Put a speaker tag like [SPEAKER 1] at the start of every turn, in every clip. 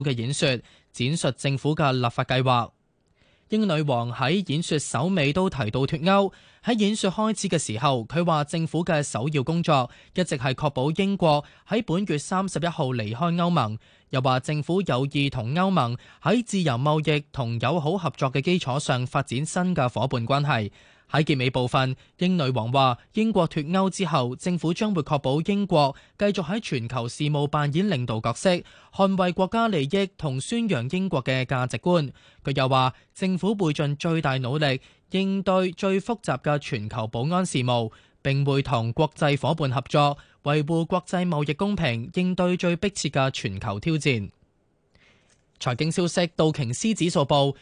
[SPEAKER 1] 嘅演說，展述政府嘅立法計劃。英女王喺演說首尾都提到脫歐。喺演說開始嘅時候，佢話政府嘅首要工作一直係確保英國喺本月31號離開歐盟。又話政府有意同歐盟喺自由貿易同友好合作嘅基礎上發展新嘅夥伴關係。喺結尾部分，英女王話英國脫歐之後，政府將會確保英國繼續喺全球事務扮演領導角色，捍衛國家利益同宣揚英國嘅價值觀。佢又話政府會盡最大努力應對最複雜嘅全球保安事務，並會同國際夥伴合作，維護國際貿易公平，應對最迫切嘅全球挑戰。財經消息，道瓊斯指數報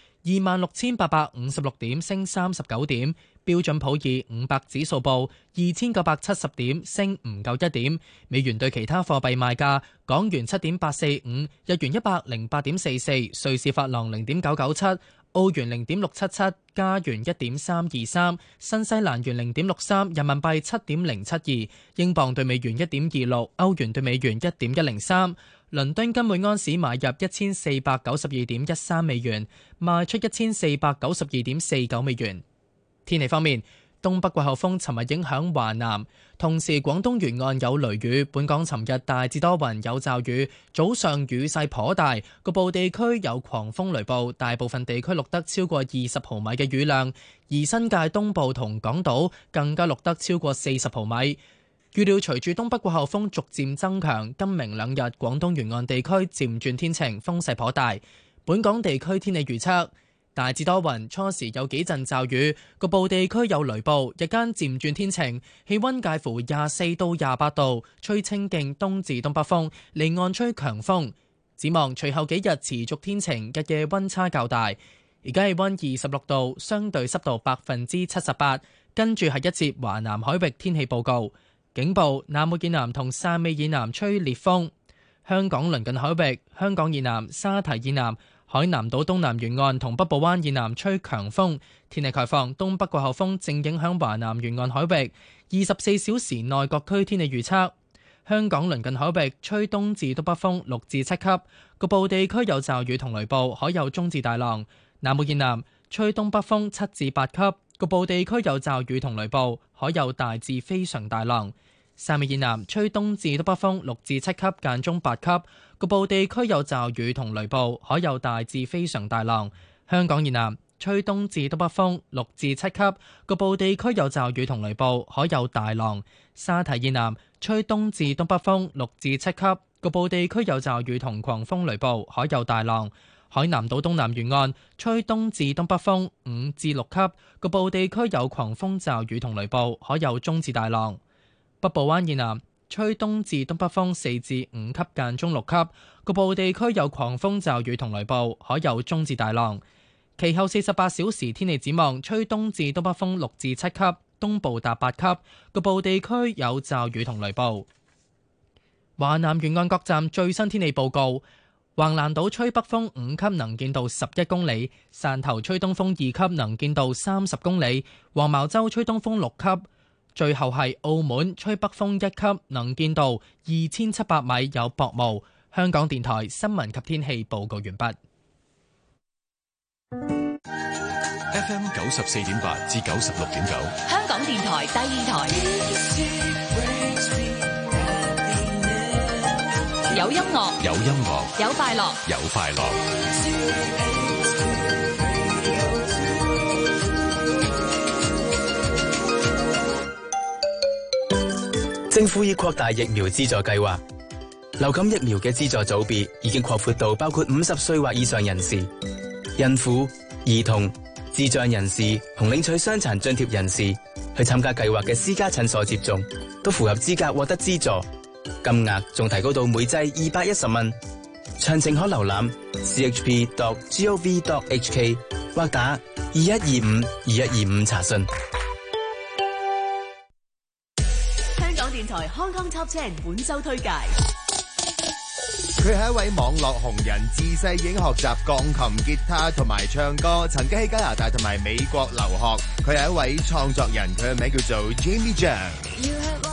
[SPEAKER 1] 26,856點，升39點。標準普爾500指數報2,970點，升唔夠1點。美元對其他貨幣賣價：港元7.845，日元108.44，瑞士法郎0.997，澳元0.677，加元1.323，新西蘭元0.63，人民幣7.072，英鎊對美元1.26，歐元對美元1.103。倫敦金每安士買入1492.13美元，賣出1492.49美元。天氣方面，東北季候風尋日影響華南，同時廣東沿岸有雷雨。本港尋日大致多雲有驟雨，早上雨勢頗大，局部地區有狂風雷暴，大部分地區錄得超過20毫米嘅雨量，而新界東部同港島更加錄得超過40毫米。預料隨住東北季候風逐漸增強，今明兩日廣東沿岸地區漸轉天晴，風勢頗大。本港地區天氣預測大致多雲，初時有幾陣驟雨，局部地區有雷暴，日間漸轉天晴，氣溫介乎24到28度，吹清勁東至東北風，離岸吹強風。展望隨後幾日持續天晴，日夜溫差較大。而家氣溫26度，相對濕度78%。跟住係一節華南海域天氣報告。警報：南澳以南同汕尾以南吹烈風。香港鄰近海域，香港以南、沙堤以南、海南島東南沿岸同北部灣以南吹強風。天氣概況：東北季候風正影響華南沿岸海域。24小時內各區天氣預測：香港鄰近海域吹東至東北風6至7級，局部地區有驟雨同雷暴，海有中至大浪。南澳以南吹東北風7至8級。局部地區有驟雨同雷暴，海有大至非常大浪。汕尾以南吹東至東北風6至7級，間中8級。局部地區有驟雨同雷暴，海有大至非常大浪。香港以南吹東至東北風6至7級，局部地區有驟雨同雷暴，海有大浪。沙堤以南吹東至東北風6至7級，局部地區有驟雨同狂風雷暴，海有大浪。海南島東南沿岸吹東至東北風5至6級，局部地區有狂風驟雨同雷暴，海有中至大浪。北部灣以南吹東至東北風4至5級，間中6級，局部地區有狂風驟雨同雷暴，海有中至大浪。其後48小時天氣展望：吹東至東北風6至7級，東部達8級，局部地區有驟雨同雷暴。華南沿岸各站最新天氣報告。橫瀾島吹北風5級，能見度11公里；汕頭吹東風2級，能見度30公里；黃茅洲吹東風6級。最後係澳門吹北風1級，能見度2700米，有薄霧。香港電台新聞及天氣報告完畢。
[SPEAKER 2] FM 94.8至96.9，
[SPEAKER 3] 香港電台第二台。有音樂，
[SPEAKER 2] 有音樂，
[SPEAKER 3] 有快樂，
[SPEAKER 2] 有快樂。
[SPEAKER 4] 政府已擴大疫苗資助計劃，流感疫苗嘅資助組別已經擴闊到包括50歲或以上人士、孕婦、兒童、智障人士同領取傷殘津貼人士去參加計劃嘅私家診所接種，都符合資格獲得資助。金額仲提高到每劑210蚊，詳情可瀏覽 chp.gov.hk 或打2125-2125查詢。
[SPEAKER 3] 香港電台 Hong Kong Top 10本周推介。
[SPEAKER 5] 佢係一位網絡紅人，自細已經學習鋼琴、吉他同埋唱歌，曾經喺加拿大同埋美國留學。佢係一位創作人，佢嘅名叫做 Jamie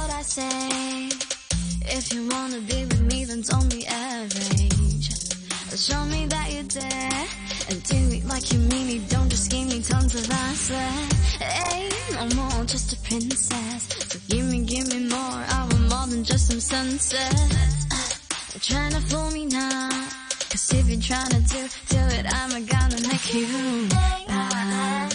[SPEAKER 5] Jang。If you wanna be with me, then don't be average.
[SPEAKER 6] Show me that you dare and do it like you mean it. Don't just give me tons of answers. Hey, no more just a princess. So give me more. I want more than just some sunsets. Trying to fool me now. Cause if you're trying to do it, I'm gonna make you bad.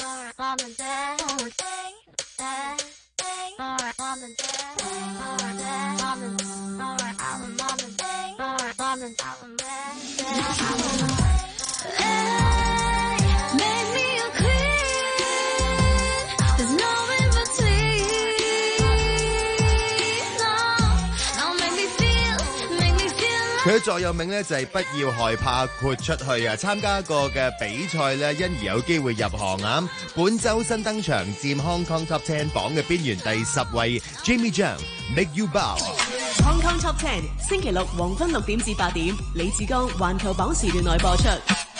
[SPEAKER 5] 佢嘅座右銘咧就係不要害怕豁出去啊！參加過嘅比賽咧，因而有機會入行啊！本周新登場佔 Hong Kong Top 10榜嘅邊緣第10位 ，Jamie Zhang Make You Bow。
[SPEAKER 3] Hong Kong Top 10星期六黃昏6點至8點，李志剛環球榜時段內播出。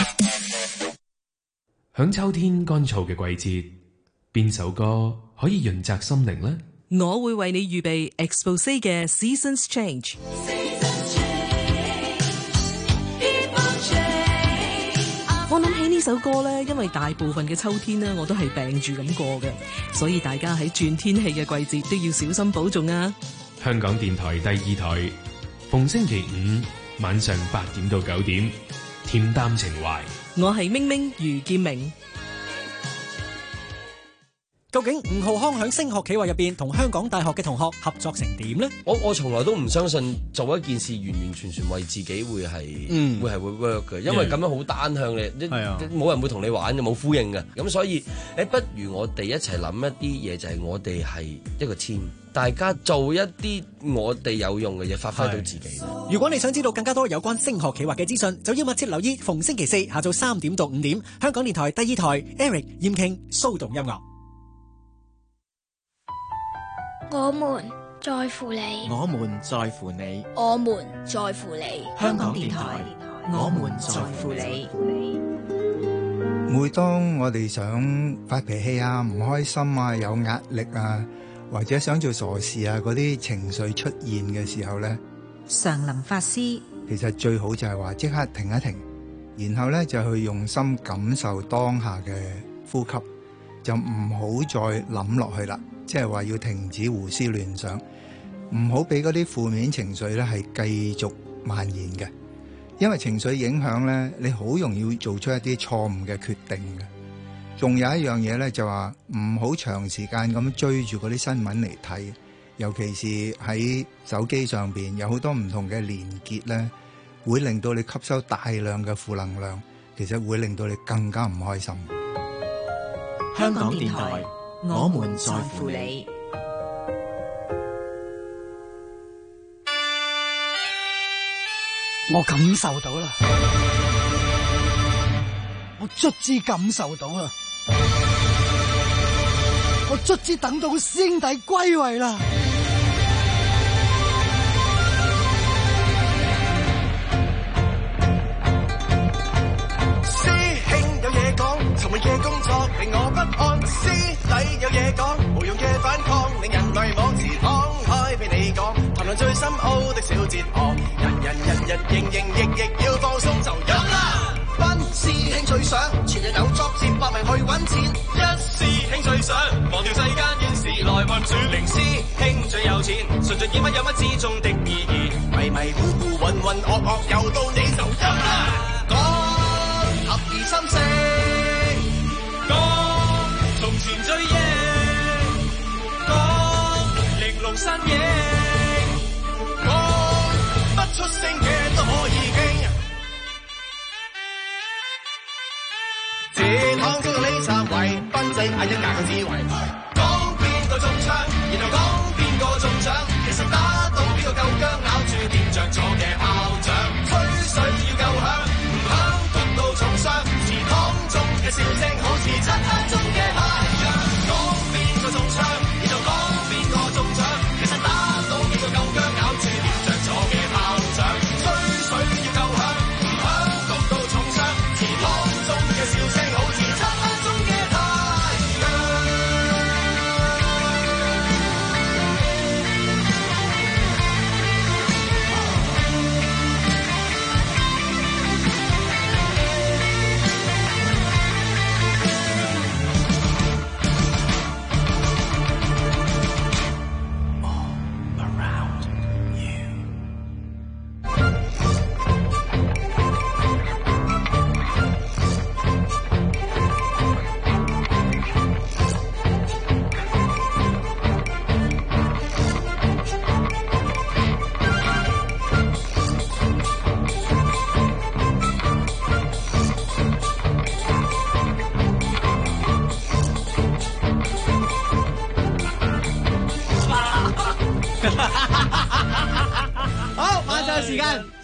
[SPEAKER 7] 響秋天乾燥嘅季節，邊首歌可以潤澤心靈呢？
[SPEAKER 8] 我會為你預備 Exposé 嘅 Seasons Change。我諗起呢首歌呢，因為大部分嘅秋天呢，我都係病住咁過嘅，所以大家喺轉天氣嘅季節都要小心保重啊！
[SPEAKER 7] 香港電台第2台，逢星期5晚上8點到9點，恬淡情懷。
[SPEAKER 8] 我係明明余劍明。
[SPEAKER 9] 究竟吳浩康喺升學企劃入邊同香港大學嘅同學合作成點呢？
[SPEAKER 10] 我從來都唔相信做一件事完完全全為自己會係會 work 嘅，因為咁樣好單向嘅，冇人會同你玩嘅，冇呼應嘅。咁所以不如我哋一齊諗一啲嘢，就係我哋係一個 team，大家做一啲我哋有用嘅嘢，發揮到自己。
[SPEAKER 9] 如果你想知道更加多有關升學企劃嘅資訊，就要密切留意逢星期4下晝3點到5點，香港電台第2台 Eric 嚴傾騷動音樂。
[SPEAKER 6] 我們在乎你，
[SPEAKER 11] 我們在乎你，
[SPEAKER 3] 我們在乎你。
[SPEAKER 11] 香港電台，我們在乎你。
[SPEAKER 12] 每當我哋想發脾氣啊、唔開心啊、有壓力啊，或者想做傻事啊，嗰啲情緒出現嘅時候呢，
[SPEAKER 13] 常林法師
[SPEAKER 12] 其實最好就係話即刻停一停，然後呢就去用心感受當下嘅呼吸，就唔好再諗落去啦。即係話要停止胡思亂想，唔好俾嗰啲負面情緒咧係繼續蔓延嘅，因為情緒影響咧，你好容易會做出一啲錯誤嘅決定嘅。仲有一樣嘢咧，就話唔好長時間咁追住嗰啲新聞嚟睇，尤其是喺手機上邊有好多唔同嘅連結咧，會令到你吸收大量嘅負能量，其實會令到你更加唔開心。
[SPEAKER 11] 香港電台，我們在乎你。
[SPEAKER 14] 我感受到啦，我卒之感受到啦，我卒之等到師兄弟歸位啦。
[SPEAKER 15] 尋日嘅工作令我不安，師弟有嘢講，無用嘅反抗令人迷惘，自敞開俾你講，談論最深奧的小哲學，人營役要放鬆就飲啦。班師兄最想全日有作戰，搏命去揾錢。一師兄最想忘掉世間怨事來運轉，零師兄最有錢，純盡見乜有乜之中的意義，迷迷糊糊渾渾噩噩又到你就飲啦。講合二心四。從前追憶，講玲瓏身影，講不出聲嘅都可以傾。這趟中到呢三位，賓仔嗌一架嘅智慧，講邊個中槍，然後講邊個中獎，其實打到邊個夠薑，咬住掂着咗嘅炮仗，吹水要夠響，唔響焗到重傷，祠堂中嘅笑聲好似漆黑中嘅太陽，講邊個中槍，然後講邊個中獎，其實打到幾個夠薑，咬住掂着咗嘅炮仗，吹水要夠響，唔響焗到重傷，祠堂中嘅笑聲好似漆黑中嘅太陽。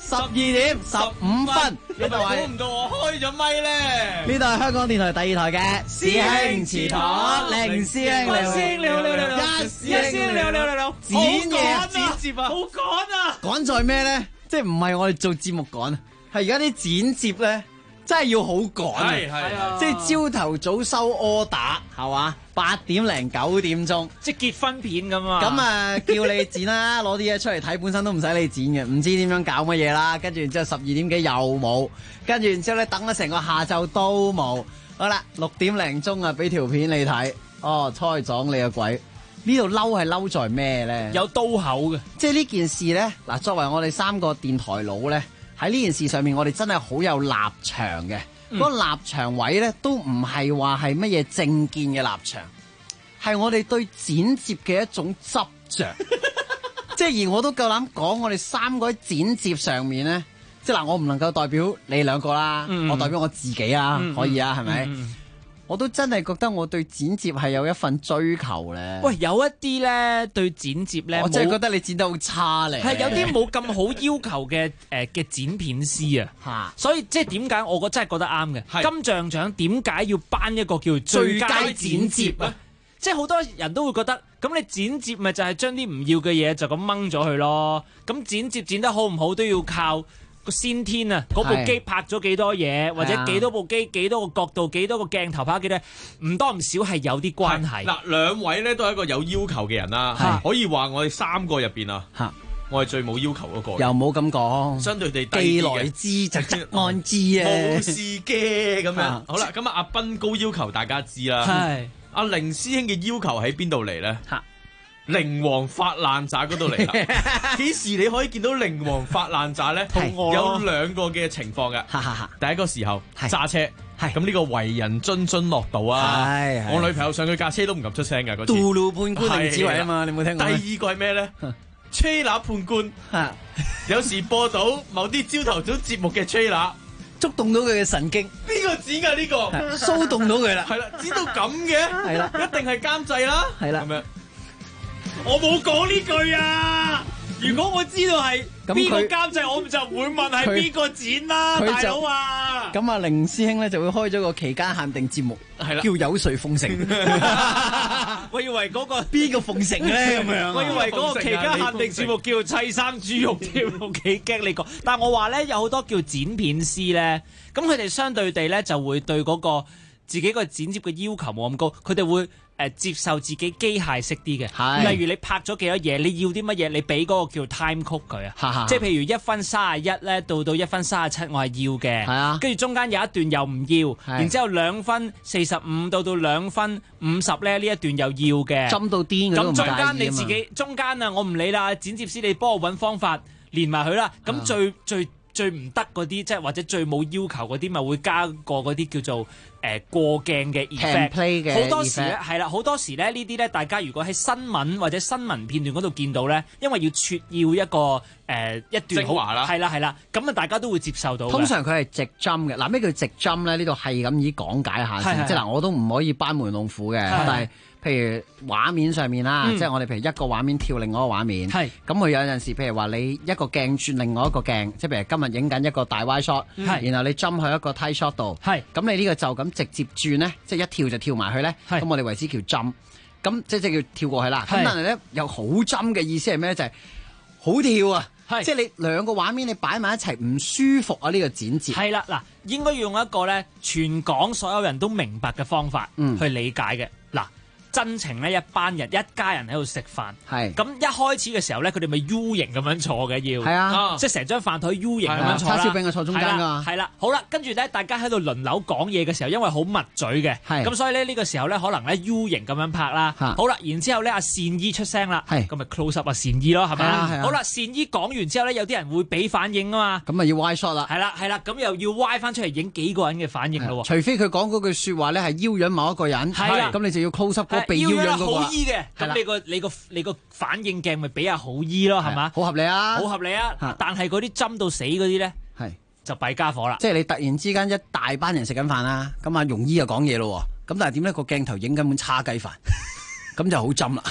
[SPEAKER 16] 12:15。
[SPEAKER 17] 你咪估唔到我開咗咪咧？
[SPEAKER 16] 呢度係香港電台第2台嘅師兄祠堂，凌師兄你好，一師兄你好，剪嘢剪接啊，
[SPEAKER 17] 好趕啊！
[SPEAKER 16] 趕在咩咧？即係唔係我哋做節目趕，係而家啲剪接咧。真係要好趕啊！即係朝頭早收 order 係嘛，8點零9點鐘，
[SPEAKER 17] 即係結婚片咁啊！
[SPEAKER 16] 咁啊，叫你剪啦，攞啲嘢出嚟睇，本身都唔使你剪嘅，唔知點樣搞乜嘢啦。跟住然之後12點幾又冇，跟住然之後咧等咗成個下晝都冇。好啦，6點零鐘啊，俾條片你睇，哦，猜撞你個鬼！呢度嬲係嬲在咩咧？
[SPEAKER 17] 有刀口嘅，
[SPEAKER 16] 即係呢件事咧。嗱，作為我哋3個電台佬咧。喺呢件事上面，我哋真係好有立場嘅。嗰個立場位咧，都唔係話係乜嘢政見嘅立場，係我哋對剪接嘅一種執着。即係而我都夠膽講，我哋3個喺剪接上面咧，即係嗱，我唔能夠代表你2個啦，我代表我自己啊，可以啊，係咪？我都真係覺得我對剪接係有一份追求咧。
[SPEAKER 17] 喂，有一啲咧對剪接咧，
[SPEAKER 16] 我真係覺得你剪得好差咧。
[SPEAKER 17] 係有啲冇咁好要求嘅嘅剪片師啊。所以即係點解我真係覺得啱嘅。金像獎點解要頒一個叫最佳剪接啊？即係好多人都會覺得，咁你剪接咪就係將啲唔要嘅嘢就咁掹咗佢咯。咁剪接剪得好唔好都要靠個先天啊，嗰部機拍咗幾多嘢，或者幾多部機、幾多個角度、幾多個鏡頭拍幾多，唔多唔少係有啲關係。
[SPEAKER 18] 嗱，兩位咧都係一個有要求嘅人啦，可以話我哋3個入邊啊，我係最冇要求嗰個。
[SPEAKER 16] 又冇咁講，
[SPEAKER 18] 相對地低
[SPEAKER 16] 既來之則安之啊，
[SPEAKER 18] 冇事嘅咁樣。好啦，咁阿斌高要求大家知啦，阿凌師兄嘅要求喺邊度嚟咧？靈王發爛渣嗰度嚟啦！幾時你可以見到靈王發爛渣咧？有2個嘅情況嘅。第一個時候揸車，咁呢個為人津津樂道啊！我女朋友上佢架車都唔敢出聲㗎嗰次。道路判官凌子維啊嘛，你冇聽過？第2個係咩咧？吹喇判官，有時播到某啲朝頭早節目嘅吹喇，
[SPEAKER 16] 觸動到佢嘅神經。
[SPEAKER 18] 邊個剪㗎呢個？
[SPEAKER 16] 騷動到佢啦。
[SPEAKER 18] 係啦，剪到咁嘅。係啦，一定係監製啦。
[SPEAKER 16] 係啦，
[SPEAKER 18] 咁樣。
[SPEAKER 17] 我冇講呢句啊！如果我知道係邊個監製，我就唔會問係邊個剪啦，大佬啊！
[SPEAKER 16] 咁啊，凌師兄咧就會開咗個期間限定節目，係啦，叫有誰奉承。
[SPEAKER 17] 我以為嗰個
[SPEAKER 16] 邊個奉承咧咁樣？
[SPEAKER 17] 我以為嗰個期間限定節目叫砌生豬肉添，我幾驚你講。但係我話咧，有好多叫剪片師咧，咁佢哋相對地咧就會對嗰個自己個剪接嘅要求冇咁高，佢哋會接受自己機械式啲嘅。例如你拍咗幾多嘢，你要啲乜嘢，你俾嗰個叫 time code 佢啊。即係譬如1分31咧，到1分37，我係要嘅。係啊，跟住中間有一段又唔要，然之後2分45到2分50咧，呢一段又要嘅。
[SPEAKER 16] 針到癲
[SPEAKER 17] 咁中間你自己中間啊，我唔理啦，剪接師你幫我揾方法連埋佢啦。咁最唔得嗰啲，即係或者最冇要求嗰啲，咪會加個嗰啲叫做過鏡嘅 effect。好多時咧係啦，好多時咧呢啲咧，大家如果喺新聞或者新聞片段嗰度見到咧，因為要撮要一個一段好華啦，係啦，咁啊大家都會接受到。
[SPEAKER 16] 通常佢係直針嘅。嗱，咩叫直針咧？呢度係咁以講解下先。即係嗱，我都唔可以班門弄斧嘅，但係。譬如畫面上面啦，即係我哋譬如一個畫面跳另外一個畫面，咁佢有陣時譬如話你一個鏡轉另外一個鏡，即係譬如今日影緊一個大 wide shot，然後你jump去一個 tight shot 度，咁你呢個就咁直接轉咧，即係一跳就跳埋去咧，咁我哋為之叫jump，咁即係叫跳過去啦。咁但係咧有好jump嘅意思係咩？就係好跳啊！即係你2個畫面你擺埋一齊唔舒服啊！呢個剪接
[SPEAKER 17] 係啦，嗱，應該要用一個咧全港所有人都明白嘅方法去理解嘅。嗱。真情咧，一班人一家人喺度食飯，咁一開始嘅時候咧，佢哋咪 U 型咁樣坐嘅，要即係成張飯台 U 型咁樣坐啦。
[SPEAKER 16] 叉燒餅就坐中間㗎。
[SPEAKER 17] 係啦，好啦，跟住咧，大家喺度輪流講嘢嘅時候，因為好密嘴嘅，咁所以咧呢個時候咧，可能咧 U 型咁樣拍啦。好啦，然之後咧，阿善姨出聲啦，咁咪 close up 阿善姨咯，係咪？好啦，善姨講完之後咧，有啲人會俾反應啊嘛，
[SPEAKER 16] 咁咪要 wide shot 啦。
[SPEAKER 17] 係啦，咁又要 wide 翻出嚟影幾個人嘅反應咯。
[SPEAKER 16] 除非佢講嗰句説話咧係邀約某一個人，咁你就要 close up 嗰個被邀約嗰個。
[SPEAKER 17] 好醫嘅，咁你個反應鏡咪比較好醫咯，係嘛？
[SPEAKER 16] 好合理啊，
[SPEAKER 17] 好合理啊！但係嗰啲針到死嗰啲咧，就弊家伙啦。
[SPEAKER 16] 即係你突然之間一大班人食緊飯啦，咁啊容醫就講嘢咯，咁但係點咧？個鏡頭影緊碗叉雞飯，咁就好針啦。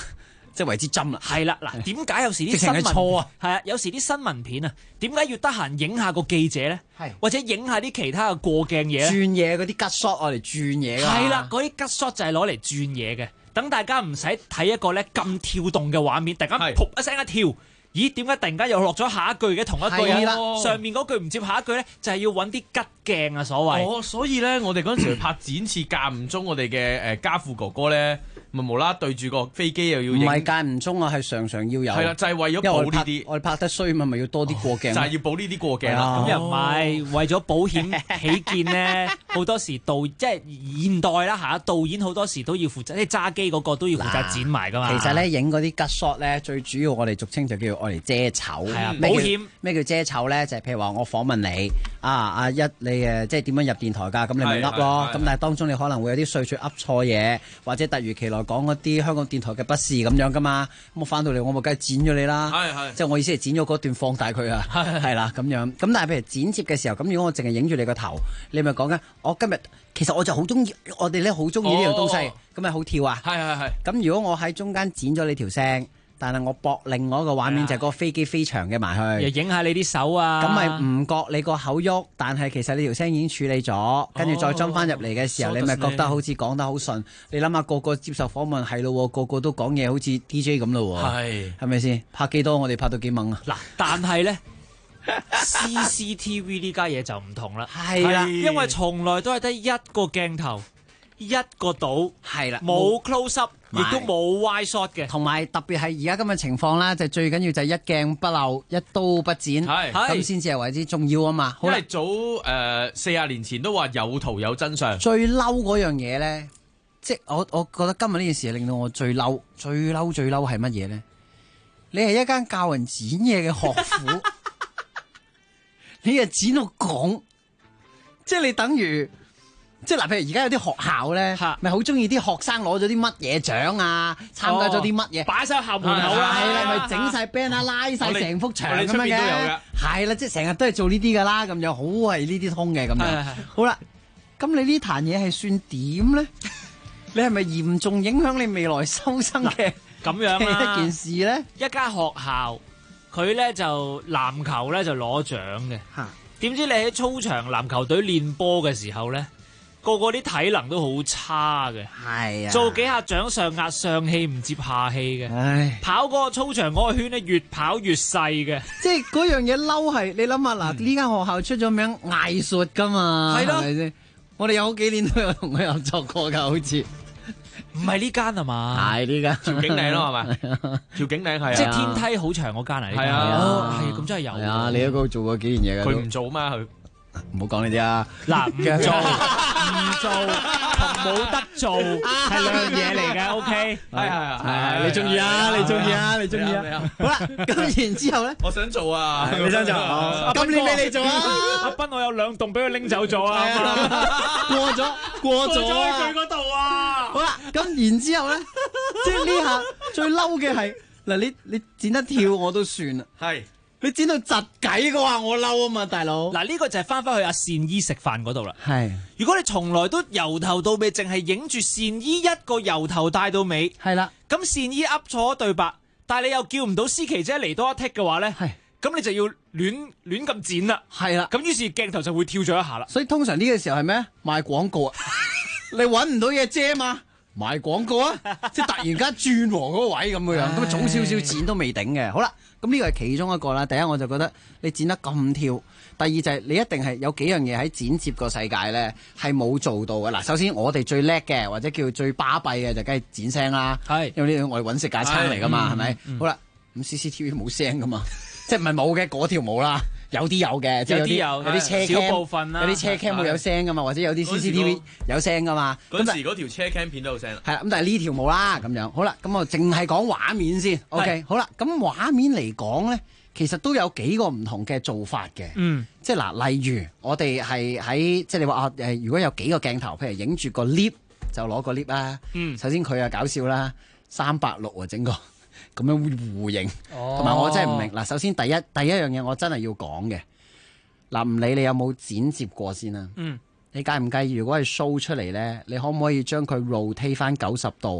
[SPEAKER 16] 即係為之針啦。
[SPEAKER 17] 係啦，嗱，點解有時啲新
[SPEAKER 16] 直情係錯
[SPEAKER 17] 聞
[SPEAKER 16] 啊？
[SPEAKER 17] 係啊，有時啲新聞片啊，點解要得閒影下個記者咧？或者影下啲其他嘅過鏡嘢
[SPEAKER 16] 轉嘢嗰啲吉 shot 我嚟轉嘢㗎。
[SPEAKER 17] 係啦，嗰啲吉 shot 就係攞嚟轉嘢嘅，等大家唔使睇一個咧咁跳動嘅畫面，突然間噗一聲一跳。咦？點解突然間又落咗下一句嘅同一句啊？上面嗰句唔接下一句咧，就係要揾啲吉鏡啊，所謂。
[SPEAKER 18] 所以咧，我哋嗰陣時去拍展次，間唔中我哋嘅家父哥哥咧，咪無啦對住個飛機又要影。
[SPEAKER 16] 唔係間唔中啊，係常常要有。
[SPEAKER 18] 係啦，就係為咗補呢啲。
[SPEAKER 16] 我哋拍得衰咪要多啲過鏡。
[SPEAKER 18] 就係要補呢啲過鏡啦。
[SPEAKER 17] 咁又唔係為咗保險起見咧，好多時即係現代啦嚇，導演好多時都要負責，即係揸機嗰個都要負責剪埋噶嘛。
[SPEAKER 16] 其實咧，影嗰啲吉 shot 咧，最主要我哋俗稱就叫我嚟遮醜。
[SPEAKER 17] 係啊，保險
[SPEAKER 16] 咩叫遮醜咧？就係譬如話我訪問你阿一你即係點樣入電台㗎？咁你咪噏咯。咁但係當中你可能會有啲碎碎噏錯嘢，或者突如其來講嗰啲香港電台嘅不是咁樣㗎嘛。咁我翻到嚟我咪梗係剪咗你啦。即係我意思係剪咗嗰段放大佢啊。係啦咁樣。咁但係譬如剪接嘅時候，咁如果我淨係影住你個頭，你咪講緊我今日其實我就好中意，我哋咧好中意呢樣東西，咁咪好跳啊。
[SPEAKER 18] 係。
[SPEAKER 16] 咁如果我喺中間剪咗你條聲。但係我駁另外一個畫面就係嗰個飛機飛長嘅埋去，
[SPEAKER 17] 又影下你啲手啊，
[SPEAKER 16] 咁咪唔覺你個口喐，但係其實你條聲已經處理咗，跟住再裝翻入嚟嘅時候，你咪覺得好似講得好順。你諗下個個接受訪問係咯，個個都講嘢好似 DJ 咁咯，係咪先？拍幾多我哋拍到幾猛啊？
[SPEAKER 17] 嗱，但係咧CCTV 呢家嘢就唔同啦，
[SPEAKER 16] 係啦，
[SPEAKER 17] 因為從來都係得一個鏡頭。一個島
[SPEAKER 16] 係啦，
[SPEAKER 17] 冇 close up，亦都冇 wide shot 嘅，
[SPEAKER 16] 同埋特別係而家咁嘅情況啦，就最緊要就係一鏡不漏，一刀不剪，咁先至係為之重要啊嘛。
[SPEAKER 18] 因為早40年前都話有圖有真相。
[SPEAKER 16] 最嬲嗰樣嘢咧，即係我覺得今日呢件事令到我最嬲係乜嘢咧？你係一間教人剪嘢嘅學府，你係剪到講，即係你等於。即係嗱，譬如而家有啲學校咧，咪好中意啲學生攞咗啲乜嘢獎啊，參加咗啲乜嘢，
[SPEAKER 17] 擺晒校門口啦，
[SPEAKER 16] 係啦，咪整晒 band 啊，拉晒成幅牆咁樣嘅，係啦，即係成日都係做呢啲噶啦，咁樣好係呢啲通嘅咁樣。好啦，咁你呢壇嘢係算點咧？你係咪嚴重影響你未來收生嘅
[SPEAKER 17] 咁樣
[SPEAKER 16] 一件事咧？
[SPEAKER 17] 一間學校佢咧就籃球咧就攞獎嘅，點知你喺操場籃球隊練波嘅時候咧？個個啲體能都好差嘅，
[SPEAKER 16] 係啊，
[SPEAKER 17] 做幾下掌上壓上氣唔接下氣嘅，跑嗰個操場嗰個圈咧越跑越細嘅，
[SPEAKER 16] 即係嗰樣嘢嬲係你諗下嗱，呢間學校出咗名藝術噶嘛，係咪先？我哋有好幾年都有同佢合作過噶，好似
[SPEAKER 17] 唔係呢間係嘛？
[SPEAKER 16] 係呢間
[SPEAKER 18] 調景嶺咯係咪？調景嶺係啊，
[SPEAKER 17] 即係天梯好長嗰間嚟，
[SPEAKER 18] 係啊，
[SPEAKER 17] 係咁真係有。
[SPEAKER 16] 係啊，你喺嗰度做過幾件嘢嘅，
[SPEAKER 18] 佢唔做嘛佢。
[SPEAKER 16] 唔好講呢啲啊！
[SPEAKER 17] 嗱，唔做同冇得做係兩樣嘢嚟嘅，OK？
[SPEAKER 16] 係你中意啊！你中意啊！你中意啊！好啦，咁然之後咧，
[SPEAKER 18] 我想做啊！
[SPEAKER 16] 你想做？今年俾你做啊！
[SPEAKER 17] 阿斌，我有2棟俾佢拎走咗啊！
[SPEAKER 16] 過咗
[SPEAKER 17] 佢嗰度啊！
[SPEAKER 16] 好啦，咁然之後咧，即係呢下最嬲嘅係嗱，你剪得跳我都算啦，
[SPEAKER 18] 係。
[SPEAKER 16] 你剪到窒計嘅話，我嬲啊嘛，大佬！
[SPEAKER 17] 嗱，呢個就係翻返去阿善姨食飯嗰度啦。
[SPEAKER 16] 係，
[SPEAKER 17] 如果你從來都由頭到尾淨係影住善姨一個由頭帶到尾，
[SPEAKER 16] 係啦。
[SPEAKER 17] 咁善姨噏錯對白，但係你又叫唔到思琪姐嚟多一剔嘅話咧，
[SPEAKER 16] 係，
[SPEAKER 17] 咁你就要亂咁剪啦。
[SPEAKER 16] 係啦，
[SPEAKER 17] 咁於是鏡頭就會跳咗一下啦。
[SPEAKER 16] 所以通常呢個時候係咩？賣廣告啊！你揾唔到嘢遮嘛？賣廣告啊！即係突然間轉嗰個位咁嘅樣，咁早少少剪都未頂嘅。好啦。咁呢個係其中一個啦。第一我就覺得你剪得咁跳，第二就係你一定係有幾樣嘢喺剪接個世界咧係冇做到嘅。嗱，首先我哋最叻嘅或者叫最巴閉嘅就梗係剪聲啦，係因為呢啲我哋揾食架撐嚟噶嘛，係咪？好啦，咁 CCTV 冇聲噶嘛，即係唔係冇嘅嗰條冇啦。有啲有嘅，即係有啲車 cam，
[SPEAKER 17] 小部分啦，
[SPEAKER 16] 有啲車 cam 會有聲噶嘛，或者有啲 CCTV 有聲噶嘛。
[SPEAKER 18] 嗰時嗰條車 cam 片都有聲。
[SPEAKER 16] 係啦，咁但係呢條冇啦，咁樣好啦，咁我淨係講畫面先。OK，好啦，咁畫面嚟講咧，其實都有幾個唔同嘅做法嘅。即係嗱，例如我哋係喺即係你話如果有幾個鏡頭，譬如影住個 lift 就攞個 lift 啦。首先佢啊搞笑啦，360啊整個。咁樣互認，同埋我真係唔明嗱。首先第一樣嘢我真係要講嘅嗱，唔理你有冇剪接過先啦。你介唔介意如果係 show 出嚟咧，你可唔可以將佢 rotate 翻90度啊？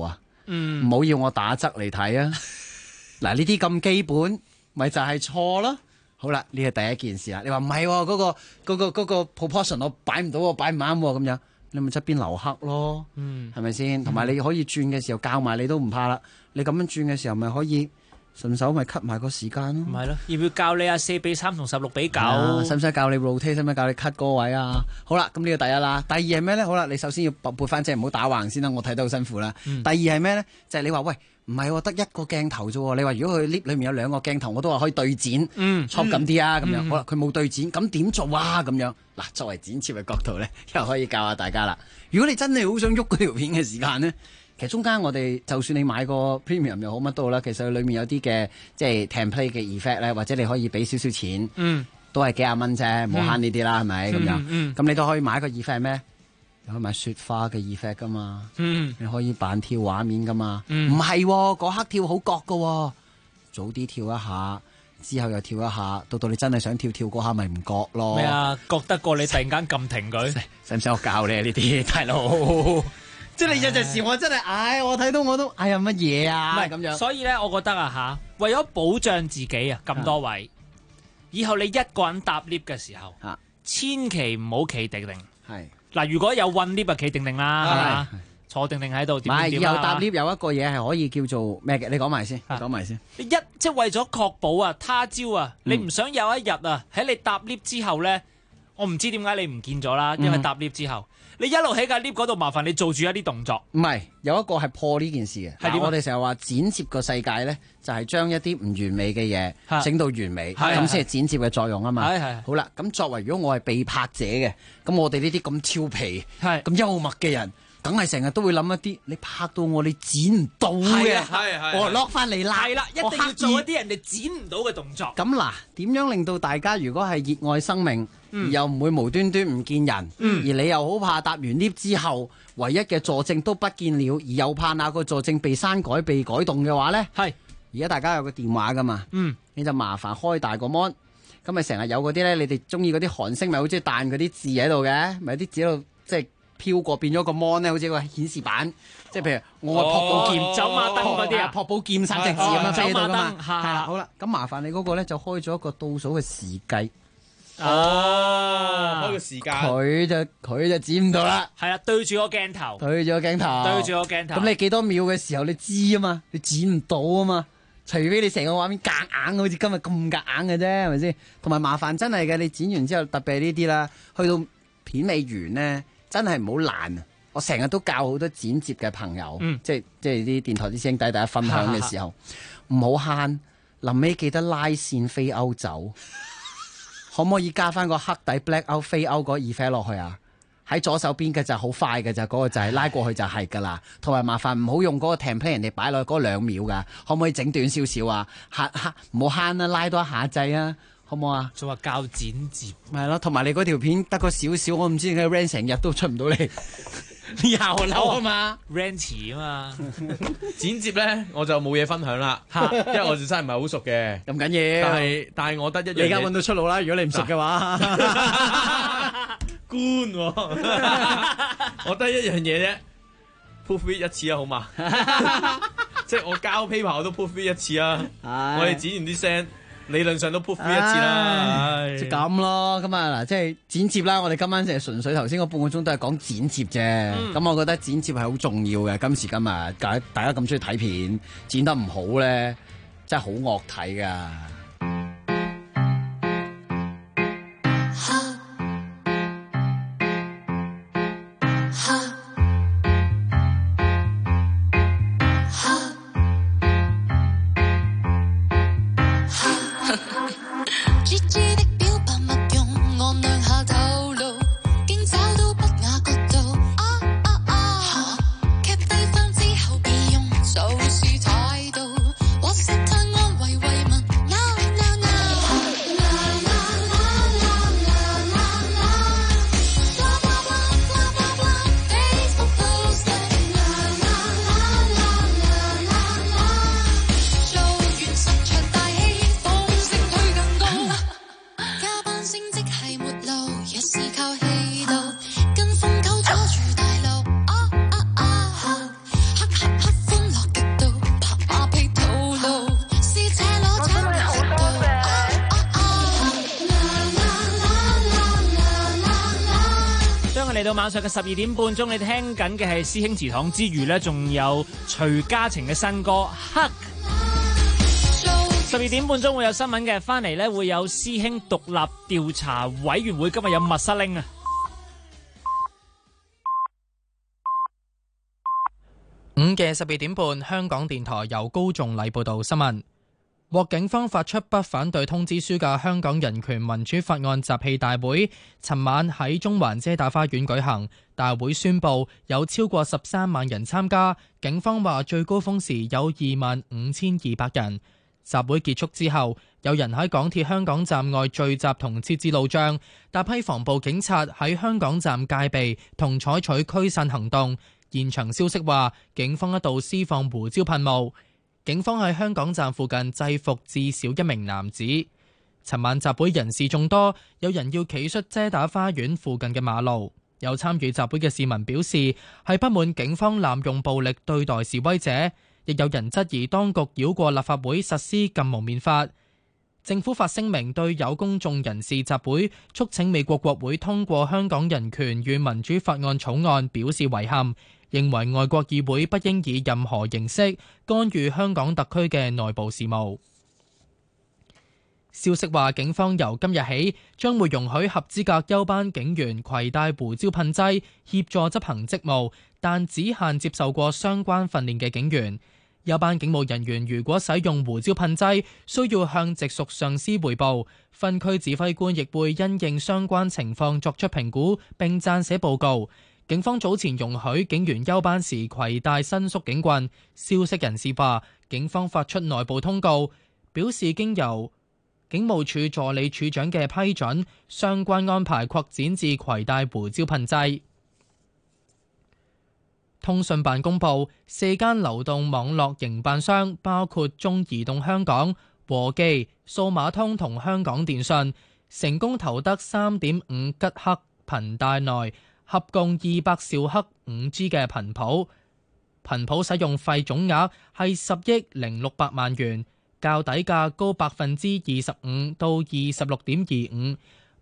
[SPEAKER 16] 唔好要我打側嚟睇啊！嗱，呢啲咁基本，咪就係錯咯。好啦，呢係第一件事啦。你話唔係喎，嗰個 proportion 我擺唔到喎，擺唔啱喎咁樣，你咪側邊留黑咯，係咪先？同埋你可以轉嘅時候教埋你都唔怕啦。你咁樣轉嘅時候咪可以順手咪 cut 埋個時間咯。
[SPEAKER 17] 唔係咯，要唔要教你4:3同16:9？
[SPEAKER 16] 使唔使教你 rotate？使唔使教你 cut 嗰個位啊？好啦，咁呢個第一啦。第二係咩咧？好啦，你首先要撥翻即係唔好打橫先啦。我睇得好辛苦啦。第二係咩咧？就係你話喂。唔係喎，得一個鏡頭啫喎。你話如果佢 lift 裏面有2個鏡頭，我都話可以對剪，錯咁啲啊咁樣。好啦，佢冇對剪，咁點做啊咁樣？嗱，作為剪接嘅角度咧，又可以教下大家啦。如果你真係好想喐嗰條片嘅時間咧，其實中間我哋就算你買個 premium 又好乜都好啦，其實佢裏面有啲嘅即係 template 嘅 effect 咧，或者你可以俾少少錢，都係幾廿蚊啫，冇慳呢啲啦，係咪咁樣？咁你都可以買一個 effect 咩？可以買雪花嘅 effect 噶嘛，你可以扮跳畫面噶嘛，唔係嗰刻跳好覺噶，早啲跳一下，之後又跳一下，到你真係想跳嗰下咪唔覺咯。
[SPEAKER 17] 咩啊？覺得過你突然間撳停佢，
[SPEAKER 16] 使唔使我教你呢啲大佬？即係你有陣時我真係，我睇到我都哎呀乜嘢啊？唔係咁樣，
[SPEAKER 17] 所以咧，我覺得啊為咗保障自己啊，咁多位，以後你一個人搭 lift 嘅時候，千祈唔好企定定。係。嗱，如果有運 lift 啊，企定定啦，係嘛？坐定定喺度點？唔係，以後搭 lift 有一個嘢係可以叫做咩嘅？你講埋先，講埋先。即係為咗確保啊，他朝啊，你唔想有一日啊，喺你搭 lift 之後咧，我唔知點解你唔見咗啦，因為搭 lift 之後，你一路喺架 lift 嗰度，麻煩你做住一啲動作。唔係，有一個係破呢件事嘅。係點？我哋成日話剪接個世界咧，就係將一啲唔完美嘅嘢整到完美，咁先係剪接嘅作用啊嘛。係。好啦，咁作為如果我係被拍者嘅，咁我哋呢啲咁俏皮、咁幽默嘅人，梗係成日都會諗一啲你拍到我你剪唔到嘅，我落翻嚟啦。係啦，一定要做一啲人哋剪唔到嘅動作。咁嗱，點樣令到大家如果係熱愛生命，而又唔會無端端唔見人，而你又好怕搭完 lift 之後，唯一嘅佐證都不見了，而又怕那個佐證被刪改、被改動嘅話咧，係而家大家有個電話噶嘛，你就麻煩開大個 mon，咁咪成日有嗰啲咧，你哋中意嗰啲韓星咪好中意彈嗰啲字喺度嘅，咪有啲字喺度即係飄過變咗個 mon 咧，好似個顯示板，即係譬如我撲寶劍、走馬燈嗰啲啊，撲寶劍3隻字咁樣飛到噶嘛，係啦，好啦，咁麻煩你嗰個咧就開咗一個倒數嘅時計。
[SPEAKER 18] 開個時間，
[SPEAKER 16] 佢就剪唔到啦。係啊，
[SPEAKER 17] 對住個鏡頭，
[SPEAKER 16] 對住個鏡頭。咁你幾多秒嘅時候你知啊嘛？你剪唔到啊嘛？除非你成個畫面夾硬，好似今日咁夾硬嘅啫，係咪先？同埋麻煩真係嘅，你剪完之後特別係呢啲啦，去到片尾完咧，真係唔好爛啊！我成日都教好多剪接嘅朋友，即係啲電台啲師兄弟大家分享嘅時候，唔好慳，臨尾記得拉線飛歐走。可唔可以加翻個黑底 black out 飛歐嗰 effect 落去啊？喺左手邊嘅就好快嘅，就嗰個就係拉過去就係噶啦。同埋麻煩唔好用嗰個 template 人哋擺落去嗰2秒噶，可唔可以整短少少啊？唔好慳啦，拉多一下掣啊，好唔好啊？
[SPEAKER 17] 仲話教剪接，
[SPEAKER 16] 咪係咯。同埋你嗰條片得個少少，我唔知點解 run 成日都出唔到嚟。又嬲啊嘛
[SPEAKER 17] ，Ranch 啊嘛，
[SPEAKER 18] 剪接咧我就冇嘢分享啦，因為我就真係唔係好熟嘅，
[SPEAKER 16] 咁緊要。
[SPEAKER 18] 但係我得一樣嘢，
[SPEAKER 16] 你而家揾到出路啦。如果你唔熟嘅話，
[SPEAKER 18] 官我得一樣嘢啫 ，proofread 一次啊，好嘛？即係我交 paper 我都 proofread 一次啊，我哋剪完啲聲。理論上都 proofread 一次啦，
[SPEAKER 16] 即係咁咯。咁啊嗱，即係剪接啦。我哋今晚就係純粹頭先嗰半個鐘都係講剪接啫。咁我覺得剪接係好重要嘅。今時今日大家咁中意睇片，剪得唔好咧，真係好惡睇噶。
[SPEAKER 17] 嚟到晚上嘅12點半鐘，你聽緊嘅係師兄祠堂之餘呢，仲有徐嘉晴嘅新歌《黑》。12點半鐘會有新聞嘅，翻嚟呢會有師兄獨立調查委員會，今日有密室拎啊！
[SPEAKER 1] 午嘅12點半，香港電台由高仲禮報道新聞。獲警方發出不反對通知書嘅香港人權民主法案集氣大會，尋晚喺中環遮打花園舉行。大會宣布有超過13萬人參加，警方話最高峰時有25,200人。集會結束之後，有人喺港鐵香港站外聚集同設置路障，大批防暴警察喺香港站戒備同採取驅散行動。現場消息話，警方一度施放胡椒噴霧。警方喺香港站附近制服至少1名男子。尋晚集會人士眾多，有人要企出遮打花園附近嘅馬路。有參與集會嘅市民表示，係不滿警方濫用暴力對待示威者，亦有人質疑當局繞過立法會實施禁蒙面法。政府發聲明對有公眾人士集會促請美國國會通過香港人權與民主法案草案表示遺憾，認為外國議會不應以任何形式干預香港特區嘅內部事務。消息話，警方由今日起將會容許合資格休班警員攜帶胡椒噴劑協助執行職務，但只限接受過相關訓練嘅警員。休班警務人員如果使用胡椒噴劑，需要向直屬上司匯報。分區指揮官亦會因應相關情況作出評估並撰寫報告。警方早前容許警員休班時攜帶伸縮警棍。消息人士話，警方發出內部通告，表示經由警務處助理處長嘅批准，相關安排擴展至攜帶胡椒噴劑。通訊辦公佈4間流動網絡營辦商，包括中移動香港、和記、數碼通同香港電訊，成功投得 3.5 吉克頻帶內合共200兆克 5G 嘅頻譜，頻譜使用費總額係10億0600萬元，較底價高 25% 到 26.25%。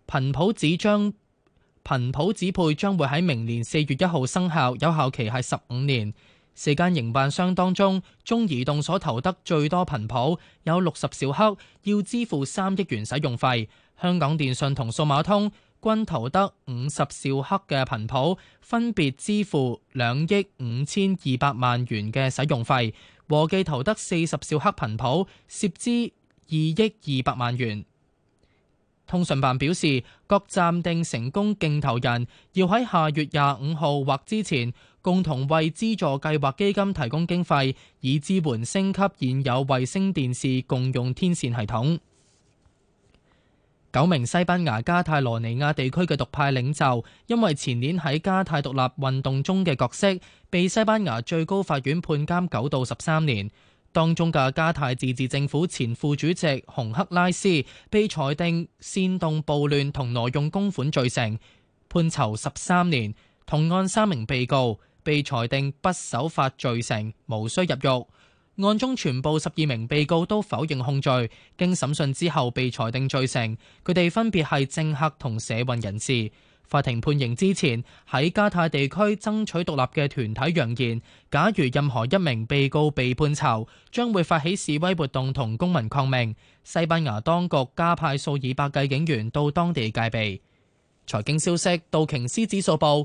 [SPEAKER 1] 頻譜指配將會喺明年4月1號生效，有效期係15年。4間營辦商當中，中移動所投得最多頻譜，有60兆克，要支付3億元使用費。香港電訊同數碼通均投得50兆克嘅頻譜，分別支付2億5200萬元嘅使用費。和記投得40兆克頻譜，涉資2億200萬元。通訊辦表示，各暫定成功競投人要喺下月25號或之前，共同為資助計劃基金提供經費，以支援升級現有衛星電視共用天線系統。9名西班牙加泰羅尼亞地區嘅獨派領袖，因為前年喺加泰獨立運動中嘅角色，被西班牙最高法院判監9到13年。當中嘅加泰自治政府前副主席洪克拉斯被裁定煽動暴亂同挪用公款罪成，判囚13年。同案3名被告被裁定不守法罪成，無需入獄。案中全部12名被告都否認控罪，經審訊之後被裁定罪成。佢哋分別係政客同社運人士。法庭判刑之前，喺加泰地區爭取獨立嘅團體揚言，假如任何一名被告被判囚，將會發起示威活動同公民抗命。西班牙當局加派數以百計警員到當地戒備。財經消息，道瓊斯指數報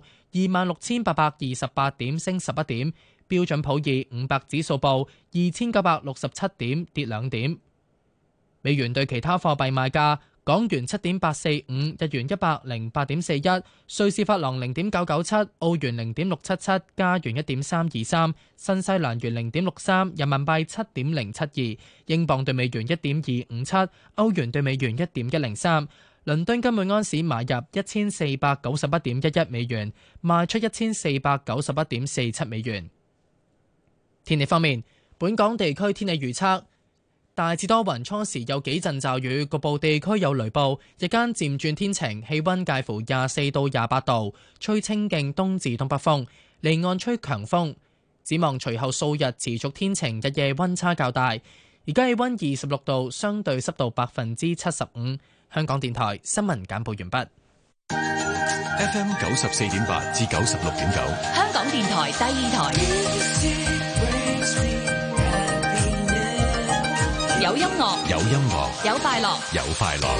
[SPEAKER 1] 26,828點，升11點；標準普爾500指數報2,967點，跌2點。美元對其他貨幣賣價：港元7.845，日元108.41，瑞士法郎0.997，澳元0.677，加元1.323，新西蘭元0.63，人民幣7.072，英鎊對美元1.257，歐元對美元1.103。倫敦金每安士買入1491.11美元，賣出1491.47美元。天氣方面，本港地區天氣預測。大致多雲，初時有幾陣驟雨，局部地區有雷暴，日間漸轉天晴，氣溫介乎24到28度，吹清勁東至東北風，離岸吹強風。展望隨後數日持續天晴，日夜溫差較大。而家氣溫26度，相對濕度75%。香港電台新聞簡報完畢。
[SPEAKER 2] FM 94.8至96.9，
[SPEAKER 3] 香港電台第二台，有音樂，
[SPEAKER 2] 有音樂，
[SPEAKER 3] 有快樂，
[SPEAKER 2] 有快樂。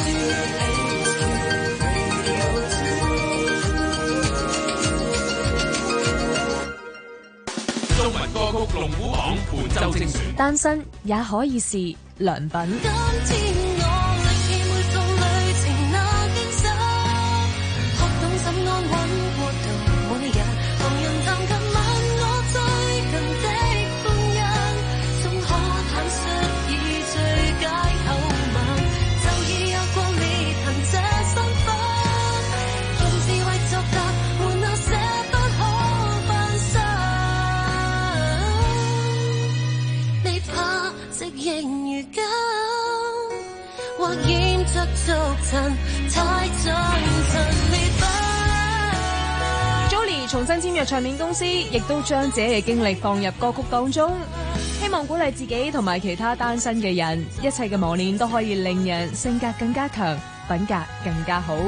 [SPEAKER 7] 中文歌曲龍虎榜本周精選，
[SPEAKER 19] 單身也可以是良品。Jolie 重新簽約唱片公司，亦都將自己嘅經歷放入歌曲當中，希望鼓勵自己同埋其他單身嘅人，一切嘅磨練都可以令人性格更加強，品格更加好。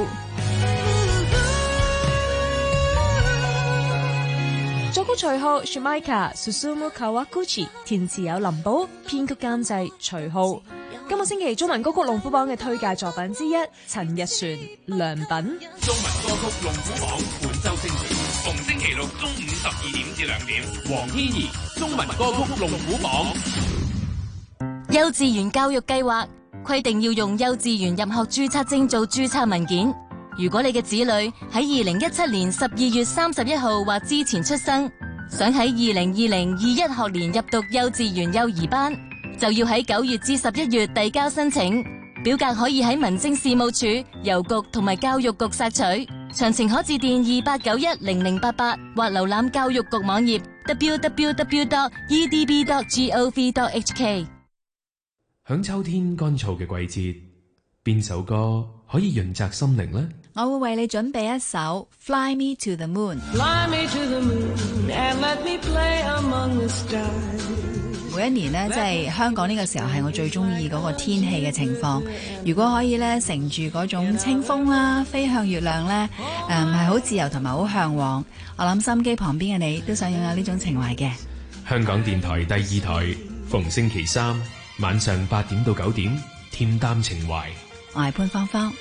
[SPEAKER 19] 作曲隨號 Shimaika Susumu Kawaguchi， 填詞有林寶，編曲監製隨號。今個星期中文歌曲龍虎榜嘅推介作品之一，陳日璇良品。
[SPEAKER 7] 中文歌曲龍虎榜本周精選，逢星期六中午12點至2點，黃天怡中文歌曲龍虎榜。
[SPEAKER 20] 幼稚園教育計劃規定要用幼稚園入學註冊證做註冊文件。如果你嘅子女喺2017年12月31號或之前出生，想喺2020-21學年入讀幼稚園幼兒班，就要喺9月至11月遞交申請，表格可以喺民政事務處、郵局同埋教育局索取。詳情可致電28910088或瀏覽教育局網頁 www.edb.gov.hk。
[SPEAKER 7] 響秋天乾燥嘅季節，邊首歌可以潤澤心靈呢？
[SPEAKER 21] 我會為你準備一首 Fly Me to the Moon。Fly me to the moon and let me play among the stars。每一年呢，即係香港呢個時候係我最中意嗰個天氣嘅情況。如果可以呢，乘住嗰種清風啦，飛向月亮呢，係好自由同埋好向往。我諗心機旁邊嘅你都想擁有呢種情懷嘅。
[SPEAKER 7] 香港電台第二台，逢星期三晚上8點到9點，恬淡情懷。
[SPEAKER 21] 我係潘芳芳。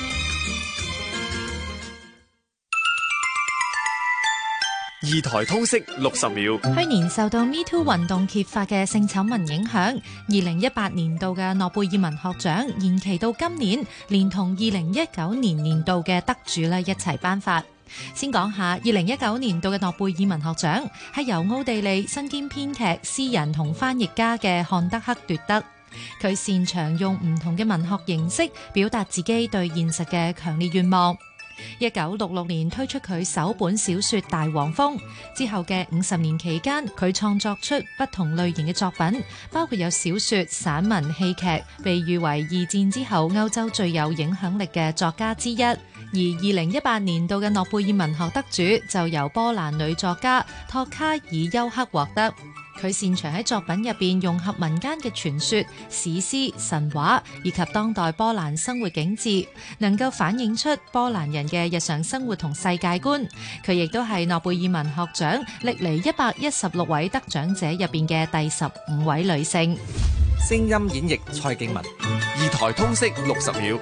[SPEAKER 22] 二台通識60秒。
[SPEAKER 23] 去年受到 Me Too 運動揭發嘅性醜聞影響，2018年度嘅諾貝爾文學獎延期到今年，連同2019年度嘅得主咧一齊頒發。先講下2019年度嘅諾貝爾文學獎係由奧地利身兼編劇、詩人同翻譯家嘅漢德克奪得。佢擅長用唔同嘅文學形式表達自己對現實嘅強烈願望。1966年推出佢首本小說《大黃蜂》，之後嘅50年期間，佢創作出不同類型嘅作品，包括有小說、散文、戲劇，被譽為二戰之後歐洲最有影響力嘅作家之一。而2018年度嘅諾貝爾文學得主就由波蘭女作家托卡爾丘克獲得。佢擅長喺作品入邊融合民間嘅傳說、史詩、神話以及當代波蘭生活景致，能夠反映出波蘭人嘅日常生活同世界觀。佢亦都係諾貝爾文學獎歷嚟116位得獎者入邊嘅第15位女性。
[SPEAKER 24] 聲音演繹蔡敬文，二台通識60秒。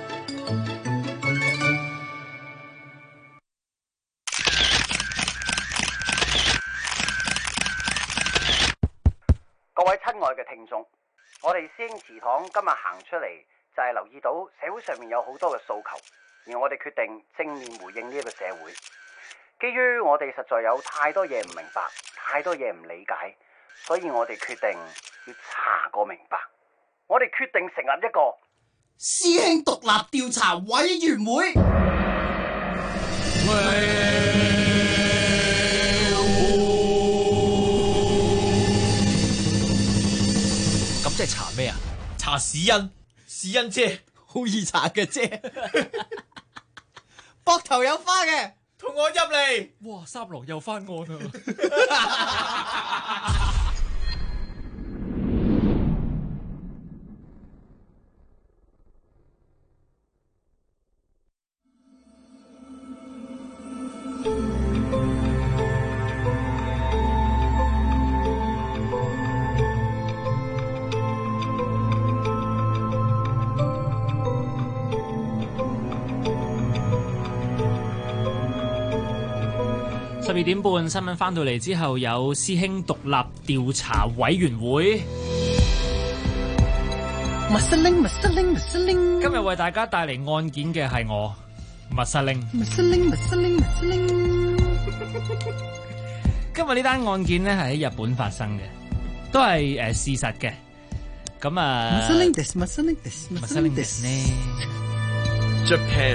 [SPEAKER 25] 各位親愛嘅聽眾，我哋師兄祠堂今日行出嚟就係留意到社會上面有好多嘅訴求，而我哋決定正面回應呢一個社會。基於我哋實在有太多嘢唔明白，太多嘢唔理解，所以我哋決定要查個明白。我哋決定成立一個
[SPEAKER 14] 師兄獨立調查委員會。
[SPEAKER 18] 即係查咩啊？查史恩姐，
[SPEAKER 14] 好易查嘅啫。膊頭有花嘅，
[SPEAKER 18] 同我入嚟。
[SPEAKER 17] 哇，三郎又翻案啦！ 12點半新聞翻到嚟之後，有師兄獨立調查委員會。今日為大家帶嚟案件嘅係我麥瑟玲。今日呢單案件咧係喺日本發生嘅，都係事實嘅。咁啊，麥瑟玲呢
[SPEAKER 18] Japan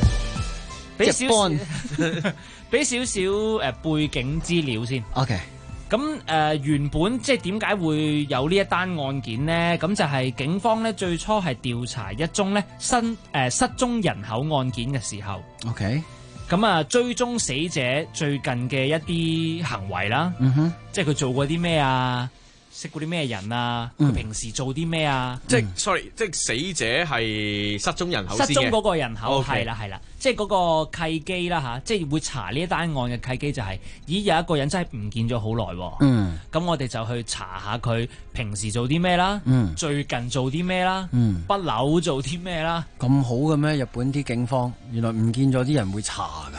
[SPEAKER 17] 俾少少背景資料先。
[SPEAKER 16] OK。
[SPEAKER 17] 咁原本即係點解會有呢一單案件呢？咁就係警方咧最初係調查一宗咧失蹤人口案件嘅時候。
[SPEAKER 16] OK。
[SPEAKER 17] 咁啊，追蹤死者最近嘅一啲行為啦。即係佢做過啲咩啊？識過啲咩人啊？佢平時做啲咩啊？
[SPEAKER 18] 即係 sorry， 即係死者係失蹤人口先嘅。
[SPEAKER 17] 失蹤嗰個人口係啦
[SPEAKER 18] Okay
[SPEAKER 17] 係啦，即係嗰個契機啦嚇，即係會查呢一單案嘅契機就係，咦有一個人真係唔見咗好耐喎。咁我哋就去查下佢平時做啲咩啦，最近做啲咩啦，不嬲做啲咩啦。
[SPEAKER 16] 咁好嘅咩？日本啲警方原來唔見咗啲人會查㗎。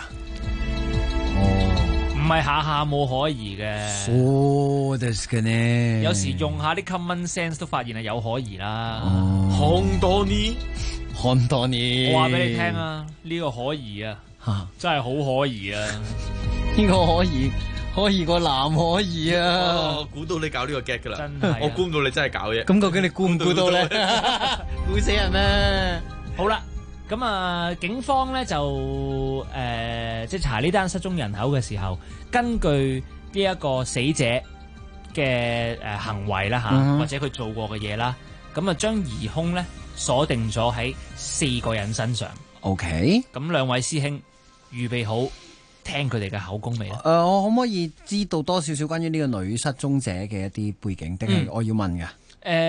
[SPEAKER 17] 唔係下下冇可疑嘅，
[SPEAKER 16] そうです嘅呢。
[SPEAKER 17] 有時用下啲 common sense 都發現係有可疑啦。
[SPEAKER 18] 看多呢，
[SPEAKER 17] 我話俾你聽啊，呢個可疑啊，真係好可疑啊！
[SPEAKER 16] 呢個可疑過男可疑啊！
[SPEAKER 18] 我估到你搞呢個 get 噶啦，
[SPEAKER 17] 真係
[SPEAKER 18] 我估唔到你真係搞嘢。
[SPEAKER 16] 咁究竟你估唔估到咧？估死人咩？
[SPEAKER 17] 好啦。咁啊，警方咧就即係查呢單失蹤人口嘅時候，根據呢一個死者嘅行為啦嚇，或者佢做過嘅嘢啦，咁啊將疑兇咧鎖定咗喺4個人身上。
[SPEAKER 16] OK。
[SPEAKER 17] 咁兩位師兄預備好聽佢哋嘅口供未咧？
[SPEAKER 16] 我可唔可以知道多少少關於呢個女失蹤者嘅一啲背景？定係我要問㗎？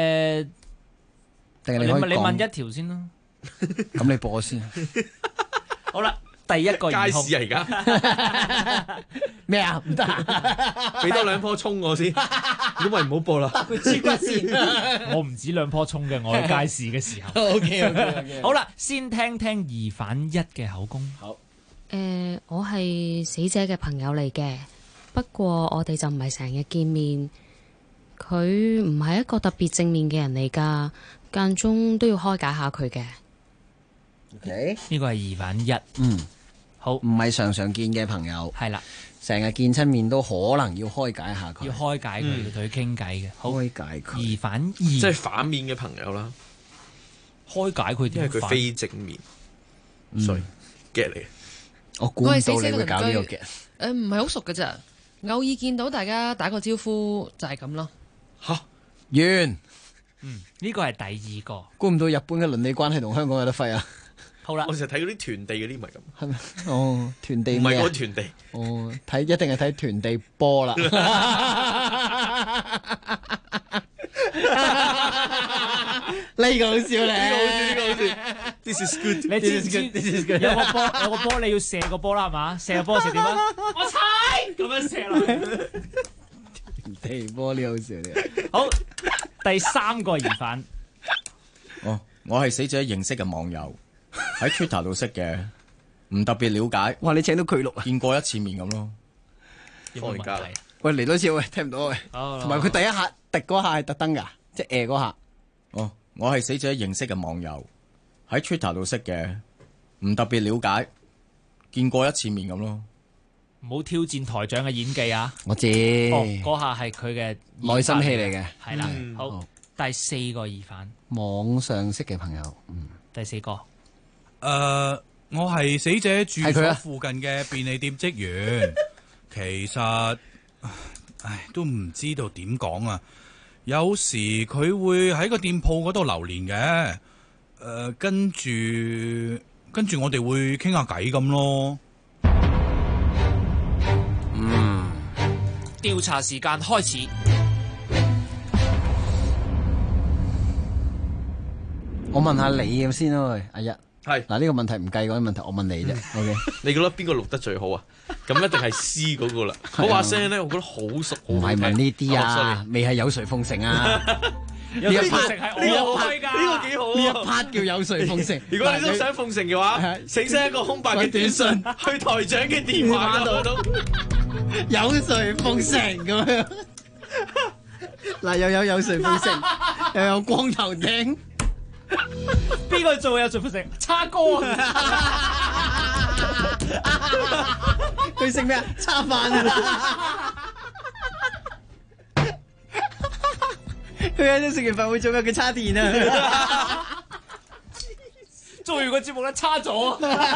[SPEAKER 16] 定係你
[SPEAKER 17] 問一條先啦。
[SPEAKER 16] 咁你播先。
[SPEAKER 17] 好啦，第一個疑兇
[SPEAKER 18] 街市啊，而家
[SPEAKER 16] 咩啊？唔得，
[SPEAKER 18] 俾多2棵葱我先，因為唔好播啦。
[SPEAKER 17] 我唔止2棵葱嘅，我喺街市嘅時候。
[SPEAKER 16] OK。
[SPEAKER 17] 好啦，先聽聽疑犯1嘅口供。
[SPEAKER 16] 好。
[SPEAKER 4] 我係死者嘅朋友嚟嘅，不過我哋就唔係成日見面。佢唔係一個特別正面嘅人嚟㗎，間中都要開解下佢嘅。
[SPEAKER 16] OK，
[SPEAKER 17] 呢個係疑犯1。好，
[SPEAKER 16] 唔係常常見嘅朋友。
[SPEAKER 17] 係啦，
[SPEAKER 16] 成日見親面都可能要開解下佢。
[SPEAKER 17] 要開解佢，要同佢傾偈嘅。好，
[SPEAKER 16] 開解佢。
[SPEAKER 17] 疑犯2，
[SPEAKER 18] 即係反面嘅朋友啦。
[SPEAKER 17] 開解佢，
[SPEAKER 18] 因為佢非正面，所以 get 你。
[SPEAKER 16] 我估唔到你會搞呢個嘅。
[SPEAKER 5] 唔係好熟㗎咋，偶爾見到大家打個招呼就係咁咯。
[SPEAKER 16] 吓完。
[SPEAKER 17] 呢個係第2個。
[SPEAKER 16] 估唔到日本嘅鄰里關係同香港有得揮啊！
[SPEAKER 17] 好啦，
[SPEAKER 18] 我成日睇嗰啲團地嗰啲咪咁。
[SPEAKER 16] 係咪？哦，團地
[SPEAKER 18] 唔係嗰個團地。
[SPEAKER 16] 哦，睇一定係睇團地波啦。呢個好笑咧，
[SPEAKER 18] 呢個好笑。This is good。
[SPEAKER 17] 你知唔知？有個波，你要射個波啦，係嘛？射個波射點啊？我踩咁樣射落去。
[SPEAKER 16] 地波呢好笑呢。
[SPEAKER 17] 好，第3個疑犯。
[SPEAKER 8] 我係死者認識嘅網友，喺 Twitter 度識嘅，唔特別了解。
[SPEAKER 16] 哇！你請到佢錄啊？
[SPEAKER 8] 見過1次面咁咯。
[SPEAKER 17] 有冇問題？
[SPEAKER 16] 喂，嚟多次喂，聽唔到喂。同埋佢第一下滴嗰下係特登㗎，即係嗰下。
[SPEAKER 8] 我係死者認識嘅網友，喺 Twitter 度識嘅，唔特別了解，見過1次面咁咯。
[SPEAKER 17] 唔好挑戰台長嘅演技啊！
[SPEAKER 16] 我知。
[SPEAKER 17] 嗰下係佢嘅
[SPEAKER 16] 內心戲嚟嘅。
[SPEAKER 17] 係啦，好，第4個疑犯。
[SPEAKER 16] 網上識嘅朋友。
[SPEAKER 17] 第4個。
[SPEAKER 9] 我係死者住所附近嘅便利店職員。其實，都唔知道點講啊。有時佢會喺個店鋪嗰度留連嘅。跟住我哋會傾下偈咁咯。
[SPEAKER 17] 調查時間開始。
[SPEAKER 16] 我問下你先啦，喂，阿一。
[SPEAKER 18] 係
[SPEAKER 16] 嗱，呢個問題唔計嗰啲問題，我問你啫。OK，
[SPEAKER 18] 你覺得邊個錄得最好啊？咁一定係 C 嗰個啦。嗰把聲咧，我覺得好熟。
[SPEAKER 16] 唔係問呢啲啊，未係有誰奉承啊。
[SPEAKER 17] 有誰奉承係我開㗎，
[SPEAKER 18] 呢個幾好
[SPEAKER 16] 呢一 part 叫有誰奉承。
[SPEAKER 18] 如果你都想奉承嘅話，寫一個空白嘅短信去台長嘅電話度，
[SPEAKER 16] 有誰奉承咁樣。嗱，又有誰奉承，又有光頭頂。
[SPEAKER 17] 邊個做有誰奉承？叉哥
[SPEAKER 16] 佢食咩啊？叉飯啊！佢喺度食完飯會做咩？佢叉電啊！
[SPEAKER 17] 做完個節目咧，叉咗。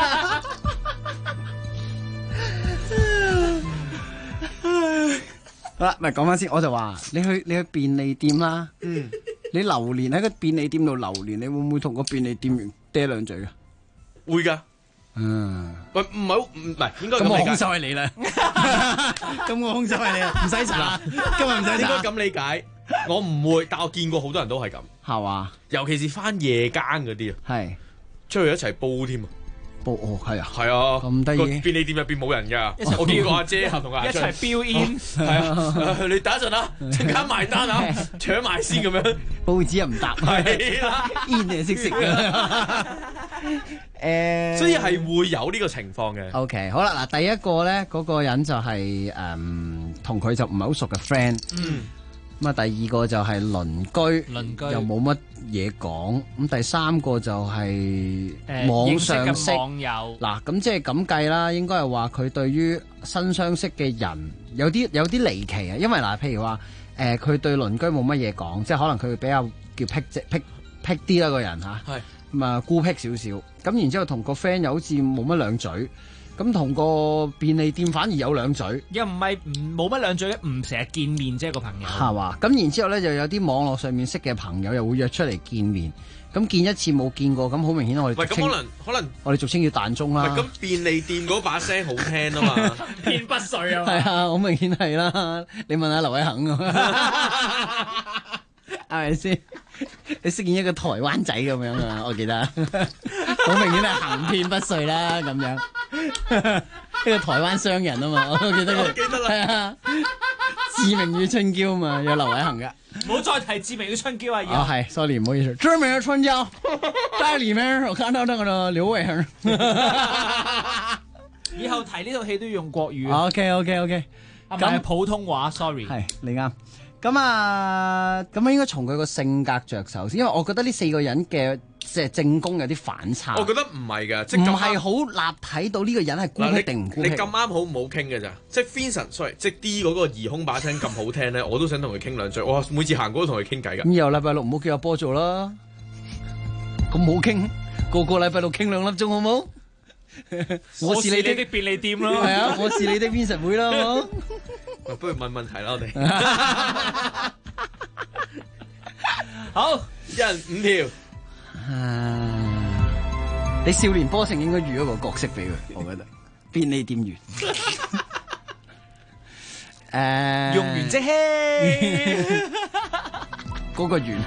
[SPEAKER 16] 好啦，咪講翻先，我就話你去便利店啦。你流連喺個便利店度流連，你會唔會同個便利店員嗲兩嘴啊？
[SPEAKER 18] 會㗎。喂，唔係應該咁理解。咁我兇手係你啦。
[SPEAKER 16] 咁我兇手係你啊，唔使查，今日唔使查。
[SPEAKER 18] 應該咁理解。我唔會，但我見過好多人都係咁。
[SPEAKER 16] 係嘛？
[SPEAKER 18] 尤其是翻夜間嗰啲啊。係。出去一齊煲添啊！
[SPEAKER 16] 煲係啊。
[SPEAKER 18] 係啊。
[SPEAKER 16] 咁得意。
[SPEAKER 18] 便利店入邊冇人㗎。我見過阿姐同阿
[SPEAKER 17] 一齊飆煙。
[SPEAKER 18] 係啊。你等一陣啊，陣間埋單啊，搶埋先咁樣。
[SPEAKER 16] 報紙又唔答。
[SPEAKER 18] 係啦。
[SPEAKER 16] 煙你識食㗎。
[SPEAKER 18] 所以係會有呢個情況嘅。
[SPEAKER 16] OK， 好啦，嗱，第一個咧，嗰個人就係同佢就唔係好熟嘅 friend。咁啊，第二個就係鄰居，又冇乜嘢講。咁第三個就係網上識
[SPEAKER 17] 網友。
[SPEAKER 16] 嗱，咁即係咁計啦，應該係話佢對於新相識嘅人有啲離奇啊。因為嗱，譬如話佢對鄰居冇乜嘢講，即係可能佢比較叫僻啲啦個人嚇。係。咁啊，孤僻少少，咁然之後同個 friend 又好似冇乜兩嘴，咁同個便利店反而有兩嘴，
[SPEAKER 17] 又唔係冇乜兩嘴，唔成日見面啫個朋友。
[SPEAKER 16] 係嘛？咁然之後咧，就有啲網絡上面識嘅朋友又會約出嚟見面，咁見一次冇見過，咁好明顯我哋
[SPEAKER 18] 喂，咁可能
[SPEAKER 16] 我哋俗稱叫彈鐘啦。
[SPEAKER 18] 咁便利店嗰把聲好聽啊嘛，
[SPEAKER 17] 偏不遂啊嘛。
[SPEAKER 16] 係啊，好明顯係啦。你問下劉偉恒啊，係咪先？你飾演一個台灣仔咁樣啊，我記得，好明顯係行騙不遂啦咁樣，一個台灣商人啊嘛，我記得佢，係啊，志明與春嬌啊嘛，有劉偉恒噶，
[SPEAKER 17] 唔好再提志明與春嬌啊！
[SPEAKER 16] 哦係 ，sorry 唔好意思，志明與春嬌，在裡面我看到那個劉偉恒，
[SPEAKER 17] 以後提呢套戲都要用國語。
[SPEAKER 16] OK，
[SPEAKER 17] 咁普通話 ，sorry，
[SPEAKER 16] 係你啱。咁啊，咁應該從佢個性格着手先，因為我覺得呢四個人嘅即係正宮有啲反差。
[SPEAKER 18] 我覺得唔係㗎，即
[SPEAKER 16] 係唔係好立體到呢個人係孤僻定唔孤僻？
[SPEAKER 18] 你咁啱好唔好傾嘅咋？即係 Vincent，sorry，即係 D 嗰個疑空把聲咁好聽咧，我都想同佢傾兩句。我每次行過都同佢傾偈㗎。
[SPEAKER 16] 咁以後禮拜六唔好叫阿波做啦，咁好傾，個禮拜六傾2粒鐘好冇？
[SPEAKER 17] 我是你的便利店咯，
[SPEAKER 16] 係啊，我是你的 Vincent 會啦，好。
[SPEAKER 18] 不如問問題啦，我哋
[SPEAKER 17] 好
[SPEAKER 18] ，1人5條。
[SPEAKER 16] 你少年波成應該預一個角色俾佢，我覺得便利店員。
[SPEAKER 17] 用完即棄，
[SPEAKER 16] 嗰個圓。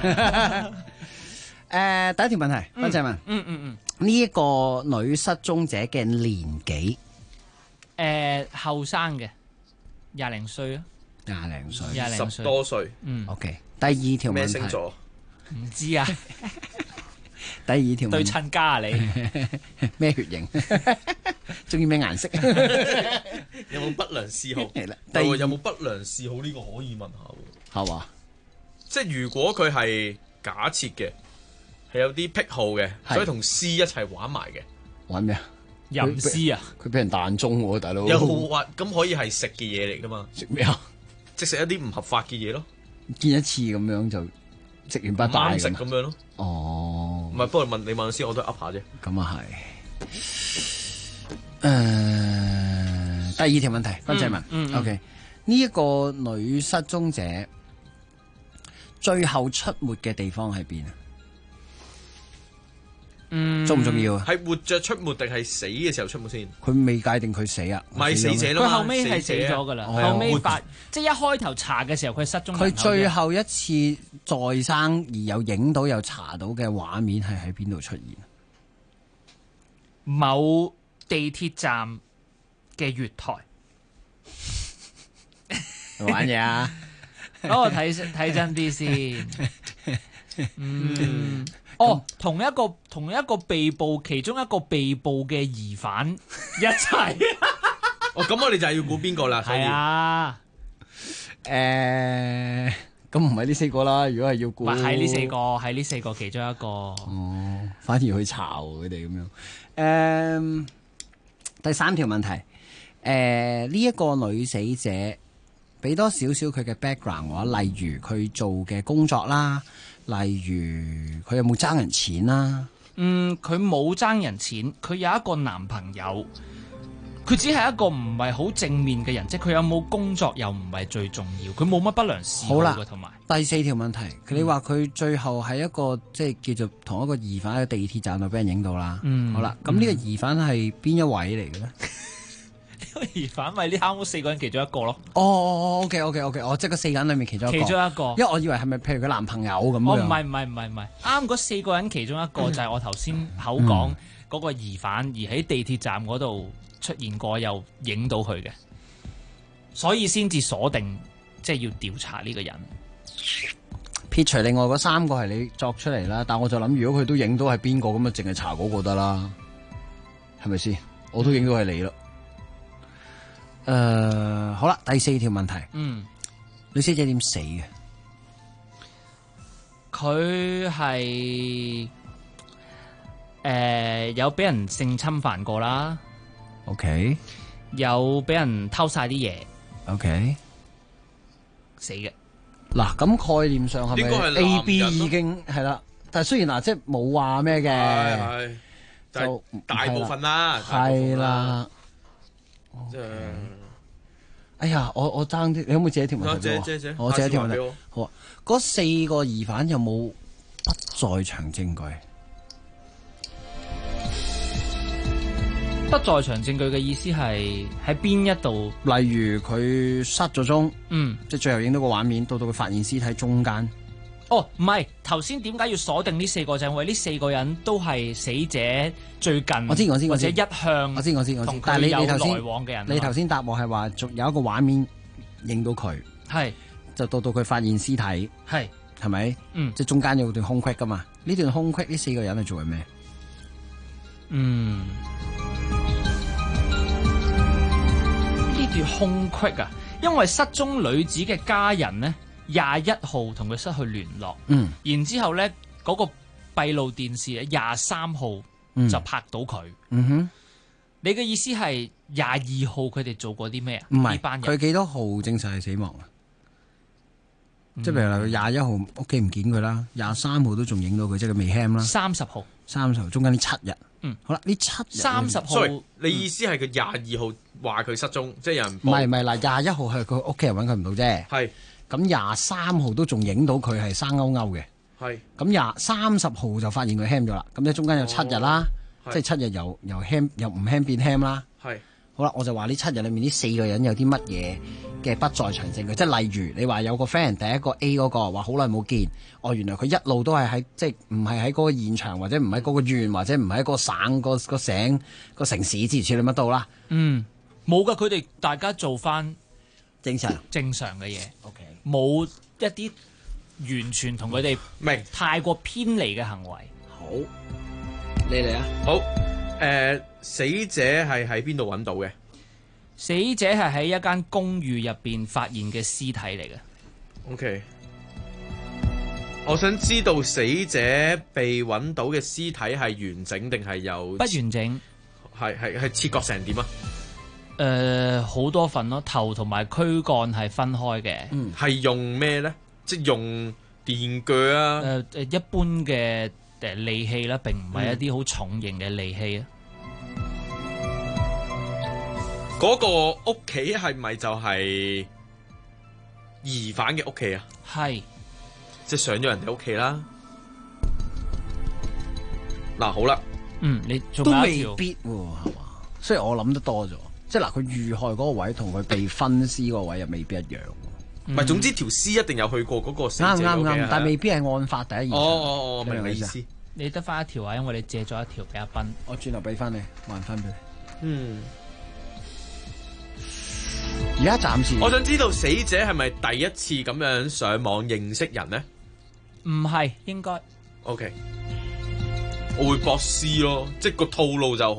[SPEAKER 16] 第一條問題，溫仔問，呢一個女失蹤者嘅年紀，
[SPEAKER 17] 後生嘅。20零歲啊
[SPEAKER 16] ，20零歲
[SPEAKER 18] ，10多歲。
[SPEAKER 16] OK。第二條問題
[SPEAKER 18] 咩星座？
[SPEAKER 17] 唔知啊。
[SPEAKER 16] 第二條
[SPEAKER 17] 對親家啊，你
[SPEAKER 16] 咩血型？中意咩顏色？
[SPEAKER 18] 有冇不良嗜好？
[SPEAKER 16] 係啦。
[SPEAKER 18] 有冇不良嗜好呢個可以問下喎。
[SPEAKER 16] 係嘛？
[SPEAKER 18] 即係如果佢係假設嘅，係有啲癖好嘅，所以同詩一齊玩埋嘅。
[SPEAKER 16] 玩咩啊？
[SPEAKER 17] 吟詩啊！
[SPEAKER 16] 佢俾人彈中喎，大佬。
[SPEAKER 18] 又話咁可以係食嘅嘢嚟噶嘛？
[SPEAKER 16] 食咩啊？
[SPEAKER 18] 即食一啲唔合法嘅嘢咯。
[SPEAKER 16] 見一次咁樣就食完拜拜
[SPEAKER 18] 食咁樣咯。
[SPEAKER 16] 哦。唔
[SPEAKER 18] 係，不過你問先，我都噏下啫。
[SPEAKER 16] 咁啊係。第二條問題，溫仔問。OK。呢一個女失蹤者最後出沒嘅地方喺邊啊？重唔重要啊？
[SPEAKER 18] 係活着出沒定係死嘅時候出沒先？
[SPEAKER 16] 佢未界定佢死啊？
[SPEAKER 18] 唔係死者咯，
[SPEAKER 17] 佢後尾係死咗噶啦。後尾即係一開頭查嘅時候，佢失蹤。
[SPEAKER 16] 佢最後一次在生而有影到有查到嘅畫面係喺邊度出現？
[SPEAKER 17] 某地鐵站嘅月台。
[SPEAKER 16] 玩嘢啊！
[SPEAKER 17] 等我睇真啲先。 同一個被捕，其中一個被捕嘅疑犯一齊。
[SPEAKER 18] 咁我哋就係要估邊個啦。係
[SPEAKER 17] 啊。
[SPEAKER 16] 咁唔係呢4個啦。如果係要估，
[SPEAKER 17] 係呢四個其中一個。
[SPEAKER 16] 反而去查佢哋咁樣。第3條問題，呢一個女死者俾多少少佢嘅 background 話，例如佢做嘅工作啦，例如佢有冇爭人錢啦？
[SPEAKER 17] 佢冇爭人錢，佢有一個男朋友。佢只係一個唔係好正面嘅人，即係佢有冇工作又唔係最重要，佢冇乜不良嗜好嘅。同埋
[SPEAKER 16] 第4條問題，你話佢最後喺一個即係叫做同一個疑犯喺地鐵站度俾人影到啦。好啦，咁呢個疑犯係邊一位嚟嘅咧？
[SPEAKER 17] 呢個疑犯咪呢啱4個人其中一個咯。
[SPEAKER 16] OK，即係嗰4個人裏面其中一個。因為我以為係咪譬如佢男朋友咁樣？
[SPEAKER 17] 唔係，啱嗰4個人其中一個就係我頭先口講嗰個疑犯，而喺地鐵站嗰度出現過又影到佢嘅，所以先至鎖定即係要調查呢個人。
[SPEAKER 16] 撇除另外嗰3個係你作出嚟啦，但我就諗如果佢都影到係邊個咁啊，淨係查嗰個得啦，係咪先？我都影到係你咯。好啦，第4條問題，女死者點死嘅？
[SPEAKER 17] 佢係有俾人性侵犯過啦。
[SPEAKER 16] OK，
[SPEAKER 17] 有俾人偷晒啲嘢。
[SPEAKER 16] OK，
[SPEAKER 17] 死嘅。
[SPEAKER 16] 嗱，咁概念上係咪 A、B 已經係啦？但係雖然嗱，即係冇話咩嘅，
[SPEAKER 18] 就大部分啦，
[SPEAKER 16] 係啦。
[SPEAKER 18] 即係，
[SPEAKER 16] 哎呀，我爭啲，你可唔可以借一條問題俾我？
[SPEAKER 18] 借，
[SPEAKER 16] 我借一條問題。好啊，嗰4個疑犯有冇不在場證據？
[SPEAKER 17] 不在場證據嘅意思係喺邊一度？
[SPEAKER 16] 例如佢失咗蹤，即係最後影到個畫面，到佢發現屍體中間。
[SPEAKER 17] 唔係，頭先點解要鎖定呢4個？就係因為呢4個人都係死者最近，
[SPEAKER 16] 我知
[SPEAKER 17] 或者一向，
[SPEAKER 16] 我知，
[SPEAKER 17] 同佢有來往嘅人。
[SPEAKER 16] 你頭先答我係話，仲有一個畫面影到佢，
[SPEAKER 17] 係
[SPEAKER 16] 就到佢發現屍體，係咪？即係中間有段空隙噶嘛？呢段空隙，呢4個人係做緊咩？
[SPEAKER 17] 呢段空隙啊，因為失蹤女子嘅家人呢，21號同佢失去聯絡，然之後咧嗰個閉路電視23號就拍到佢。你嘅意思係22號佢哋做過啲咩啊？
[SPEAKER 16] 唔係，
[SPEAKER 17] 班人
[SPEAKER 16] 佢幾多號證實係死亡啊？即係譬如話佢21號屋企唔見佢啦，23號都仲影到佢，即係佢未 ham 啦。
[SPEAKER 17] 30號
[SPEAKER 16] 中間呢7日。好啦，呢7日
[SPEAKER 17] 30號。
[SPEAKER 18] sorry，你意思係佢22號話佢失蹤，即係有人
[SPEAKER 16] 唔係嗱，21號係佢屋企人揾佢唔到啫。
[SPEAKER 18] 係。
[SPEAKER 16] 咁23號都仲影到佢係生勾勾嘅。
[SPEAKER 18] 係。
[SPEAKER 16] 咁30號就發現佢 ham 咗啦。咁即係中間有7日啦，即係7日由 ham 由唔 ham 變 ham 啦。
[SPEAKER 18] 係。
[SPEAKER 16] 好啦，我就話呢7日裏面呢4個人有啲乜嘢嘅不在場證據，即係例如你話有個 friend 第一個 A 嗰個話好耐冇見，原來佢一路都係喺即係唔係喺嗰個現場，或者唔喺嗰個縣，或者唔喺嗰個省個省個城市之類乜到啦。
[SPEAKER 17] 冇噶，佢哋大家做翻
[SPEAKER 16] 正常
[SPEAKER 17] 嘅嘢。
[SPEAKER 16] OK，
[SPEAKER 17] 冇一啲完全同佢哋
[SPEAKER 18] 明
[SPEAKER 17] 太過偏離嘅行為。
[SPEAKER 16] 好，你嚟啊！
[SPEAKER 18] 好，死者係喺邊度揾到嘅？
[SPEAKER 17] 死者係喺一間公寓入邊發現嘅屍體嚟嘅。
[SPEAKER 18] OK， 我想知道死者被揾到嘅屍體係完整定係有
[SPEAKER 17] 不完整？
[SPEAKER 18] 係切割成點啊？
[SPEAKER 17] 好多份咯，頭同埋軀幹係分開嘅。
[SPEAKER 18] 係用咩咧？即係用電鋸啊？
[SPEAKER 17] 一般嘅利器啦，並唔係一啲好重型嘅利器啊。
[SPEAKER 18] 嗰個屋企係咪就係疑犯嘅屋企啊？
[SPEAKER 17] 係，
[SPEAKER 18] 即係上咗人哋屋企啦。嗱，好啦，
[SPEAKER 17] 你
[SPEAKER 16] 都未必喎，係嘛？所以我諗得多咗，即係嗱，佢遇害嗰個位同佢被分屍嗰個位又未必一樣。
[SPEAKER 18] 唔係，總之條屍一定有去過嗰個死者屋企。
[SPEAKER 16] 啱，但係未必係案發第一現場。
[SPEAKER 18] 哦，明你意思。
[SPEAKER 17] 你得翻一條啊，因為你借咗一條俾阿斌，
[SPEAKER 16] 我轉頭俾翻你，還翻俾你。而家暫時，
[SPEAKER 18] 我想知道死者係咪第一次咁樣上網認識人呢？
[SPEAKER 17] 唔係應該。
[SPEAKER 18] OK， 我會博 C 咯，即係個套路就好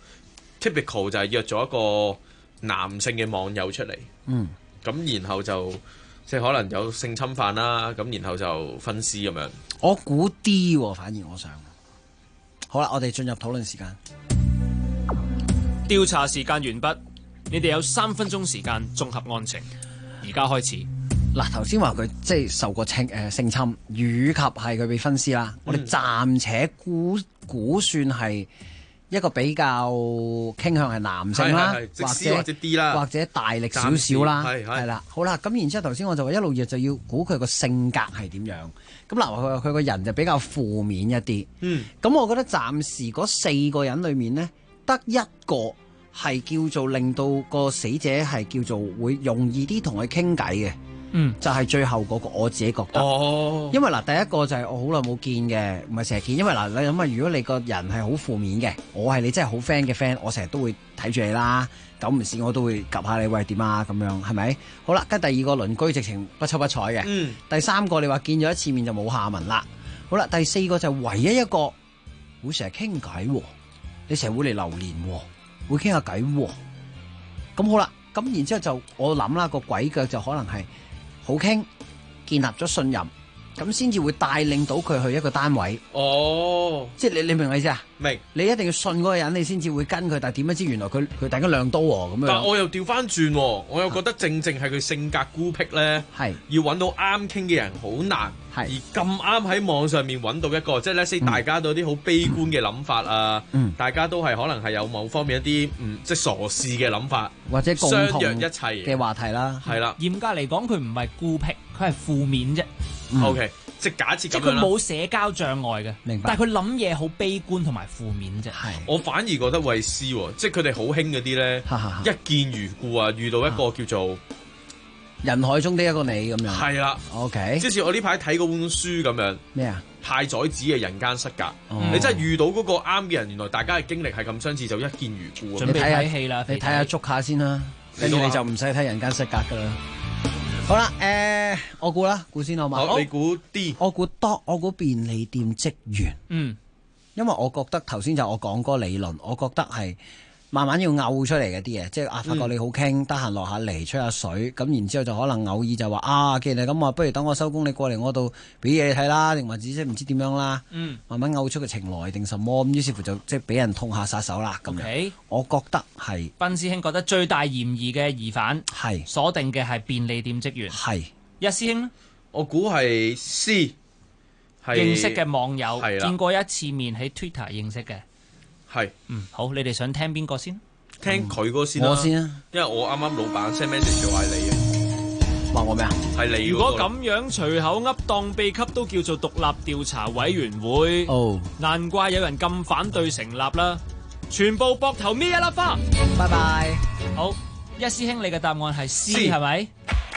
[SPEAKER 18] typical， 就係約咗一個男性嘅網友出嚟，咁然後就即係可能有性侵犯啦，咁然後就分屍咁樣。
[SPEAKER 16] 我估 D 喎，反而我想。好啦，我哋進入討論時間。
[SPEAKER 6] 調查時間完畢，你哋有3分鐘時間綜合案情，而家開始。
[SPEAKER 16] 嗱，頭先話佢即係受過性侵，以及係佢被分屍啦。我哋暫且估算係一個比較傾向係男性啦，
[SPEAKER 18] 或者 D 啦，
[SPEAKER 16] 或者大力少少啦，
[SPEAKER 18] 係
[SPEAKER 16] 啦。好啦，咁然之後頭先我就話一路就要估佢個性格係點樣。咁嗱，佢個人就比較負面一啲。咁我覺得暫時嗰4個人裏面呢，得一個係叫做令到個死者係叫做會容易啲同佢傾偈嘅。就係最後嗰個，我自己覺得。因為嗱，第一個就係我好耐冇見嘅，唔係成日見。因為嗱，你諗下，如果你個人係好負面嘅，我係你真係好 friend 嘅 friend，我成日都會睇住你啦。久唔時我都會及下你，喂，點啊咁樣，係咪？好啦，跟第二個鄰居直情不瞅不睬嘅。第三個你話見咗一次面就冇下文啦。好啦，第四個就係唯一一個會成日傾偈，你成日會嚟留連，會傾下偈。咁好啦，咁然之後就我諗啦，個鬼腳就可能係好傾，建立咗信任，咁先至會帶領到佢去一個單位。即係你明我意思啊？
[SPEAKER 18] 明。你
[SPEAKER 16] 一定要信嗰個人，你先至會跟佢。但係點不知原來佢突然間亮刀喎咁樣。
[SPEAKER 18] 但係我又調翻轉，我又覺得正係佢性格孤僻咧，要揾到啱傾嘅人好難。而咁啱喺網上面揾到一個，即係咧 say 大家都有啲好悲觀嘅諗法啊，大家都係可能係有某方面一啲即係傻事嘅諗法，
[SPEAKER 16] 或者共同
[SPEAKER 18] 相約一切
[SPEAKER 16] 嘅話題啦。
[SPEAKER 18] 係啦，
[SPEAKER 17] 嚴格嚟講，佢唔係孤僻，佢係負面啫。
[SPEAKER 18] OK， 即係假設咁樣啦，
[SPEAKER 17] 即係佢冇社交障礙嘅，
[SPEAKER 16] 明白。
[SPEAKER 17] 但係佢諗嘢好悲觀同埋負面啫。
[SPEAKER 18] 我反而覺得衛斯，即係佢哋好興嗰啲咧，一見如故啊，遇到一個叫做
[SPEAKER 16] 人海中的一個你咁樣。
[SPEAKER 18] 係啦
[SPEAKER 16] ，OK。
[SPEAKER 18] 即係我呢排睇嗰本書咁樣。
[SPEAKER 16] 咩啊？
[SPEAKER 18] 太宰治嘅人間失格，你真係遇到嗰個啱嘅人，原來大家嘅經歷係咁相似，就一見如故。
[SPEAKER 17] 準備睇戲啦，
[SPEAKER 16] 你睇下捉下先啦，跟住你就唔使睇人間失格噶啦。好啦，我估啦，估先好嘛？
[SPEAKER 18] 你估 D，
[SPEAKER 16] 我估便利店職員。因為我覺得頭先就我講嗰個理論，我覺得係慢慢要嘔出嚟嘅啲嘢，即係發覺你好傾，得閒落下嚟吹下水，咁然之後就可能偶爾就話既然係咁啊，不如等我收工，你過嚟我度俾嘢你睇啦，定或者即係唔知點樣啦，慢慢嘔出個情來定什麼，咁於是乎就即係俾人痛下殺手啦咁樣。我覺得係
[SPEAKER 17] 賓師兄覺得最大嫌疑嘅疑犯
[SPEAKER 16] 係
[SPEAKER 17] 鎖定嘅係便利店職員。
[SPEAKER 16] 係
[SPEAKER 17] 一師兄呢？
[SPEAKER 18] 我估係 C，
[SPEAKER 17] 認識嘅網友，
[SPEAKER 18] 係
[SPEAKER 17] 見過一次面喺 Twitter 認識嘅。
[SPEAKER 18] 係，
[SPEAKER 17] 好，你哋想聽邊個先？
[SPEAKER 18] 聽佢嗰先啦，
[SPEAKER 16] 我先啊，
[SPEAKER 18] 因為我啱啱老闆 send message 叫嗌你嘅，
[SPEAKER 16] 話我咩啊？
[SPEAKER 18] 係你。
[SPEAKER 6] 如果咁樣隨口噏當秘笈都叫做獨立調查委員會，難怪有人咁反對成立啦！全部膊頭搣一粒花。
[SPEAKER 16] 拜拜。
[SPEAKER 17] 好，一師兄，你嘅答案係 C 係咪？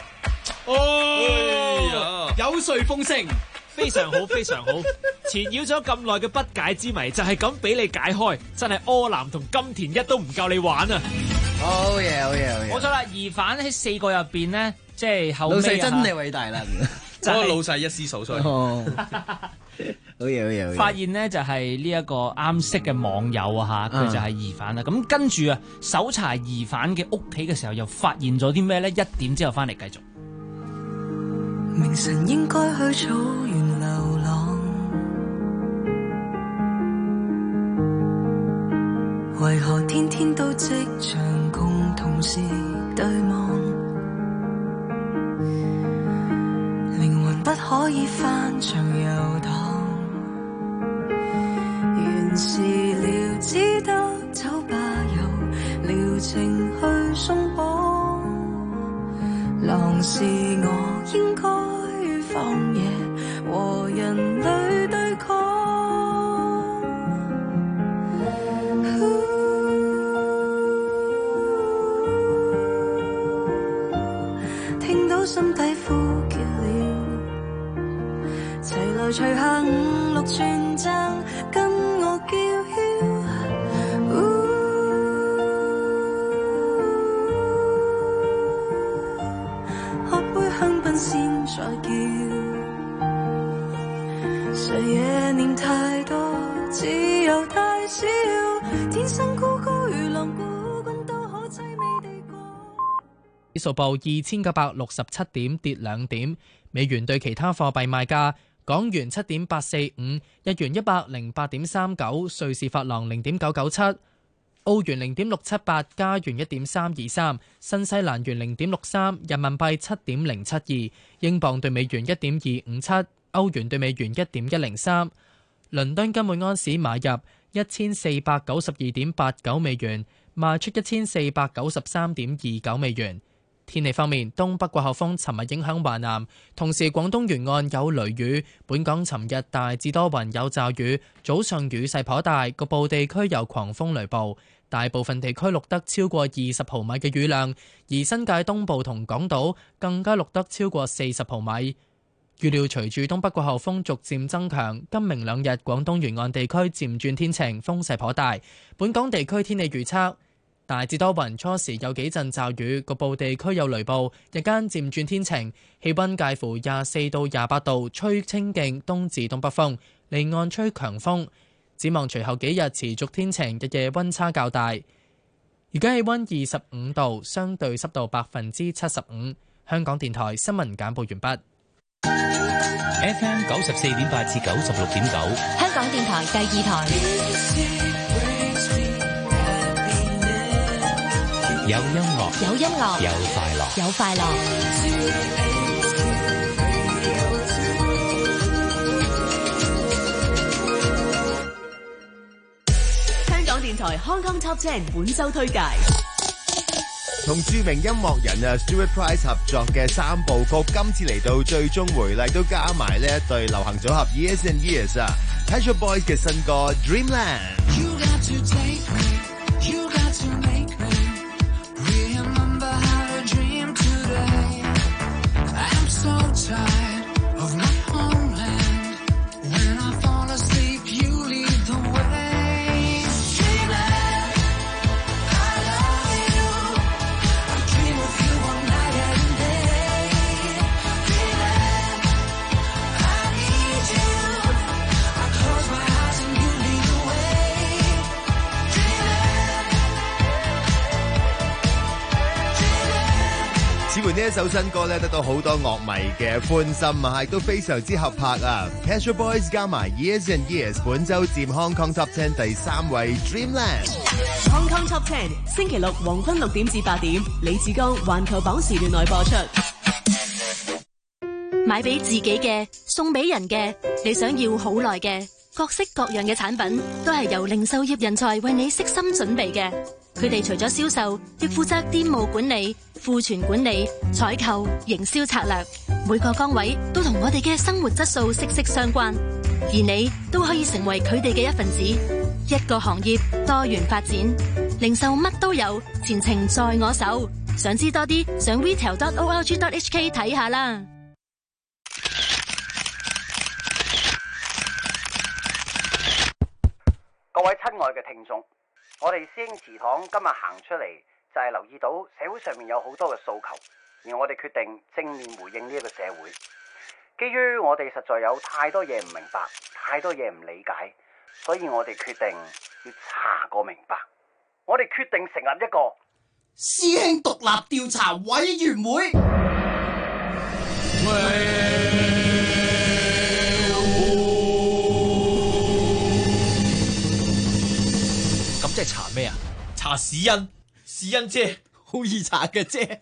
[SPEAKER 6] 有誰奉承？非常好，非常好！纏繞咗咁耐嘅不解之謎，就係咁俾你解開，真係柯南同金田一都唔夠你玩啊！
[SPEAKER 16] 好嘢，好嘢，好嘢！
[SPEAKER 17] 冇錯啦，疑犯喺4個入邊呢，即係後尾
[SPEAKER 16] 老細真係偉大啦！
[SPEAKER 18] 嗰個老細一絲數衰。
[SPEAKER 16] 好嘢，好嘢！
[SPEAKER 17] 發現呢就係呢一個啱識嘅網友啊嚇，佢就係疑犯啦。咁跟住啊，搜查疑犯嘅屋企嘅時候，又發現咗啲咩呢？1點之後翻嚟繼續。
[SPEAKER 10] 明晨應該去草原流浪，為何天天都即場共同事對望？靈魂不可以翻牆遊蕩，原是聊只得酒吧遊，療情去鬆綁。狼是我應該放野和人類對抗，聽到心底呼叫了，齊來除下5、6寸踭，跟我叫囂。先再叫， 身孤居狼孤軍都可凄美地過。
[SPEAKER 1] 指數報2967點，跌2點。美元對其他貨幣賣價：港元7.845，日元108.39，瑞士法郎0.997，澳元0.678，加元1.323，新西蘭元0.63，人民幣7.072，英鎊對美元1.257，歐元對美元1.103。倫敦金每安士買入1492.89美元，賣出1493.29美元。天氣方面，東北季候風尋日影響華南，同時廣東沿岸有雷雨。本港尋日大致多雲有驟雨，早上雨勢頗大，局部地區有狂風雷暴，大部分地區錄得超過20毫米嘅雨量，而新界東部同港島更加錄得超過40毫米。預料隨住東北季候風逐漸增強，今明兩日廣東沿岸地區漸轉天晴，風勢頗大。本港地區天氣預測大致多雲，初時有幾陣驟雨，局部地區有雷暴，日間漸轉天晴，氣溫介乎24到28度，吹清勁東至東北風，離岸吹強風。展望隨後幾日持續天晴，日夜溫差較大。而家氣溫25度，相對濕度75%。香港電台新聞簡報完畢。
[SPEAKER 11] FM 94.8至96.9，
[SPEAKER 20] 香港電台第2台。
[SPEAKER 11] 有音樂，
[SPEAKER 20] 有音樂，
[SPEAKER 11] 有快樂，
[SPEAKER 20] 有快樂。
[SPEAKER 3] 香港電台 Hong Kong Top 10本周推介。
[SPEAKER 12] 同著名音樂人Stuart Price 合作嘅3部曲，今次嚟到最終回嚟，都加埋呢一對流行組合 Years and Years 啊 Pet Shop Boys 嘅新歌 Dreamland。呢一首新歌咧，得到好多樂迷嘅歡心啊，亦都非常之合拍啊 Pet Shop Boys 加埋 Years and Years， 本周佔 Hong Kong Top 10第3位 Dreamland。
[SPEAKER 3] Hong Kong Top 10星期六黃昏6點至8點，李志剛環球榜時段內播出。
[SPEAKER 20] 買俾自己嘅，送俾人嘅，你想要好耐嘅，各式各樣嘅產品都係由零售業人才為你悉心準備嘅。佢哋除咗銷售，亦負責店務管理、庫存管理、採購、營銷策略，每個崗位都同我哋嘅生活質素息息相關。而你都可以成為佢哋嘅一份子。一個行業多元發展，零售乜都有，前程在我手。想知多啲，上 retail.org.hk 睇下啦。
[SPEAKER 25] 各位親愛嘅聽眾，我哋師兄祠堂今日行出嚟，就係留意到社會上面有好多嘅訴求，而我哋決定正面回應呢一個社會。基於我哋實在有太多嘢唔明白，太多嘢唔理解，所以我哋決定要查個明白。我哋決定成立一個
[SPEAKER 14] 師兄獨立調查委員會。
[SPEAKER 6] 咁即係查咩啊？
[SPEAKER 18] 查屎恩，屎恩姐
[SPEAKER 14] 好易查嘅啫，